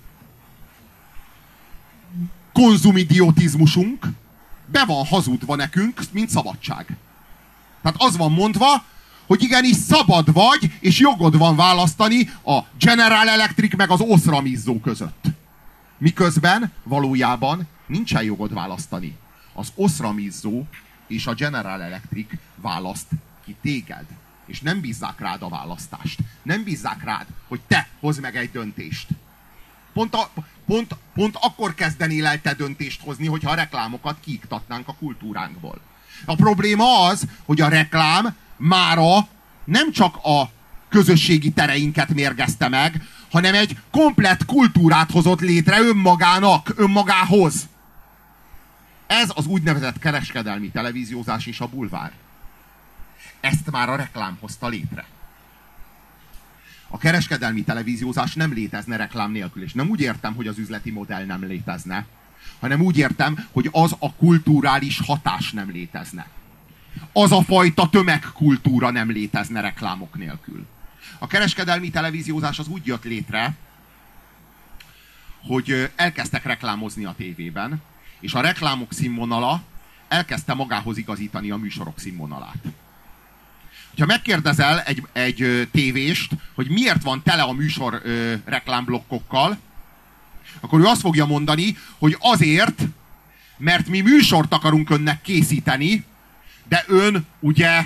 konzumidiotizmusunk be van hazudva nekünk, mint szabadság. Tehát az van mondva, hogy igenis szabad vagy, és jogod van választani a General Electric meg az oszramizzó között. Miközben valójában nincsen jogod választani. Az oszramizzó és a General Electric választ ki téged. És nem bízzák rád a választást. Nem bízzák rád, hogy te hozz meg egy döntést. Pont akkor kezdenél el te döntést hozni, hogyha a reklámokat kiiktatnánk a kultúránkból. A probléma az, hogy a reklám mára nem csak a közösségi tereinket mérgezte meg, hanem egy komplett kultúrát hozott létre önmagához. Ez az úgynevezett kereskedelmi televíziózás és a bulvár. Ezt már a reklám hozta létre. A kereskedelmi televíziózás nem létezne reklám nélkül. És nem úgy értem, hogy az üzleti modell nem létezne, hanem úgy értem, hogy az a kulturális hatás nem létezne. Az a fajta tömegkultúra nem létezne reklámok nélkül. A kereskedelmi televíziózás az úgy jött létre, hogy elkezdtek reklámozni a tévében, és a reklámok színvonala elkezdte magához igazítani a műsorok színvonalát. Ha megkérdezel egy tévést, hogy miért van tele a műsor reklámblokkokkal, akkor ő azt fogja mondani, hogy azért, mert mi műsort akarunk önnek készíteni, de ön ugye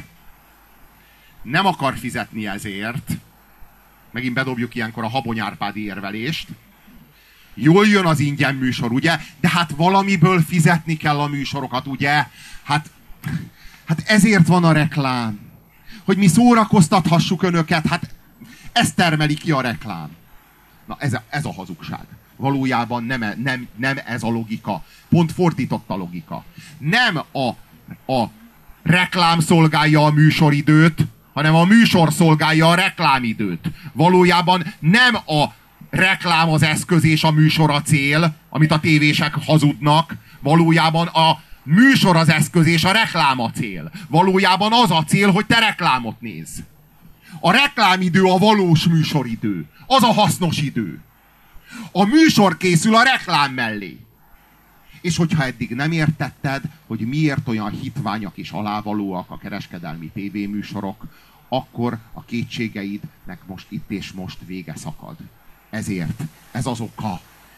nem akar fizetni ezért. Megint bedobjuk ilyenkor a Habony Árpádi érvelést. Jól jön az ingyen műsor, ugye? De hát valamiből fizetni kell a műsorokat, ugye? Hát ezért van a reklám. Hogy mi szórakoztathassuk önöket, hát ez termeli ki a reklám. Na ez a hazugság. Valójában nem ez a logika. Pont fordított a logika. Nem a reklám szolgálja a műsoridőt, hanem a műsor szolgálja a reklámidőt. Valójában nem a reklám az eszköz és a műsor a cél, amit a tévések hazudnak. Valójában a műsor az eszköz és a reklám a cél. Valójában az a cél, hogy te reklámot nézz. A reklámidő a valós műsoridő. Az a hasznos idő. A műsor készül a reklám mellé. És hogyha eddig nem értetted, hogy miért olyan hitványak és alávalóak a kereskedelmi tévéműsorok, akkor a kétségeidnek most itt és most vége szakad. Ezért, ez az oka.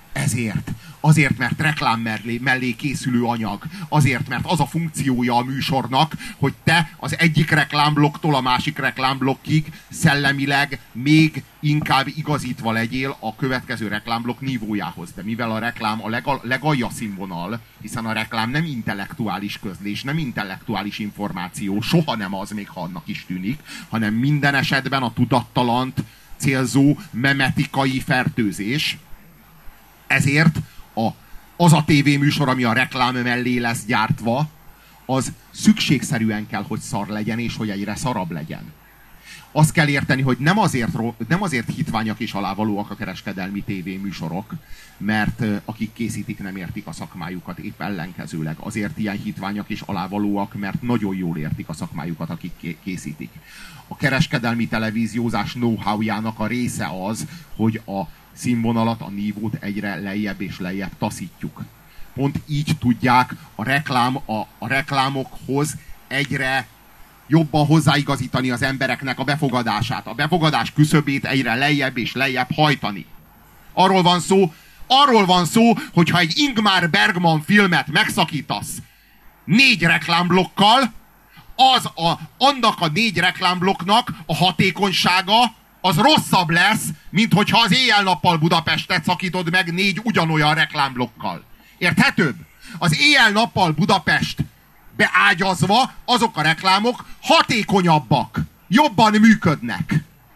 Azért, mert reklám mellé készülő anyag. Azért, mert az a funkciója a műsornak, hogy te az egyik reklámblokktól a másik reklámblokkig szellemileg még inkább igazítva legyél a következő reklámblokk nívójához. De mivel a reklám a legalja színvonal, hiszen a reklám nem intellektuális közlés, nem intellektuális információ, soha nem az, még ha annak is tűnik, hanem minden esetben a tudattalant célzó memetikai fertőzés. Ezért az a tévéműsor, ami a reklám mellé lesz gyártva, az szükségszerűen kell, hogy szar legyen, és hogy egyre szarabb legyen. Azt kell érteni, hogy nem azért hitványak és alávalóak a kereskedelmi tévéműsorok, mert akik készítik, nem értik a szakmájukat, épp ellenkezőleg. Azért ilyen hitványak és alávalóak, mert nagyon jól értik a szakmájukat, akik készítik. A kereskedelmi televíziózás know-howjának a része az, hogy a színvonalat, a nívót egyre lejjebb és lejjebb taszítjuk. Pont így tudják a reklámokhoz egyre jobban hozzáigazítani az embereknek a befogadását. A befogadás küszöbét egyre lejjebb és lejjebb hajtani. Arról van szó, hogyha egy Ingmar Bergman filmet megszakítasz 4 reklámblokkal, annak a 4 reklámblokknak a hatékonysága az rosszabb lesz, mint hogyha az Éjjel-nappal Budapestet szakítod meg 4 ugyanolyan reklámblokkal. Érthetőbb? Az Éjjel-nappal Budapest beágyazva azok a reklámok hatékonyabbak, jobban működnek.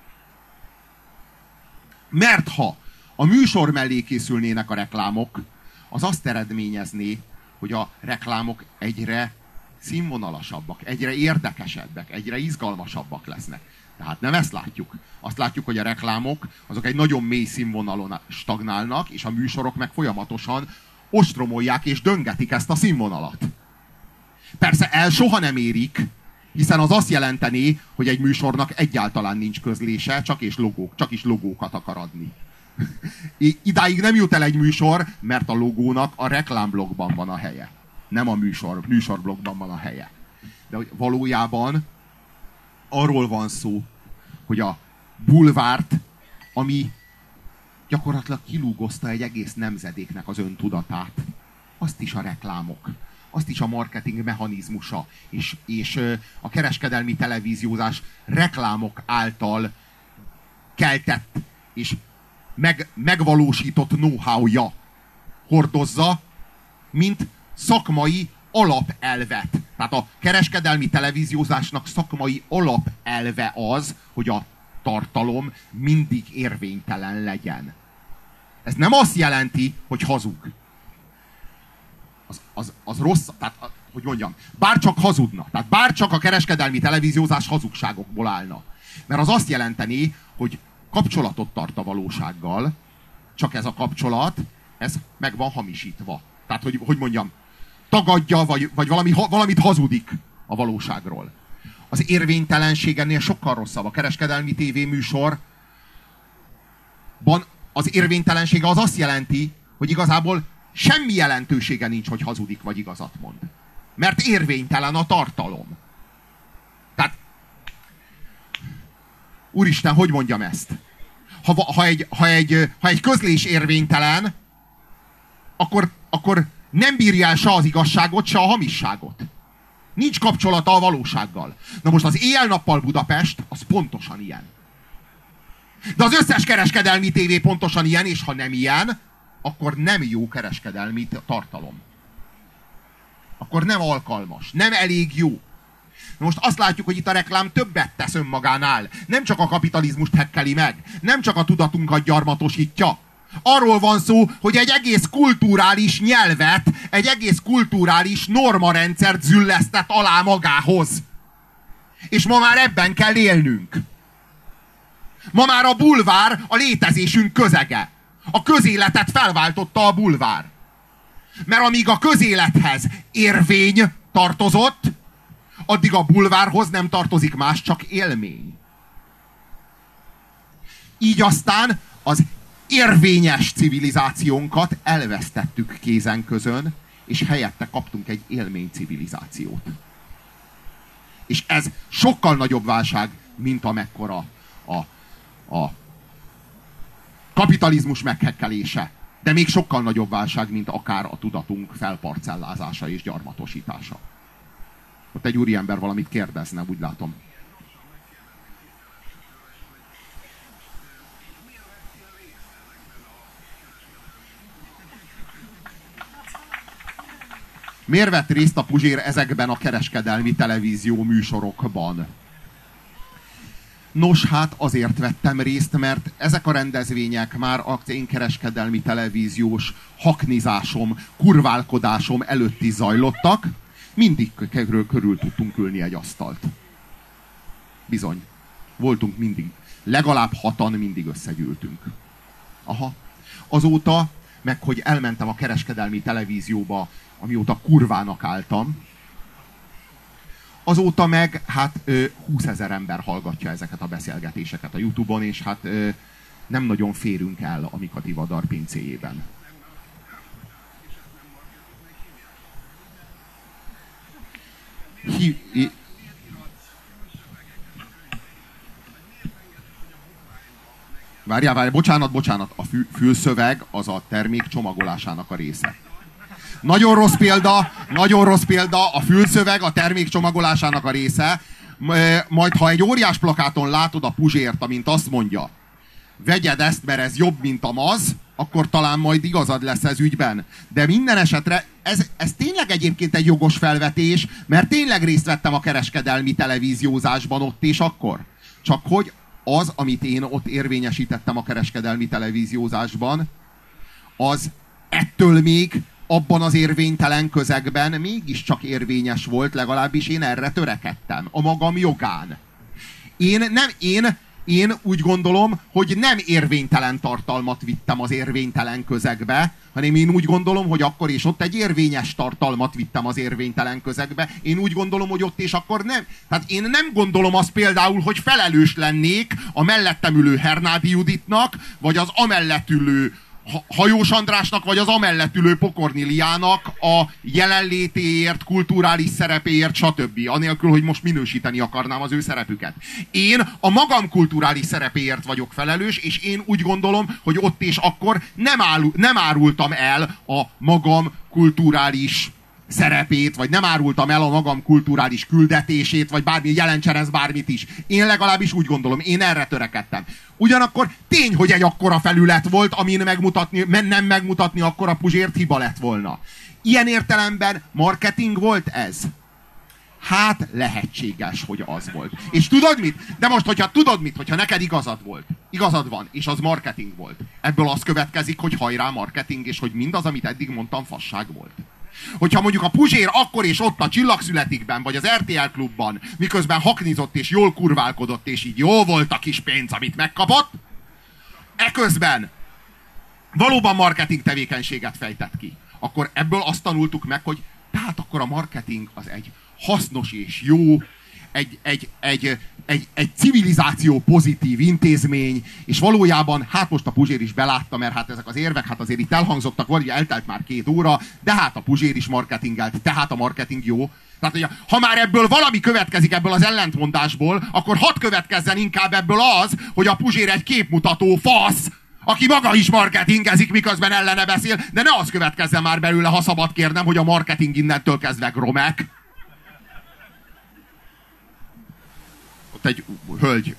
Mert ha a műsor mellé készülnének a reklámok, az azt eredményezné, hogy a reklámok egyre színvonalasabbak, egyre érdekesebbek, egyre izgalmasabbak lesznek. Tehát nem ezt látjuk. Azt látjuk, hogy a reklámok azok egy nagyon mély színvonalon stagnálnak, és a műsorok meg folyamatosan ostromolják és döngetik ezt a színvonalat. Persze el soha nem érik, hiszen az azt jelenteni, hogy egy műsornak egyáltalán nincs közlése, csak is logókat akar adni. Idáig nem jut el egy műsor, mert a logónak a reklámblokkban van a helye. Nem a műsorblokkban van a helye. De valójában arról van szó, hogy a bulvárt, ami gyakorlatilag kilúgozta egy egész nemzedéknek az öntudatát, azt is a reklámok, azt is a marketing mechanizmusa, és a kereskedelmi televíziózás reklámok által keltett és megvalósított know-how-ja hordozza, mint szakmai alapelvet. Tehát a kereskedelmi televíziózásnak szakmai alapelve az, hogy a tartalom mindig érvénytelen legyen. Ez nem azt jelenti, hogy hazug. Az rossz, tehát, hogy mondjam, bárcsak hazudna. Tehát bárcsak a kereskedelmi televíziózás hazugságokból állna. Mert az azt jelenteni, hogy kapcsolatot tart a valósággal, csak ez a kapcsolat, ez meg van hamisítva. Tehát, hogy mondjam, tagadja, vagy valamit hazudik a valóságról. Az érvénytelenség ennél sokkal rosszabb. A kereskedelmi tévéműsorban az érvénytelensége az azt jelenti, hogy igazából semmi jelentősége nincs, hogy hazudik, vagy igazat mond. Mert érvénytelen a tartalom. Tehát, úristen, hogy mondjam ezt? Ha egy közlés érvénytelen, akkor nem bírja el se az igazságot, se a hamisságot. Nincs kapcsolata a valósággal. Na most az Éjjel-nappal Budapest, az pontosan ilyen. De az összes kereskedelmi tévé pontosan ilyen, és ha nem ilyen, akkor nem jó kereskedelmi tartalom. Akkor nem alkalmas, nem elég jó. Na most azt látjuk, hogy itt a reklám többet tesz önmagánál. Nem csak a kapitalizmust hekkeli meg, nem csak a tudatunkat gyarmatosítja. Arról van szó, hogy egy egész kulturális nyelvet, egy egész kulturális normarendszert züllesztett alá magához. És ma már ebben kell élnünk. Ma már a bulvár a létezésünk közege. A közéletet felváltotta a bulvár. Mert amíg a közélethez érvény tartozott, addig a bulvárhoz nem tartozik más, csak élmény. Így aztán az érvényes civilizációnkat elvesztettük kézen közön, és helyette kaptunk egy élmény civilizációt. És ez sokkal nagyobb válság, mint amekkora a kapitalizmus meghekkelése. De még sokkal nagyobb válság, mint akár a tudatunk felparcellázása és gyarmatosítása. Ott egy úriember valamit kérdezne, úgy látom. Miért vett részt a Puzsér ezekben a kereskedelmi televízió műsorokban? Nos, hát azért vettem részt, mert ezek a rendezvények már az én kereskedelmi televíziós haknizásom, kurválkodásom előtt is zajlottak. Mindig körül tudtunk ülni egy asztalt. Bizony. Voltunk mindig. Legalább 6-an mindig összegyűltünk. Aha. Azóta, meg hogy elmentem a kereskedelmi televízióba, amióta kurvának álltam, azóta meg hát 20 000 ember hallgatja ezeket a beszélgetéseket a YouTube-on, és hát nem nagyon férünk el a Mikati Vadar pincéjében. Várjál, bocsánat. A fülszöveg az a termék csomagolásának a része. Nagyon rossz példa, a fülszöveg a termék csomagolásának a része. Majd, ha egy óriás plakáton látod a Puzsért, amint azt mondja, vegyed ezt, mert ez jobb, mint a maz, akkor talán majd igazad lesz ez ügyben. De minden esetre ez tényleg egyébként egy jogos felvetés, mert tényleg részt vettem a kereskedelmi televíziózásban ott és akkor. Csak hogy az, amit én ott érvényesítettem a kereskedelmi televíziózásban, az ettől még abban az érvénytelen közegben mégiscsak érvényes volt, legalábbis én erre törekedtem, a magam jogán. Én úgy gondolom, hogy nem érvénytelen tartalmat vittem az érvénytelen közegbe, hanem én úgy gondolom, hogy akkor és ott egy érvényes tartalmat vittem az érvénytelen közegbe. Én úgy gondolom, hogy ott és akkor nem. Tehát én nem gondolom azt például, hogy felelős lennék a mellettem ülő Hernádi Juditnak, vagy az amellett ülő Hajós Andrásnak, vagy az amellett ülő Pokorni Liának a jelenlétéért, kulturális szerepéért, stb. Anélkül, hogy most minősíteni akarnám az ő szerepüket. Én a magam kulturális szerepéért vagyok felelős, és én úgy gondolom, hogy ott és akkor nem árultam el a magam kulturális szerepét, vagy nem árultam el a magam kulturális küldetését, vagy bármi, jelentsen ez bármit is. Én legalábbis úgy gondolom, én erre törekedtem. Ugyanakkor tény, hogy egy akkora felület volt, amin nem megmutatni akkora Puzsért hiba lett volna. Ilyen értelemben marketing volt ez? Hát lehetséges, hogy az volt. És tudod mit? De most, hogyha neked igazad van, és az marketing volt, ebből az következik, hogy hajrá marketing, és hogy mindaz, amit eddig mondtam, fasság volt. Hogyha mondjuk a Puzsér akkor és ott a Csillagszületikben, vagy az RTL klubban, miközben haknizott és jól kurválkodott, és így jó volt a kis pénz, amit megkapott, eközben valóban marketing tevékenységet fejtett ki, akkor ebből azt tanultuk meg, hogy tehát akkor a marketing az egy hasznos és jó, egy civilizáció pozitív intézmény, és valójában, hát most a Puzsér is belátta, mert hát ezek az érvek, hát azért itt elhangzottak, vagy eltelt már 2 óra, de hát a Puzsér is marketingelt, tehát a marketing jó. Tehát, hogy ha már ebből valami következik, ebből az ellentmondásból, akkor hadd következzen inkább ebből az, hogy a Puzsér egy képmutató fasz, aki maga is marketingezik, miközben ellene beszél, de ne az következzen már belőle, ha szabad kérnem, hogy a marketing innentől kezdve gromek. Ott egy hölgy.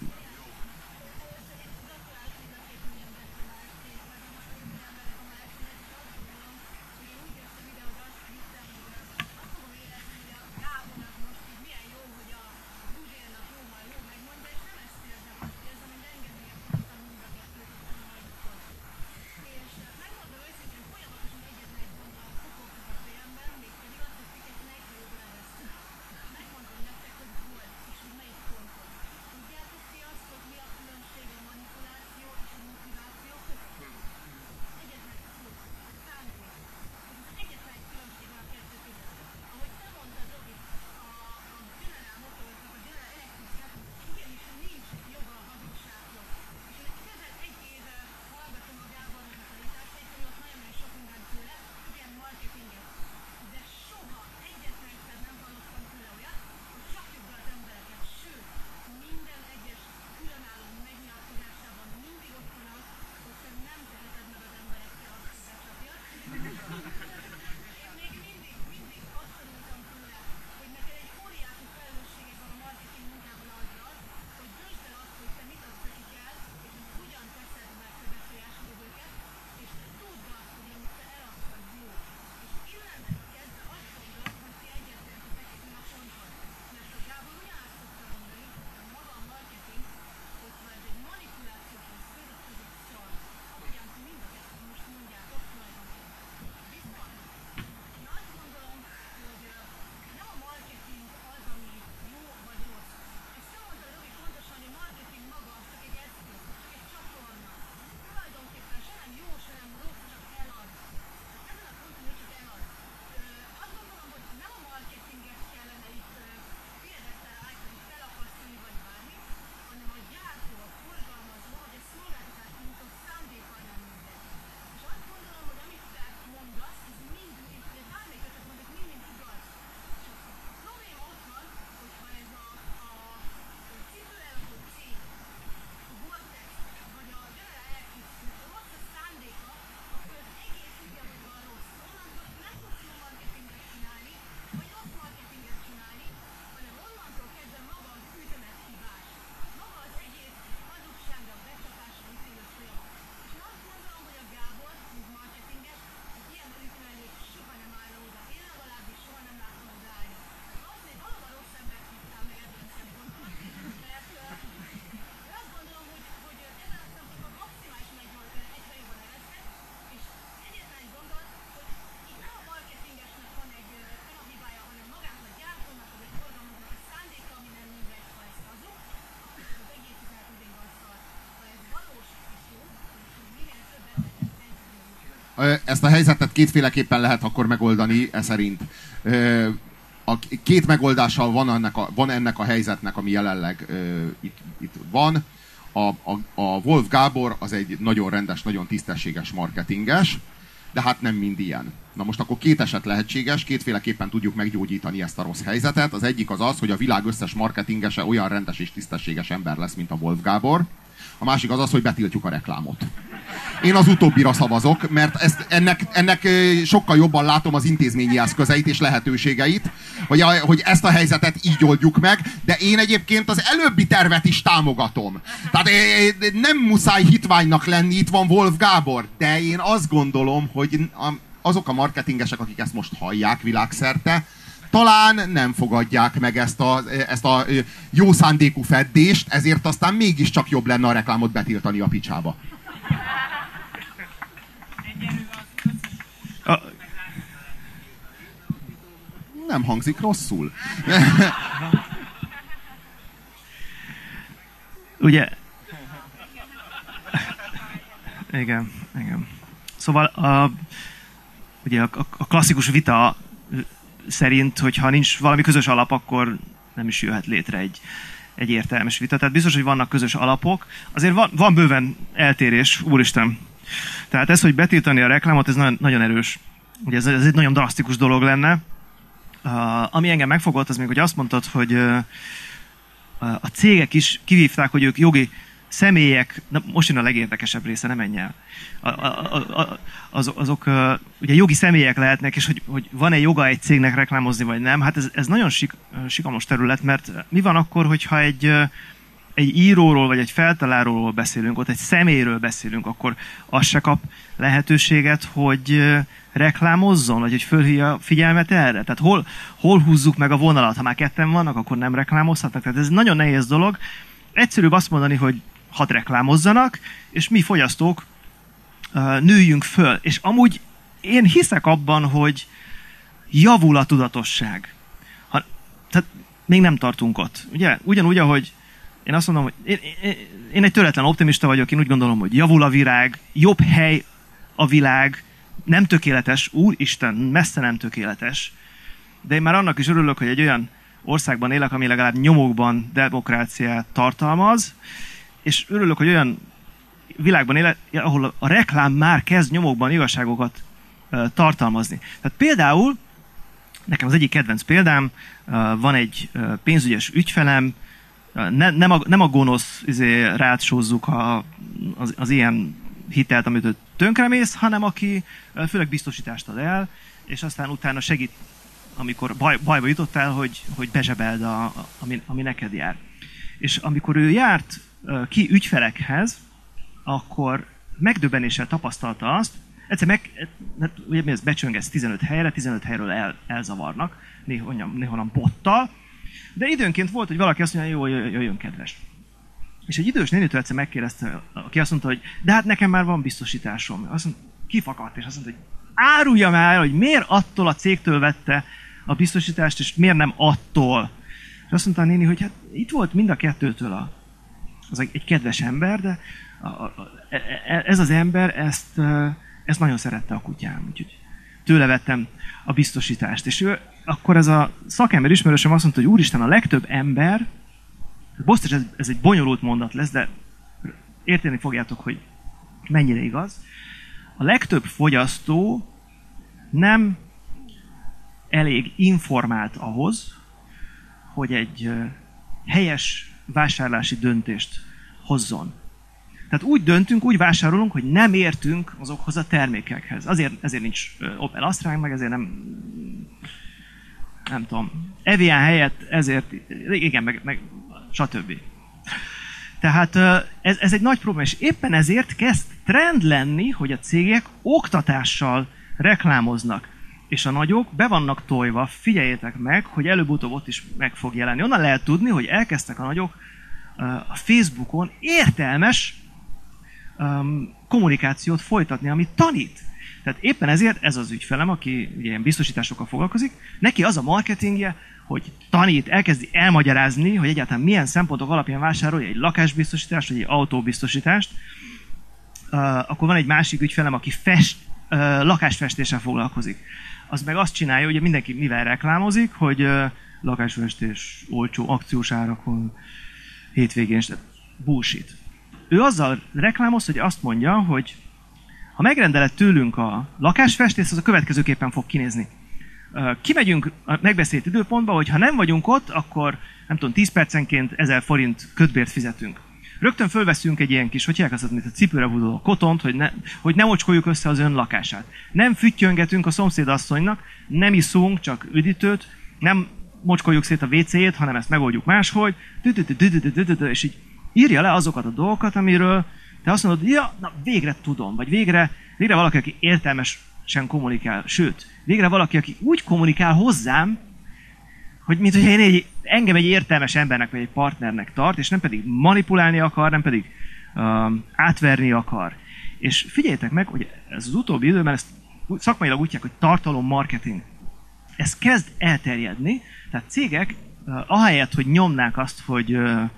Ezt a helyzetet kétféleképpen lehet akkor megoldani, e szerint. A két megoldással van ennek a helyzetnek, ami jelenleg itt van. A Wolf Gábor az egy nagyon rendes, nagyon tisztességes marketinges, de hát nem mind ilyen. Na most akkor 2 eset lehetséges, kétféleképpen tudjuk meggyógyítani ezt a rossz helyzetet. Az egyik az az, hogy a világ összes marketingese olyan rendes és tisztességes ember lesz, mint a Wolf Gábor. A másik az az, hogy betiltjuk a reklámot. Én az utóbbira szavazok, mert ennek sokkal jobban látom az intézményi eszközeit és lehetőségeit, hogy ezt a helyzetet így oldjuk meg, de én egyébként az előbbi tervet is támogatom. Tehát nem muszáj hitványnak lenni, itt van Wolf Gábor, de én azt gondolom, hogy azok a marketingesek, akik ezt most hallják világszerte, talán nem fogadják meg ezt a jó szándékú feddést, ezért aztán mégiscsak jobb lenne a reklámot betiltani a picsába. Nem hangzik rosszul. Ugye? Igen. Szóval ugye a klasszikus vita szerint, hogyha nincs valami közös alap, akkor nem is jöhet létre egy értelmes vita. Tehát biztos, hogy vannak közös alapok. Azért van bőven eltérés, úristen. Tehát ez, hogy betiltani a reklámot, ez nagyon erős. Ugye ez egy nagyon drasztikus dolog lenne. Ami engem megfogott, az még, hogy azt mondtad, hogy a cégek is kivívták, hogy ők jogi személyek, most jön a legérdekesebb része, nem menj el. Azok ugye jogi személyek lehetnek, és hogy van-e joga egy cégnek reklámozni, vagy nem. Hát ez nagyon sikamos terület, mert mi van akkor, hogyha egy íróról, vagy egy feltalálóról beszélünk, ott egy személyről beszélünk, akkor az se kap lehetőséget, hogy reklámozzon, vagy hogy fölhívja figyelmet erre. Tehát hol húzzuk meg a vonalat? Ha már ketten vannak, akkor nem reklámozhatnak. Tehát ez nagyon nehéz dolog. Egyszerűbb azt mondani, hogy hadd reklámozzanak, és mi fogyasztók nőjünk föl. És amúgy én hiszek abban, hogy javul a tudatosság. Tehát még nem tartunk ott. Ugye? Ugyanúgy, ahogy én azt mondom, hogy én egy töretlen optimista vagyok, én úgy gondolom, hogy javul a világ, jobb hely a világ, nem tökéletes, úristen, messze nem tökéletes, de én már annak is örülök, hogy egy olyan országban élek, ami legalább nyomokban demokráciát tartalmaz, és örülök, hogy olyan világban élek, ahol a reklám már kezd nyomokban igazságokat tartalmazni. Tehát például, nekem az egyik kedvenc példám, van egy pénzügyes ügyfelem, nem a gonosz rátsózzuk az ilyen hitelt, amit ő tönkremész, hanem aki főleg biztosítást ad el, és aztán utána segít, amikor bajba jutottál, hogy bezsebeld, ami neked jár. És amikor ő járt ki ügyfelekhez, akkor megdöbbenéssel tapasztalta azt, egyszer ugye mi ez becsöngetsz 15 helyre, 15 helyről elzavarnak, néhonnan bottal, de időnként volt, hogy valaki azt mondja, jó, jöjjön kedves. És egy idős nénitől egyszer megkérdezte, aki azt mondta, hogy de hát nekem már van biztosításom. Azt mondta, kifakadt, és azt mondta, hogy árulja már, hogy miért attól a cégtől vette a biztosítást, és miért nem attól. És azt mondta a néni, hogy hát itt volt mind a kettőtől az egy kedves ember, de ez az ember ezt nagyon szerette a kutyám, úgyhogy tőle vettem a biztosítást. És akkor ez a szakember ismerősöm azt mondta, hogy úristen, a legtöbb ember, biztos ez egy bonyolult mondat lesz, de érteni fogjátok, hogy mennyire igaz. A legtöbb fogyasztó nem elég informált ahhoz, hogy egy helyes vásárlási döntést hozzon. Tehát úgy döntünk, úgy vásárolunk, hogy nem értünk azokhoz a termékekhez. Ezért nincs Opel Astránk, meg ezért nem tudom, Evian helyett ezért, igen, meg stb. Tehát ez egy nagy probléma, és éppen ezért kezd trend lenni, hogy a cégek oktatással reklámoznak. És a nagyok be vannak tojva, figyeljétek meg, hogy előbb-utóbb ott is meg fog jelenni. Onnan lehet tudni, hogy elkezdtek a nagyok a Facebookon értelmes kommunikációt folytatni, amit tanít. Tehát éppen ezért ez az ügyfelem, aki ugye ilyen biztosításokkal foglalkozik, neki az a marketingje, hogy tanít, elkezdi elmagyarázni, hogy egyáltalán milyen szempontok alapján vásárolja egy lakásbiztosítást, vagy egy autóbiztosítást. Akkor van egy másik ügyfelem, aki lakásfestéssel foglalkozik. Az meg azt csinálja, ugye mindenki mivel reklámozik, hogy lakásfestés, olcsó, akciós árakon, hétvégén, bullshit. Ő azzal reklámoz, hogy azt mondja, hogy ha megrendeled tőlünk a lakásfestést, az a következőképpen fog kinézni. Kimegyünk a megbeszélt időpontba, hogy ha nem vagyunk ott, akkor nem tudom, 10 percenként 1000 forint kötbért fizetünk. rögtön fölveszünk egy ilyen kis, hogy hívják azt, mint a cipőre húzó kotont, hogy ne ocskoljuk össze az ön lakását. Nem füttyöngetünk a szomszédasszonynak, nem iszunk csak üdítőt, nem mocskoljuk szét a WC-jét, hanem ezt megoldjuk máshogy, és így írja le azokat a dolgokat, amiről te azt mondod, ja, na végre tudom, vagy végre valaki, aki értelmesen kommunikál, sőt, végre valaki, aki úgy kommunikál hozzám, hogy mint hogy engem egy értelmes embernek, vagy egy partnernek tart, és nem pedig manipulálni akar, nem pedig átverni akar. És figyeljétek meg, hogy ez az utóbbi időben, ezt szakmailag úgy hívják, hogy tartalommarketing. Ez kezd elterjedni, tehát cégek, ahelyett, hogy nyomnák azt, hogy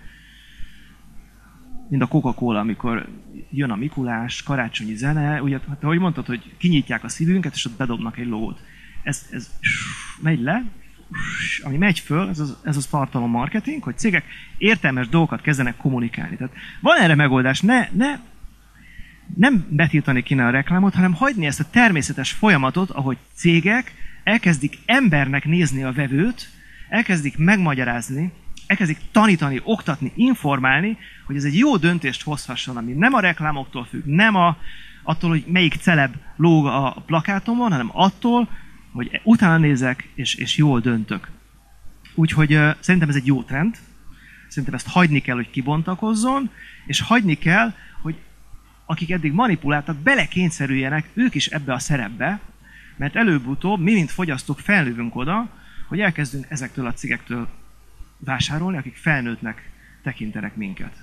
mint a Coca-Cola, amikor jön a Mikulás, karácsonyi zene, ugye, hát, ahogy mondtad, hogy kinyitják a szívünket, és ott bedobnak egy logót. Ez megy le, ami megy föl, ez az tartalommarketing, hogy cégek értelmes dolgokat kezdenek kommunikálni. Tehát van erre megoldás, nem betiltani kéne a reklámot, hanem hagyni ezt a természetes folyamatot, ahogy cégek elkezdik embernek nézni a vevőt, elkezdik megmagyarázni, elkezdik tanítani, oktatni, informálni, hogy ez egy jó döntést hozhasson, ami nem a reklámoktól függ, nem attól, hogy melyik celeb lóg a plakátomon, hanem attól, hogy utána nézek, és jól döntök. Úgyhogy szerintem ez egy jó trend, szerintem ezt hagyni kell, hogy kibontakozzon, és hagyni kell, hogy akik eddig manipuláltak, belekényszerüljenek ők is ebbe a szerepbe, mert előbb-utóbb mi, mint fogyasztók felnövünk oda, hogy elkezdünk ezektől a cigektől vásárolni, akik felnőttnek tekintenek minket.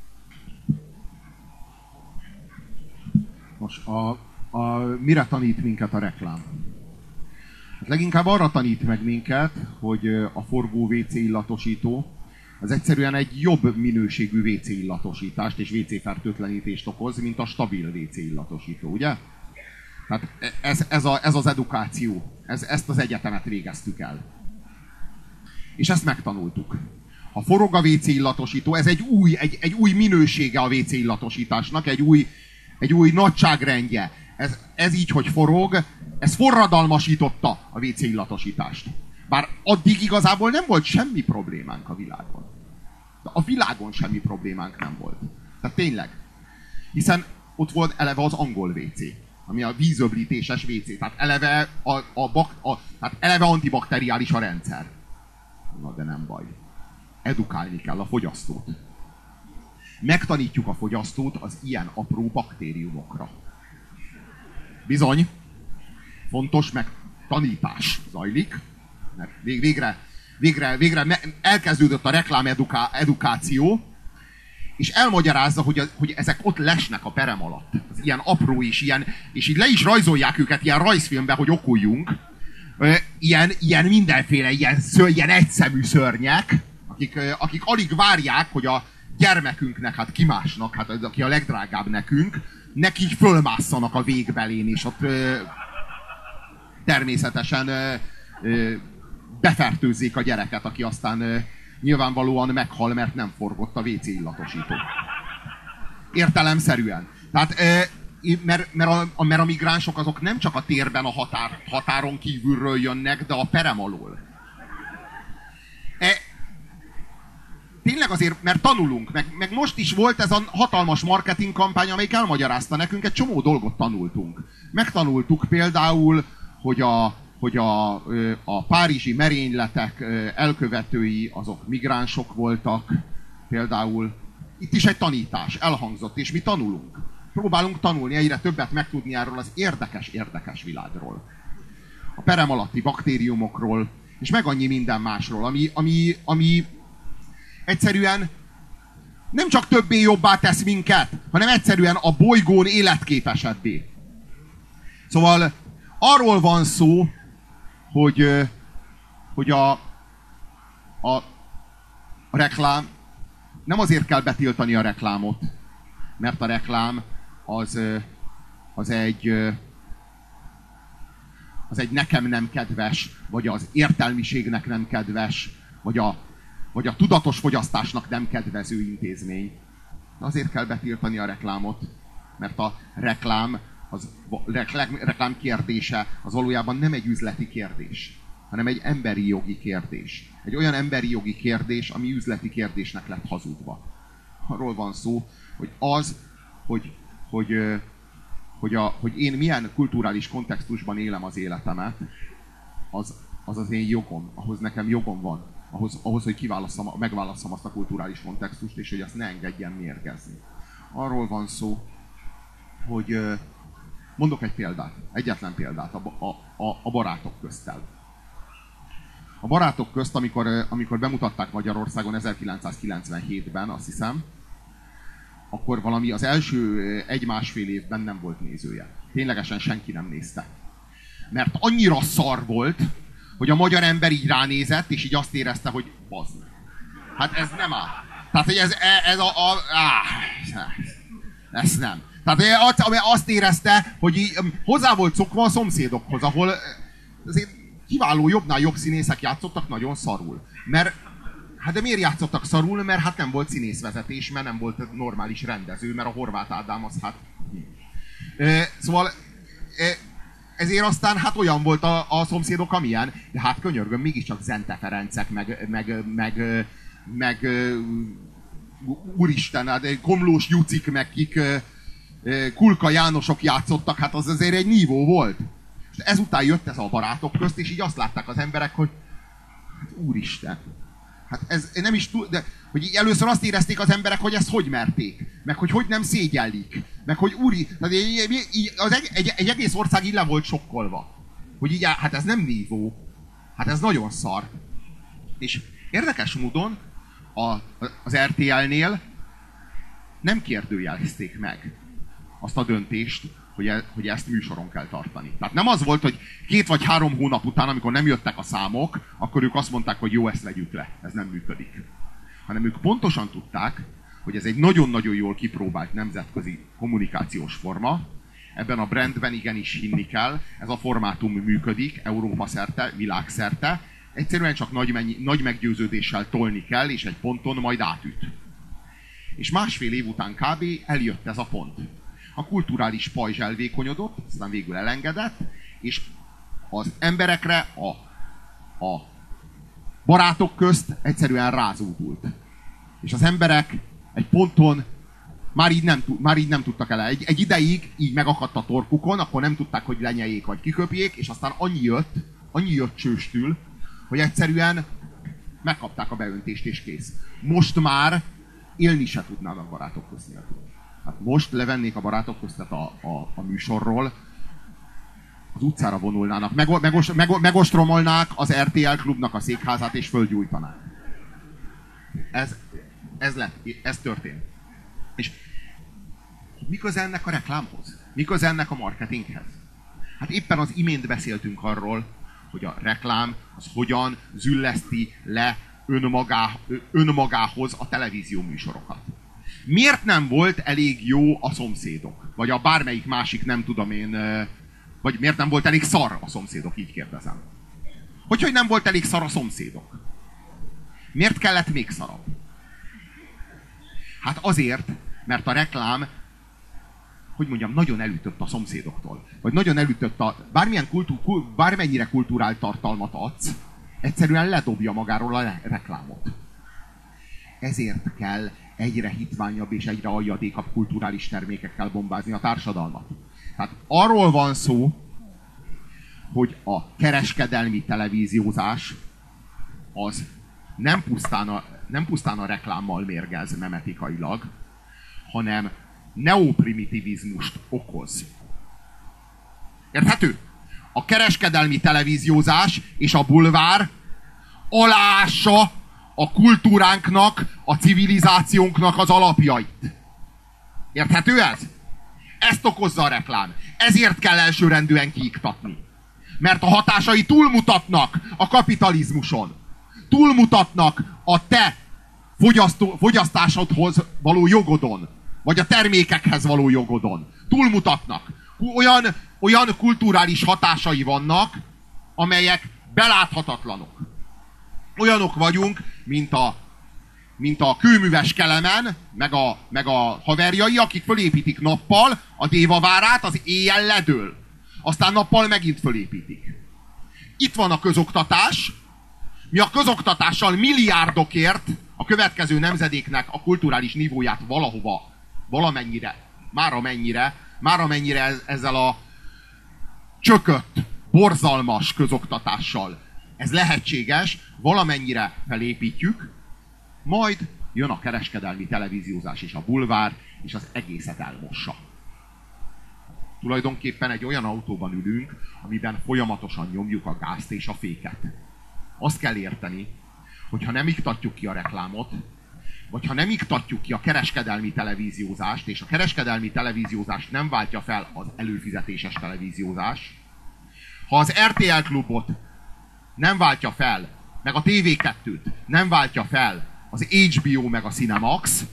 Most mire tanít minket a reklám? Hát leginkább arra tanít meg minket, hogy a forgó WC illatosító az egyszerűen egy jobb minőségű WC illatosítást és WC fertőtlenítést okoz, mint a stabil WC illatosító, ugye? Tehát ez az edukáció, ezt az egyetemet végeztük el. És ezt megtanultuk. Ha forog a WC illatosító, ez egy új minősége a WC illatosításnak, egy új nagyságrendje. Ez így, hogy forog, ez forradalmasította a WC illatosítást. Bár addig igazából nem volt semmi problémánk a világon. De a világon semmi problémánk nem volt. Tehát tényleg. Hiszen ott volt eleve az angol WC, ami a vízöblítéses WC. Tehát eleve antibakteriális a rendszer. Na de nem baj. Edukálni kell a fogyasztót. Megtanítjuk a fogyasztót az ilyen apró baktériumokra. Bizony, fontos megtanítás zajlik, mert végre elkezdődött a reklám edukáció, és elmagyarázza, hogy ezek ott lesnek a perem alatt. Ez ilyen apró és így le is rajzolják őket ilyen rajzfilmben, hogy okoljunk. Ilyen mindenféle, ilyen egyszemű szörnyek, akik alig várják, hogy a gyermekünknek, hát ki másnak, hát az, aki a legdrágább nekünk, neki fölmásszanak a végbelén, és ott természetesen befertőzzék a gyereket, aki aztán nyilvánvalóan meghal, mert nem forgott a WC illatosító. Értelemszerűen. Tehát, mert a migránsok azok nem csak a térben a határon kívülről jönnek, de a perem alól. Tényleg azért, mert tanulunk, meg most is volt ez a hatalmas marketing kampány, amelyik elmagyarázta nekünk, egy csomó dolgot tanultunk. Megtanultuk például, hogy a párizsi merényletek elkövetői azok migránsok voltak, például. Itt is egy tanítás elhangzott, és mi tanulunk. Próbálunk tanulni, egyre többet megtudni erről az érdekes világról. A perem alatti baktériumokról, és meg annyi minden másról, ami egyszerűen nem csak többé jobbá tesz minket, hanem egyszerűen a bolygón életképesebbé. Szóval arról van szó, hogy a reklám, nem azért kell betiltani a reklámot, mert a reklám az egy nekem nem kedves, vagy az értelmiségnek nem kedves, vagy a tudatos fogyasztásnak nem kedvező intézmény. Azért kell betiltani a reklámot, mert a reklám kérdése az valójában nem egy üzleti kérdés, hanem egy emberi jogi kérdés. Egy olyan emberi jogi kérdés, ami üzleti kérdésnek lett hazudva. Arról van szó, hogy az, hogy én milyen kulturális kontextusban élem az életemet, az én jogom, ahhoz nekem jogom van. Ahhoz hogy megválasszam azt a kulturális kontextust, és hogy azt ne engedjen mérgezni. Arról van szó, hogy mondok egy példát, egyetlen példát a barátok közttel. A barátok közt, amikor bemutatták Magyarországon 1997-ben, azt hiszem, akkor valami az első 1-1,5 évben nem volt nézője. Ténylegesen senki nem nézte. Mert annyira szar volt, hogy a magyar ember így ránézett, és így azt érezte, hogy bazd. Hát ez nem áll. Tehát, hogy ez nem. Tehát azt érezte, hogy így, hozzá volt szokva a szomszédokhoz, ahol azért kiváló jobbnál jobb színészek játszottak nagyon szarul. Hát de miért játszottak szarul? Mert hát nem volt színészvezetés, mert nem volt normális rendező, mert a Horváth Ádám az hát... Szóval ezért aztán hát olyan volt a szomszédok, amilyen, de hát könyörgöm, mégiscsak Zente Ferencek, meg úristen, hát Komlós Jucik, meg kik Kulka Jánosok játszottak, hát az azért egy nívó volt. És ezután jött ez a barátok közt, és így azt látták az emberek, hogy hát úristen, hát ez nem is túl, de hogy így először azt érezték az emberek, hogy ezt hogy merték, meg hogy nem szégyellik, meg hogy egy egész ország így le volt sokkolva. Hogy így, hát ez nem nívó, hát ez nagyon szar. És érdekes módon az RTL-nél nem kérdőjelezték meg azt a döntést, hogy ezt műsoron kell tartani. Tehát nem az volt, hogy 2 vagy 3 hónap után, amikor nem jöttek a számok, akkor ők azt mondták, hogy jó, ezt vegyük le, ez nem működik. Hanem ők pontosan tudták, hogy ez egy nagyon-nagyon jól kipróbált nemzetközi kommunikációs forma, ebben a brandben igenis hinni kell, ez a formátum működik Európa szerte, világszerte, egyszerűen csak nagy meggyőződéssel tolni kell, és egy ponton majd átüt. És 1,5 év után kb. Eljött ez a pont. A kulturális pajzs elvékonyodott, aztán végül elengedett, és az emberekre a barátok közt egyszerűen rázódult. És az emberek egy ponton már így nem tudtak el. Egy ideig így megakadt a torkukon, akkor nem tudták, hogy lenyeljék vagy kiköpjék, és aztán annyi jött csőstül, hogy egyszerűen megkapták a beöntést, és kész. Most már élni se tudnának barátok közt nélkül. Hát most levennék a barátok köztet a műsorról, az utcára vonulnának, megostromolnák az RTL klubnak a székházát, és földgyújtanák. Ez történt. És mi köze ennek a reklámhoz? Mi köze ennek a marketinghez? Hát éppen az imént beszéltünk arról, hogy a reklám az hogyan zülleszti le önmagához a televízió műsorokat. Miért nem volt elég jó a Szomszédok? Vagy a bármelyik másik, nem tudom én, vagy miért nem volt elég szar a Szomszédok, így kérdezem. Hogy nem volt elég szar a Szomszédok? Miért kellett még szarabb? Hát azért, mert a reklám, hogy mondjam, nagyon elütött a szomszédoktól. Vagy nagyon elütött bármennyire kulturált tartalmat adsz, egyszerűen ledobja magáról a reklámot. Ezért kell egyre hitványabb és egyre aljadékabb kulturális termékekkel bombázni a társadalmat. Tehát arról van szó, hogy a kereskedelmi televíziózás az nem pusztán a reklámmal mérgez memetikailag, hanem neoprimitivizmust okoz. Érthető? A kereskedelmi televíziózás és a bulvár aláássa a kultúránknak, a civilizációnknak az alapjait. Érthető ez? Ezt okozza a reklám. Ezért kell elsőrendűen kiiktatni. Mert a hatásai túlmutatnak a kapitalizmuson. Túlmutatnak a te fogyasztásodhoz való jogodon. Vagy a termékekhez való jogodon. Túlmutatnak. Olyan kulturális hatásai vannak, amelyek beláthatatlanok. Olyanok vagyunk, mint a kőműves Kelemen, meg a haverjai, akik fölépítik nappal a Dévavárát, az éjjel ledől. Aztán nappal megint fölépítik. Itt van a közoktatás. Mi a közoktatással milliárdokért a következő nemzedéknek a kulturális nívóját valahova, valamennyire, mára mennyire ezzel a csökött, borzalmas közoktatással ez lehetséges, valamennyire felépítjük, majd jön a kereskedelmi televíziózás és a bulvár, és az egészet elmossa. Tulajdonképpen egy olyan autóban ülünk, amiben folyamatosan nyomjuk a gázt és a féket. Azt kell érteni, hogy ha nem iktatjuk ki a reklámot, vagy ha nem iktatjuk ki a kereskedelmi televíziózást, és a kereskedelmi televíziózást nem váltja fel az előfizetéses televíziózás, ha az RTL klubot nem váltja fel, meg a TV2-t nem váltja fel az HBO meg a Cinemax,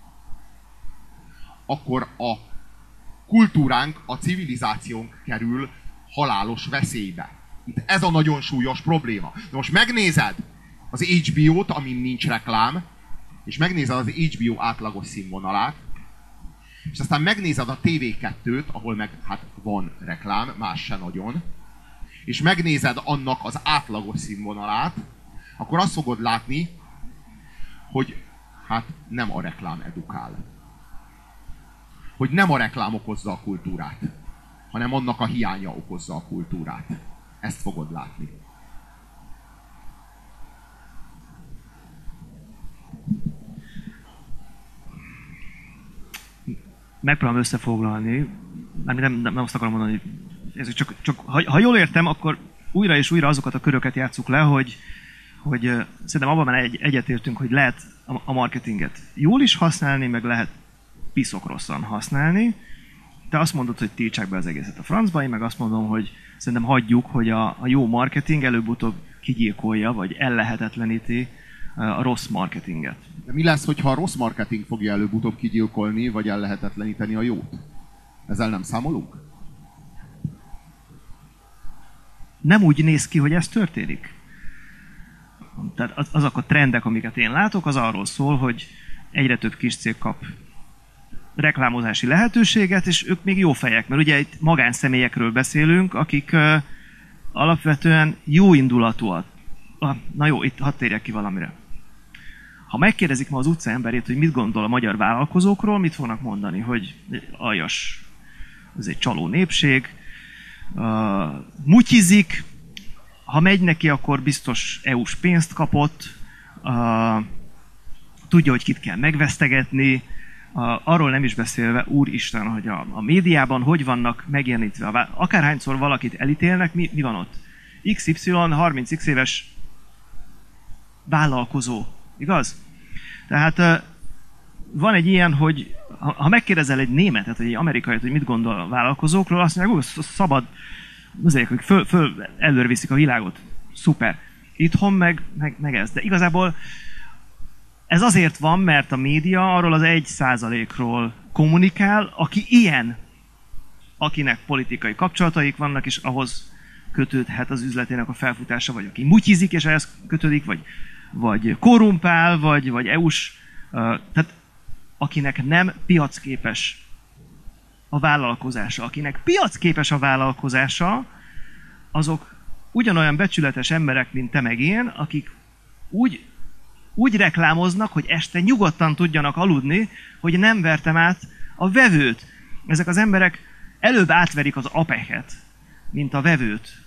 akkor a kultúránk, a civilizációnk kerül halálos veszélybe. Itt ez a nagyon súlyos probléma. De most megnézed az HBO-t, amin nincs reklám, és megnézed az HBO átlagos színvonalát, és aztán megnézed a TV2-t, ahol meg hát van reklám, más se nagyon, és megnézed annak az átlagos színvonalát, akkor azt fogod látni, hogy hát nem a reklám edukál. Hogy nem a reklám okozza a kultúrát, hanem annak a hiánya okozza a kultúrát. Ezt fogod látni. Megpróbálom összefoglalni, nem azt akarom mondani, hogy csak ha jól értem, akkor újra és újra azokat a köröket játsszuk le, hogy szerintem abban már egyetértünk, hogy lehet a marketinget jól is használni, meg lehet piszok rosszan használni. Te azt mondod, hogy tiltsák be az egészet a francba, én meg azt mondom, hogy szerintem hagyjuk, hogy a jó marketing előbb-utóbb kigyilkolja, vagy ellehetetleníti a rossz marketinget. De mi lesz, hogyha a rossz marketing fogja előbb-utóbb kigyilkolni, vagy ellehetetleníteni a jót? Ezzel nem számolunk? Nem úgy néz ki, hogy ez történik. Tehát azok a trendek, amiket én látok, az arról szól, hogy egyre több kis cég kap reklámozási lehetőséget, és ők még jó fejek, mert ugye itt magánszemélyekről beszélünk, akik alapvetően jó indulatúak. Na jó, itt hadd térjek ki valamire. Ha megkérdezik ma az utca emberét, hogy mit gondol a magyar vállalkozókról, mit fognak mondani? Hogy aljas, ez egy csaló népség, mutyizik, ha megy neki, akkor biztos EU-s pénzt kapott, tudja, hogy kit kell megvesztegetni, arról nem is beszélve, úristen, hogy a médiában hogy vannak megjelenítve. Akárhányszor valakit elítélnek, mi van ott? XY, 30x éves vállalkozó, igaz? Tehát van egy ilyen, hogy ha megkérdezel egy németet, vagy egy amerikaiat, hogy mit gondol a vállalkozókról, azt mondják, hogy szabad, azért, hogy föl előreviszik a világot. Szuper. Itthon meg ez. De igazából ez azért van, mert a média arról az 1%-ról kommunikál, aki ilyen, akinek politikai kapcsolataik vannak, és ahhoz kötődhet az üzletének a felfutása, vagy aki mutyizik, és ehhez kötődik, vagy korrumpál, vagy EU-s, tehát akinek nem piacképes a vállalkozása. Akinek piacképes a vállalkozása, azok ugyanolyan becsületes emberek, mint te meg én, akik úgy reklámoznak, hogy este nyugodtan tudjanak aludni, hogy nem vertem át a vevőt. Ezek az emberek előbb átverik az apeket, mint a vevőt.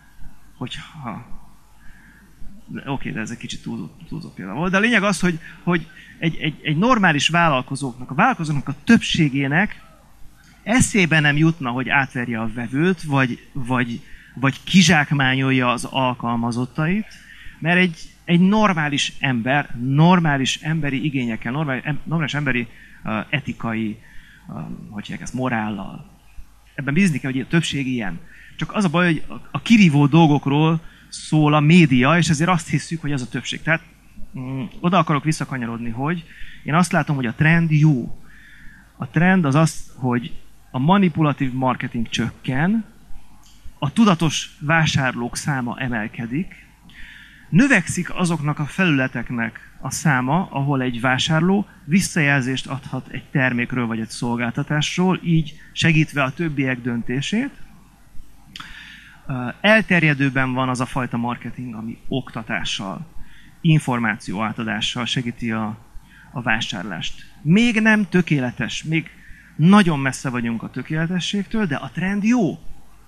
Oké, de ez egy kicsit túlzott példa volt. De a lényeg az, hogy egy normális vállalkozóknak a többségének eszébe nem jutna, hogy átverje a vevőt, vagy kizsákmányolja az alkalmazottait, mert egy normális ember, normális emberi igényekkel, normális emberi etikai, hogy hívják ezt, morállal. Ebben bízni kell, hogy a többség ilyen. Csak az a baj, hogy a kirívó dolgokról szól a média, és ezért azt hiszük, hogy az a többség. Tehát oda akarok visszakanyarodni, hogy én azt látom, hogy a trend jó. A trend az, hogy a manipulatív marketing csökken, a tudatos vásárlók száma emelkedik, növekszik azoknak a felületeknek a száma, ahol egy vásárló visszajelzést adhat egy termékről vagy egy szolgáltatásról, így segítve a többiek döntését. Elterjedőben van az a fajta marketing, ami oktatással információ átadással segíti a vásárlást. Még nem tökéletes, még nagyon messze vagyunk a tökéletességtől, de a trend jó.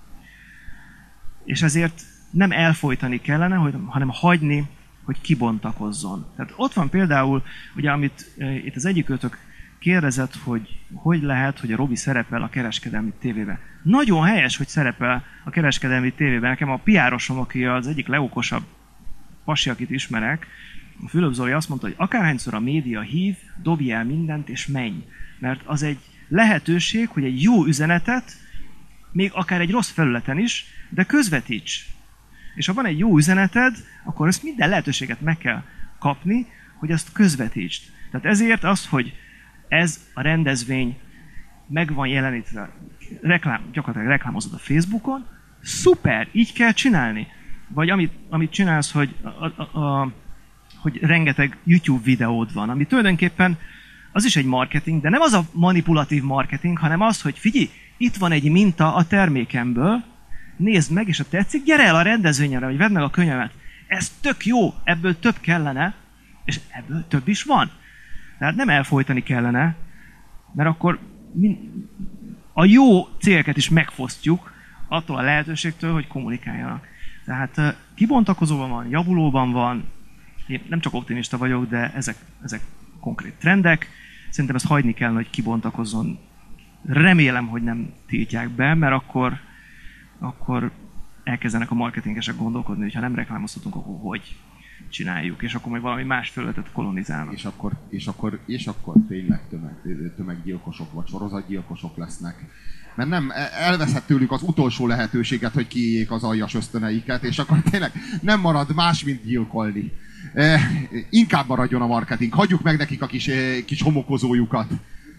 És ezért nem elfojtani kellene, hanem hagyni, hogy kibontakozzon. Tehát ott van például, ugye, amit itt az egyikőtök kérdezett, hogy lehet, hogy a Robi szerepel a kereskedelmi tévében. Nagyon helyes, hogy szerepel a kereskedelmi tévében. Nekem a PR-osom, aki az egyik legokosabb pasi, akit ismerek, a Fülöp Zoli azt mondta, hogy akárhányszor a média hív, dobj el mindent és menj. Mert az egy lehetőség, hogy egy jó üzenetet, még akár egy rossz felületen is, de közvetíts. És ha van egy jó üzeneted, akkor ezt minden lehetőséget meg kell kapni, hogy azt közvetítsd. Tehát ezért az, hogy ez a rendezvény meg van jelenítve, gyakorlatilag reklámozod a Facebookon, szuper, így kell csinálni. Vagy amit csinálsz, hogy rengeteg YouTube videód van, ami tulajdonképpen az is egy marketing, de nem az a manipulatív marketing, hanem az, hogy figyelj, itt van egy minta a termékemből, nézd meg, és ha tetszik, gyere el a rendezvényre, vagy vedd meg a könyvemet. Ez tök jó, ebből több kellene, és ebből több is van. Tehát nem elfojtani kellene, mert akkor a jó céleket is megfosztjuk attól a lehetőségtől, hogy kommunikáljanak. Tehát kibontakozóban van, javulóban van, én nem csak optimista vagyok, de ezek konkrét trendek. Szerintem ezt hagyni kell, hogy kibontakozzon. Remélem, hogy nem tiltják be, mert akkor elkezdenek a marketingesek gondolkodni, hogy ha nem reklámozhatunk, akkor hogy csináljuk, és akkor majd valami más felületet kolonizálnak. És akkor tényleg tömeggyilkosok vagy sorozatgyilkosok lesznek. Mert nem, elveszett tőlük az utolsó lehetőséget, hogy kiéljék az aljas ösztöneiket, és akkor tényleg nem marad más, mint gyilkolni. Inkább maradjon a marketing, hagyjuk meg nekik a kis homokozójukat.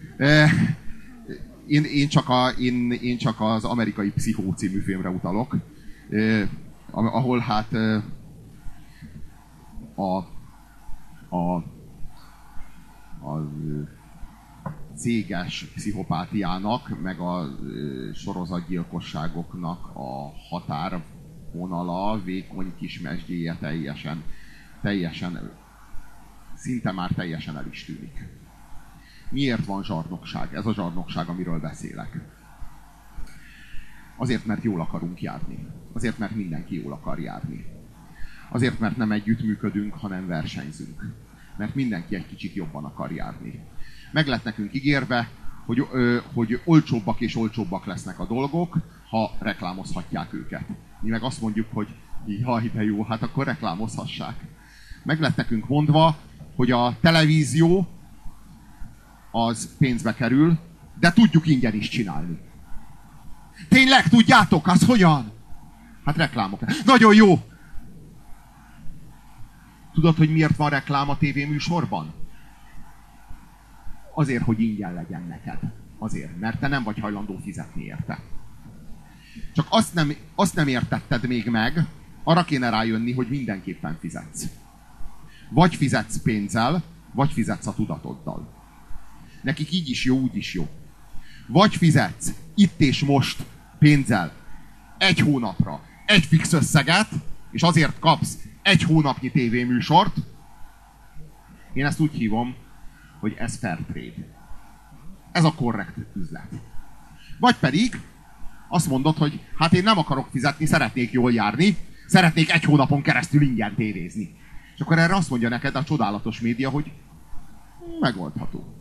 Én csak az Amerikai Pszichó című filmre utalok, ahol hát a céges pszichopátiának, meg a sorozatgyilkosságoknak a határvonala, vékony kis mesdjéje teljesen, szinte már teljesen el is tűnik. Miért van zsarnokság? Ez a zsarnokság, amiről beszélek. Azért, mert jól akarunk járni. Azért, mert mindenki jól akar járni. Azért, mert nem együttműködünk, hanem versenyzünk. Mert mindenki egy kicsit jobban akar járni. Meg lett nekünk ígérve, hogy olcsóbbak és olcsóbbak lesznek a dolgok, ha reklámozhatják őket. Mi meg azt mondjuk, hogy jaj, de jó, hát akkor reklámozhassák. Meg lett nekünk mondva, hogy a televízió az pénzbe kerül, de tudjuk ingyen is csinálni. Tényleg tudjátok, az hogyan? Hát reklámok. Nagyon jó! Tudod, hogy miért van reklám a tévéműsorban? Azért, hogy ingyen legyen neked. Azért, mert te nem vagy hajlandó fizetni érte. Csak azt nem értetted még meg, arra kéne rájönni, hogy mindenképpen fizetsz. Vagy fizetsz pénzzel, vagy fizetsz a tudatoddal. Nekik így is jó, úgy is jó. Vagy fizetsz itt és most pénzzel egy hónapra egy fix összeget, és azért kapsz egy hónapnyi tévéműsort. Én ezt úgy hívom, hogy ez fair trade. Ez a korrekt üzlet. Vagy pedig azt mondod, hogy hát én nem akarok fizetni, szeretnék jól járni, szeretnék egy hónapon keresztül ingyen tévézni. És akkor erre azt mondja neked a csodálatos média, hogy megoldható.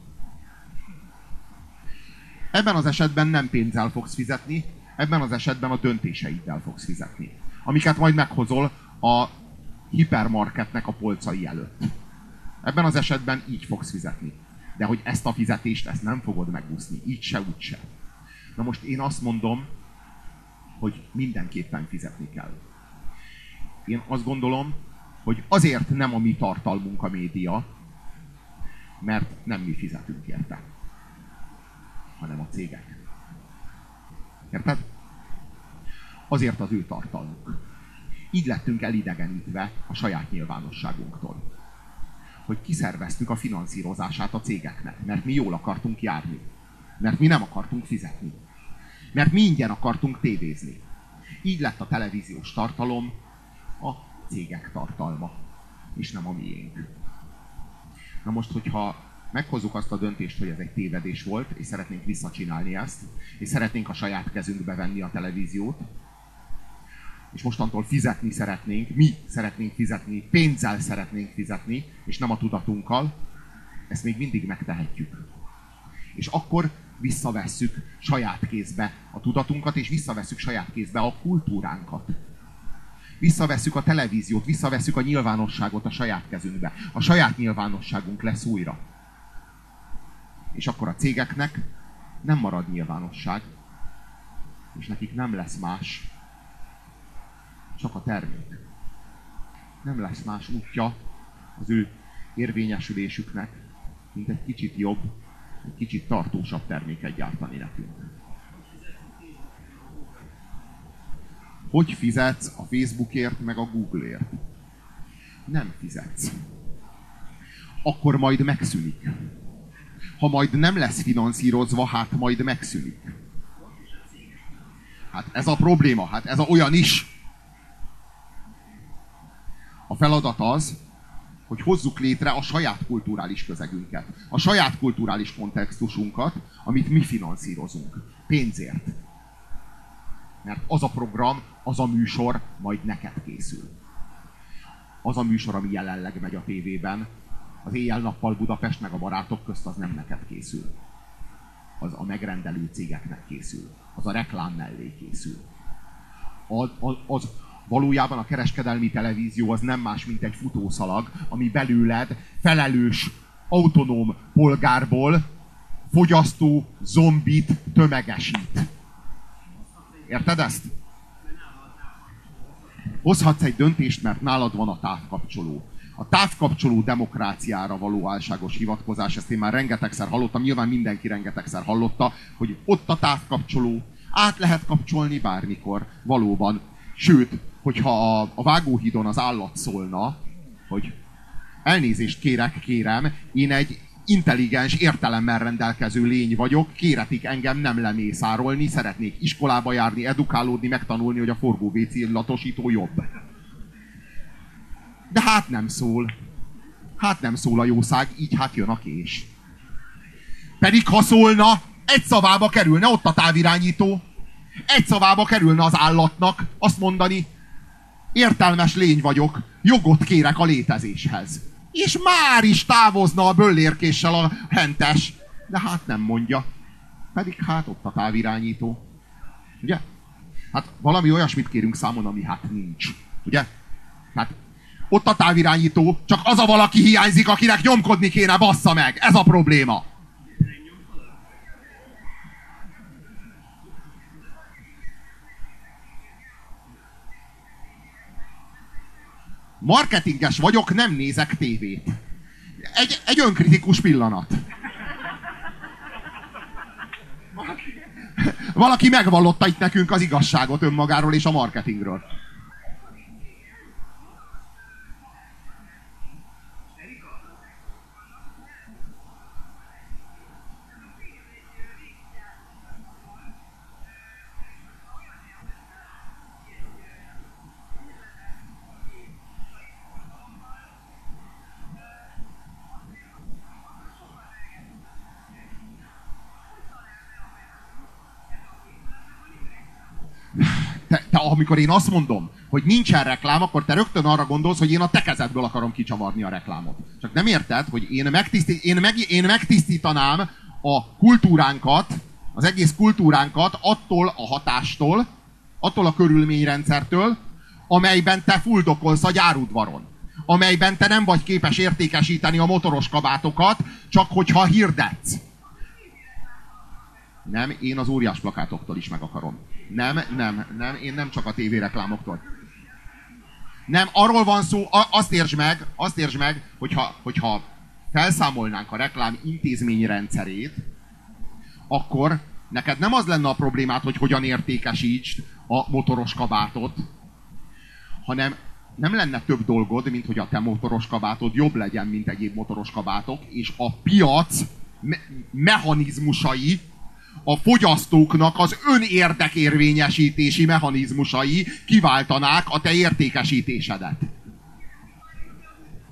Ebben az esetben nem pénzzel fogsz fizetni, ebben az esetben a döntéseiddel fogsz fizetni. Amiket majd meghozol a hipermarketnek a polcai előtt. Ebben az esetben így fogsz fizetni. De hogy ezt a fizetést, ezt nem fogod megúszni. Így se, úgy se. Na most én azt mondom, hogy mindenképpen fizetni kell. Én azt gondolom, hogy azért nem a mi tartalmunk a média, mert nem mi fizetünk érte, hanem a cégek. Érted? Azért az ő tartalmuk. Így lettünk elidegenítve a saját nyilvánosságunktól. Hogy kiszerveztük a finanszírozását a cégeknek, mert mi jól akartunk járni. Mert mi nem akartunk fizetni. Mert mi ingyen akartunk tévézni. Így lett a televíziós tartalom a cégek tartalma. és nem a miénk. Na most, hogyha meghozzuk azt a döntést, hogy ez egy tévedés volt, és szeretnénk visszacsinálni ezt, és szeretnénk a saját kezünkbe venni a televíziót, és mostantól fizetni szeretnénk, mi szeretnénk fizetni, pénzzel szeretnénk fizetni, és nem a tudatunkkal, ezt még mindig megtehetjük. És akkor visszavesszük saját kézbe a tudatunkat, és visszavesszük saját kézbe a kultúránkat. Visszavesszük a televíziót, visszavesszük a nyilvánosságot a saját kezünkbe. A saját nyilvánosságunk lesz újra. És akkor a cégeknek nem marad nyilvánosság, és nekik nem lesz más, csak a termék. Nem lesz más útja az ő érvényesülésüknek, mint egy kicsit jobb, egy kicsit tartósabb terméket gyártani nekünk. Hogy fizetsz a Facebookért, meg a Googleért? Nem fizetsz. Akkor majd megszűnik. Ha majd nem lesz finanszírozva, hát majd megszűnik. Hát ez a probléma, hát ez olyan is. A feladat az, hogy hozzuk létre a saját kulturális közegünket. A saját kulturális kontextusunkat, amit mi finanszírozunk. Pénzért. Mert az a program, az a műsor majd neked készül. Az a műsor, ami jelenleg megy a tévében, az Éjjel-nappal Budapest meg a Barátok közt, az nem neked készül. Az a megrendelő cégeknek készül. Az a reklám mellé készül. Az valójában a kereskedelmi televízió az nem más, mint egy futószalag, ami belőled felelős, autonóm polgárból fogyasztó zombit tömegesít. Érted ezt? Hozhatsz egy döntést, mert nálad van a távkapcsoló. A távkapcsoló demokráciára való álságos hivatkozás, ezt én már rengetegszer hallottam, nyilván mindenki rengetegszer hallotta, hogy ott a távkapcsoló, át lehet kapcsolni bármikor, valóban. Sőt, hogyha a vágóhídon az állat szólna, hogy elnézést kérem, én egy intelligens, értelemmel rendelkező lény vagyok, kéretik engem nem lemészárolni, szeretnék iskolába járni, edukálódni, megtanulni, hogy a forgó WC illatosító jobb. De hát nem szól. Hát nem szól a jószág, így hát jön a kés. Pedig ha szólna, egy szavába kerülne ott a távirányító. Egy szavába kerülne az állatnak azt mondani, értelmes lény vagyok, jogot kérek a létezéshez. És már is távozna a böllérkéssel a hentes. De hát nem mondja. Pedig hát ott a távirányító. Ugye? Hát valami olyasmit kérünk számon, ami hát nincs. Ugye? Hát ott a távirányító, csak az a valaki hiányzik, akinek nyomkodni kéne, bassza meg. Ez a probléma. Marketinges vagyok, nem nézek tévét. Egy önkritikus pillanat. Valaki megvallotta itt nekünk az igazságot önmagáról és a marketingről. Te amikor én azt mondom, hogy nincsen reklám, akkor te rögtön arra gondolsz, hogy én a te kezedből akarom kicsavarni a reklámot. Csak nem érted, hogy én megtisztítanám a kultúránkat, az egész kultúránkat attól a hatástól, attól a körülményrendszertől, amelyben te fuldokolsz a gyárudvaron. Amelyben te nem vagy képes értékesíteni a motoros kabátokat, csak hogyha hirdetsz. Nem, én az óriás plakátoktól is meg akarom. Nem, én nem csak a tévéreklámoktól. Nem, arról van szó, azt értsd meg, hogyha felszámolnánk a reklám intézményrendszerét, akkor neked nem az lenne a problémád, hogy hogyan értékesítsd a motoros kabátot, hanem nem lenne több dolgod, mint hogy a te motoros kabátod jobb legyen, mint egyéb motoros kabátok, és a piac mechanizmusai, a fogyasztóknak az önértekérvényesítési mechanizmusai kiváltanák a te értékesítésedet.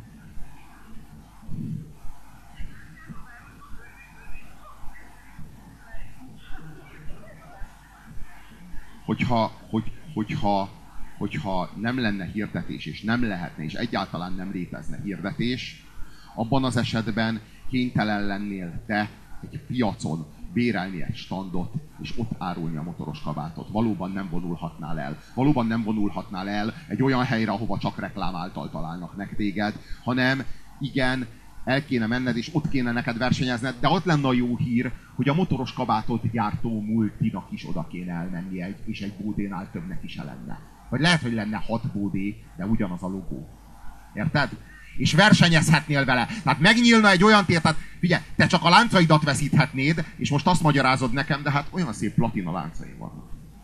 hogyha nem lenne hirdetés, és nem lehetne, és egyáltalán nem létezne hirdetés, abban az esetben kénytelen lennél te egy piacon bérelni egy standot, és ott árulni a motoros kabátot. Valóban nem vonulhatnál el. Valóban nem vonulhatnál el egy olyan helyre, ahova csak reklám által találnak meg téged, hanem igen, el kéne menned, és ott kéne neked versenyezned, de ott lenne a jó hír, hogy a motoros kabátot gyártó multinak is oda kéne elmenni, és egy bódénál többnek is lenne. Vagy lehet, hogy lenne 6 bódé, de ugyanaz a logó. Érted? És versenyezhetnél vele. Tehát megnyílna egy olyan tér, tehát figyelj, te csak a láncaidat veszíthetnéd, és most azt magyarázod nekem, de hát olyan szép platina láncaim vannak.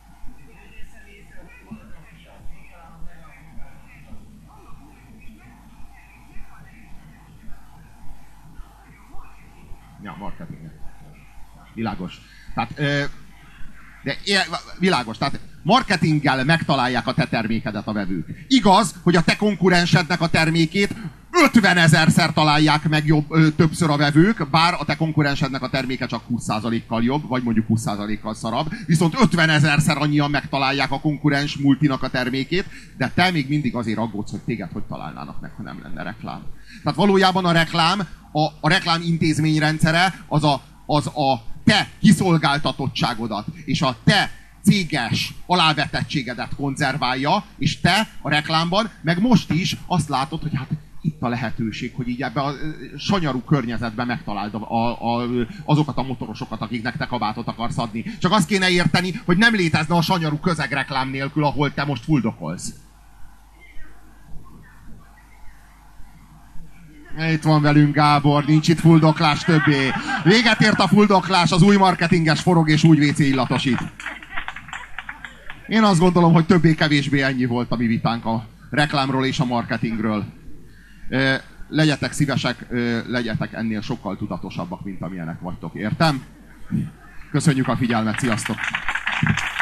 Ja, marketing. Világos. Tehát, világos. Tehát marketinggel megtalálják a te termékedet a vevők. Igaz, hogy a te konkurensednek a termékét 50 000-szer találják meg többször a vevők, bár a te konkurensednek a terméke csak 20%-kal jobb, vagy mondjuk 20%-kal szarabb, viszont 50 000-szer annyian megtalálják a konkurens multinak a termékét, de te még mindig azért aggódsz, hogy téged hogy találnának meg, ha nem lenne reklám. Tehát valójában a reklám, a reklám intézményrendszere az a te kiszolgáltatottságodat és a te céges alávetettségedet konzerválja, és te a reklámban, meg most is azt látod, hogy hát itt a lehetőség, hogy így ebbe a sanyarú környezetben megtaláld azokat a motorosokat, akiknek te kabátot akarsz adni. Csak azt kéne érteni, hogy nem létezne a sanyarú közegreklám nélkül, ahol te most fuldokolsz. Itt van velünk Gábor, nincs itt fuldoklás többé. Véget ért a fuldoklás, az új marketinges forog és úgy WC illatosít. Én azt gondolom, hogy többé-kevésbé ennyi volt a mi vitánk a reklámról és a marketingről. Legyetek szívesek, legyetek ennél sokkal tudatosabbak, mint amilyenek vagytok, értem? Köszönjük a figyelmet, sziasztok!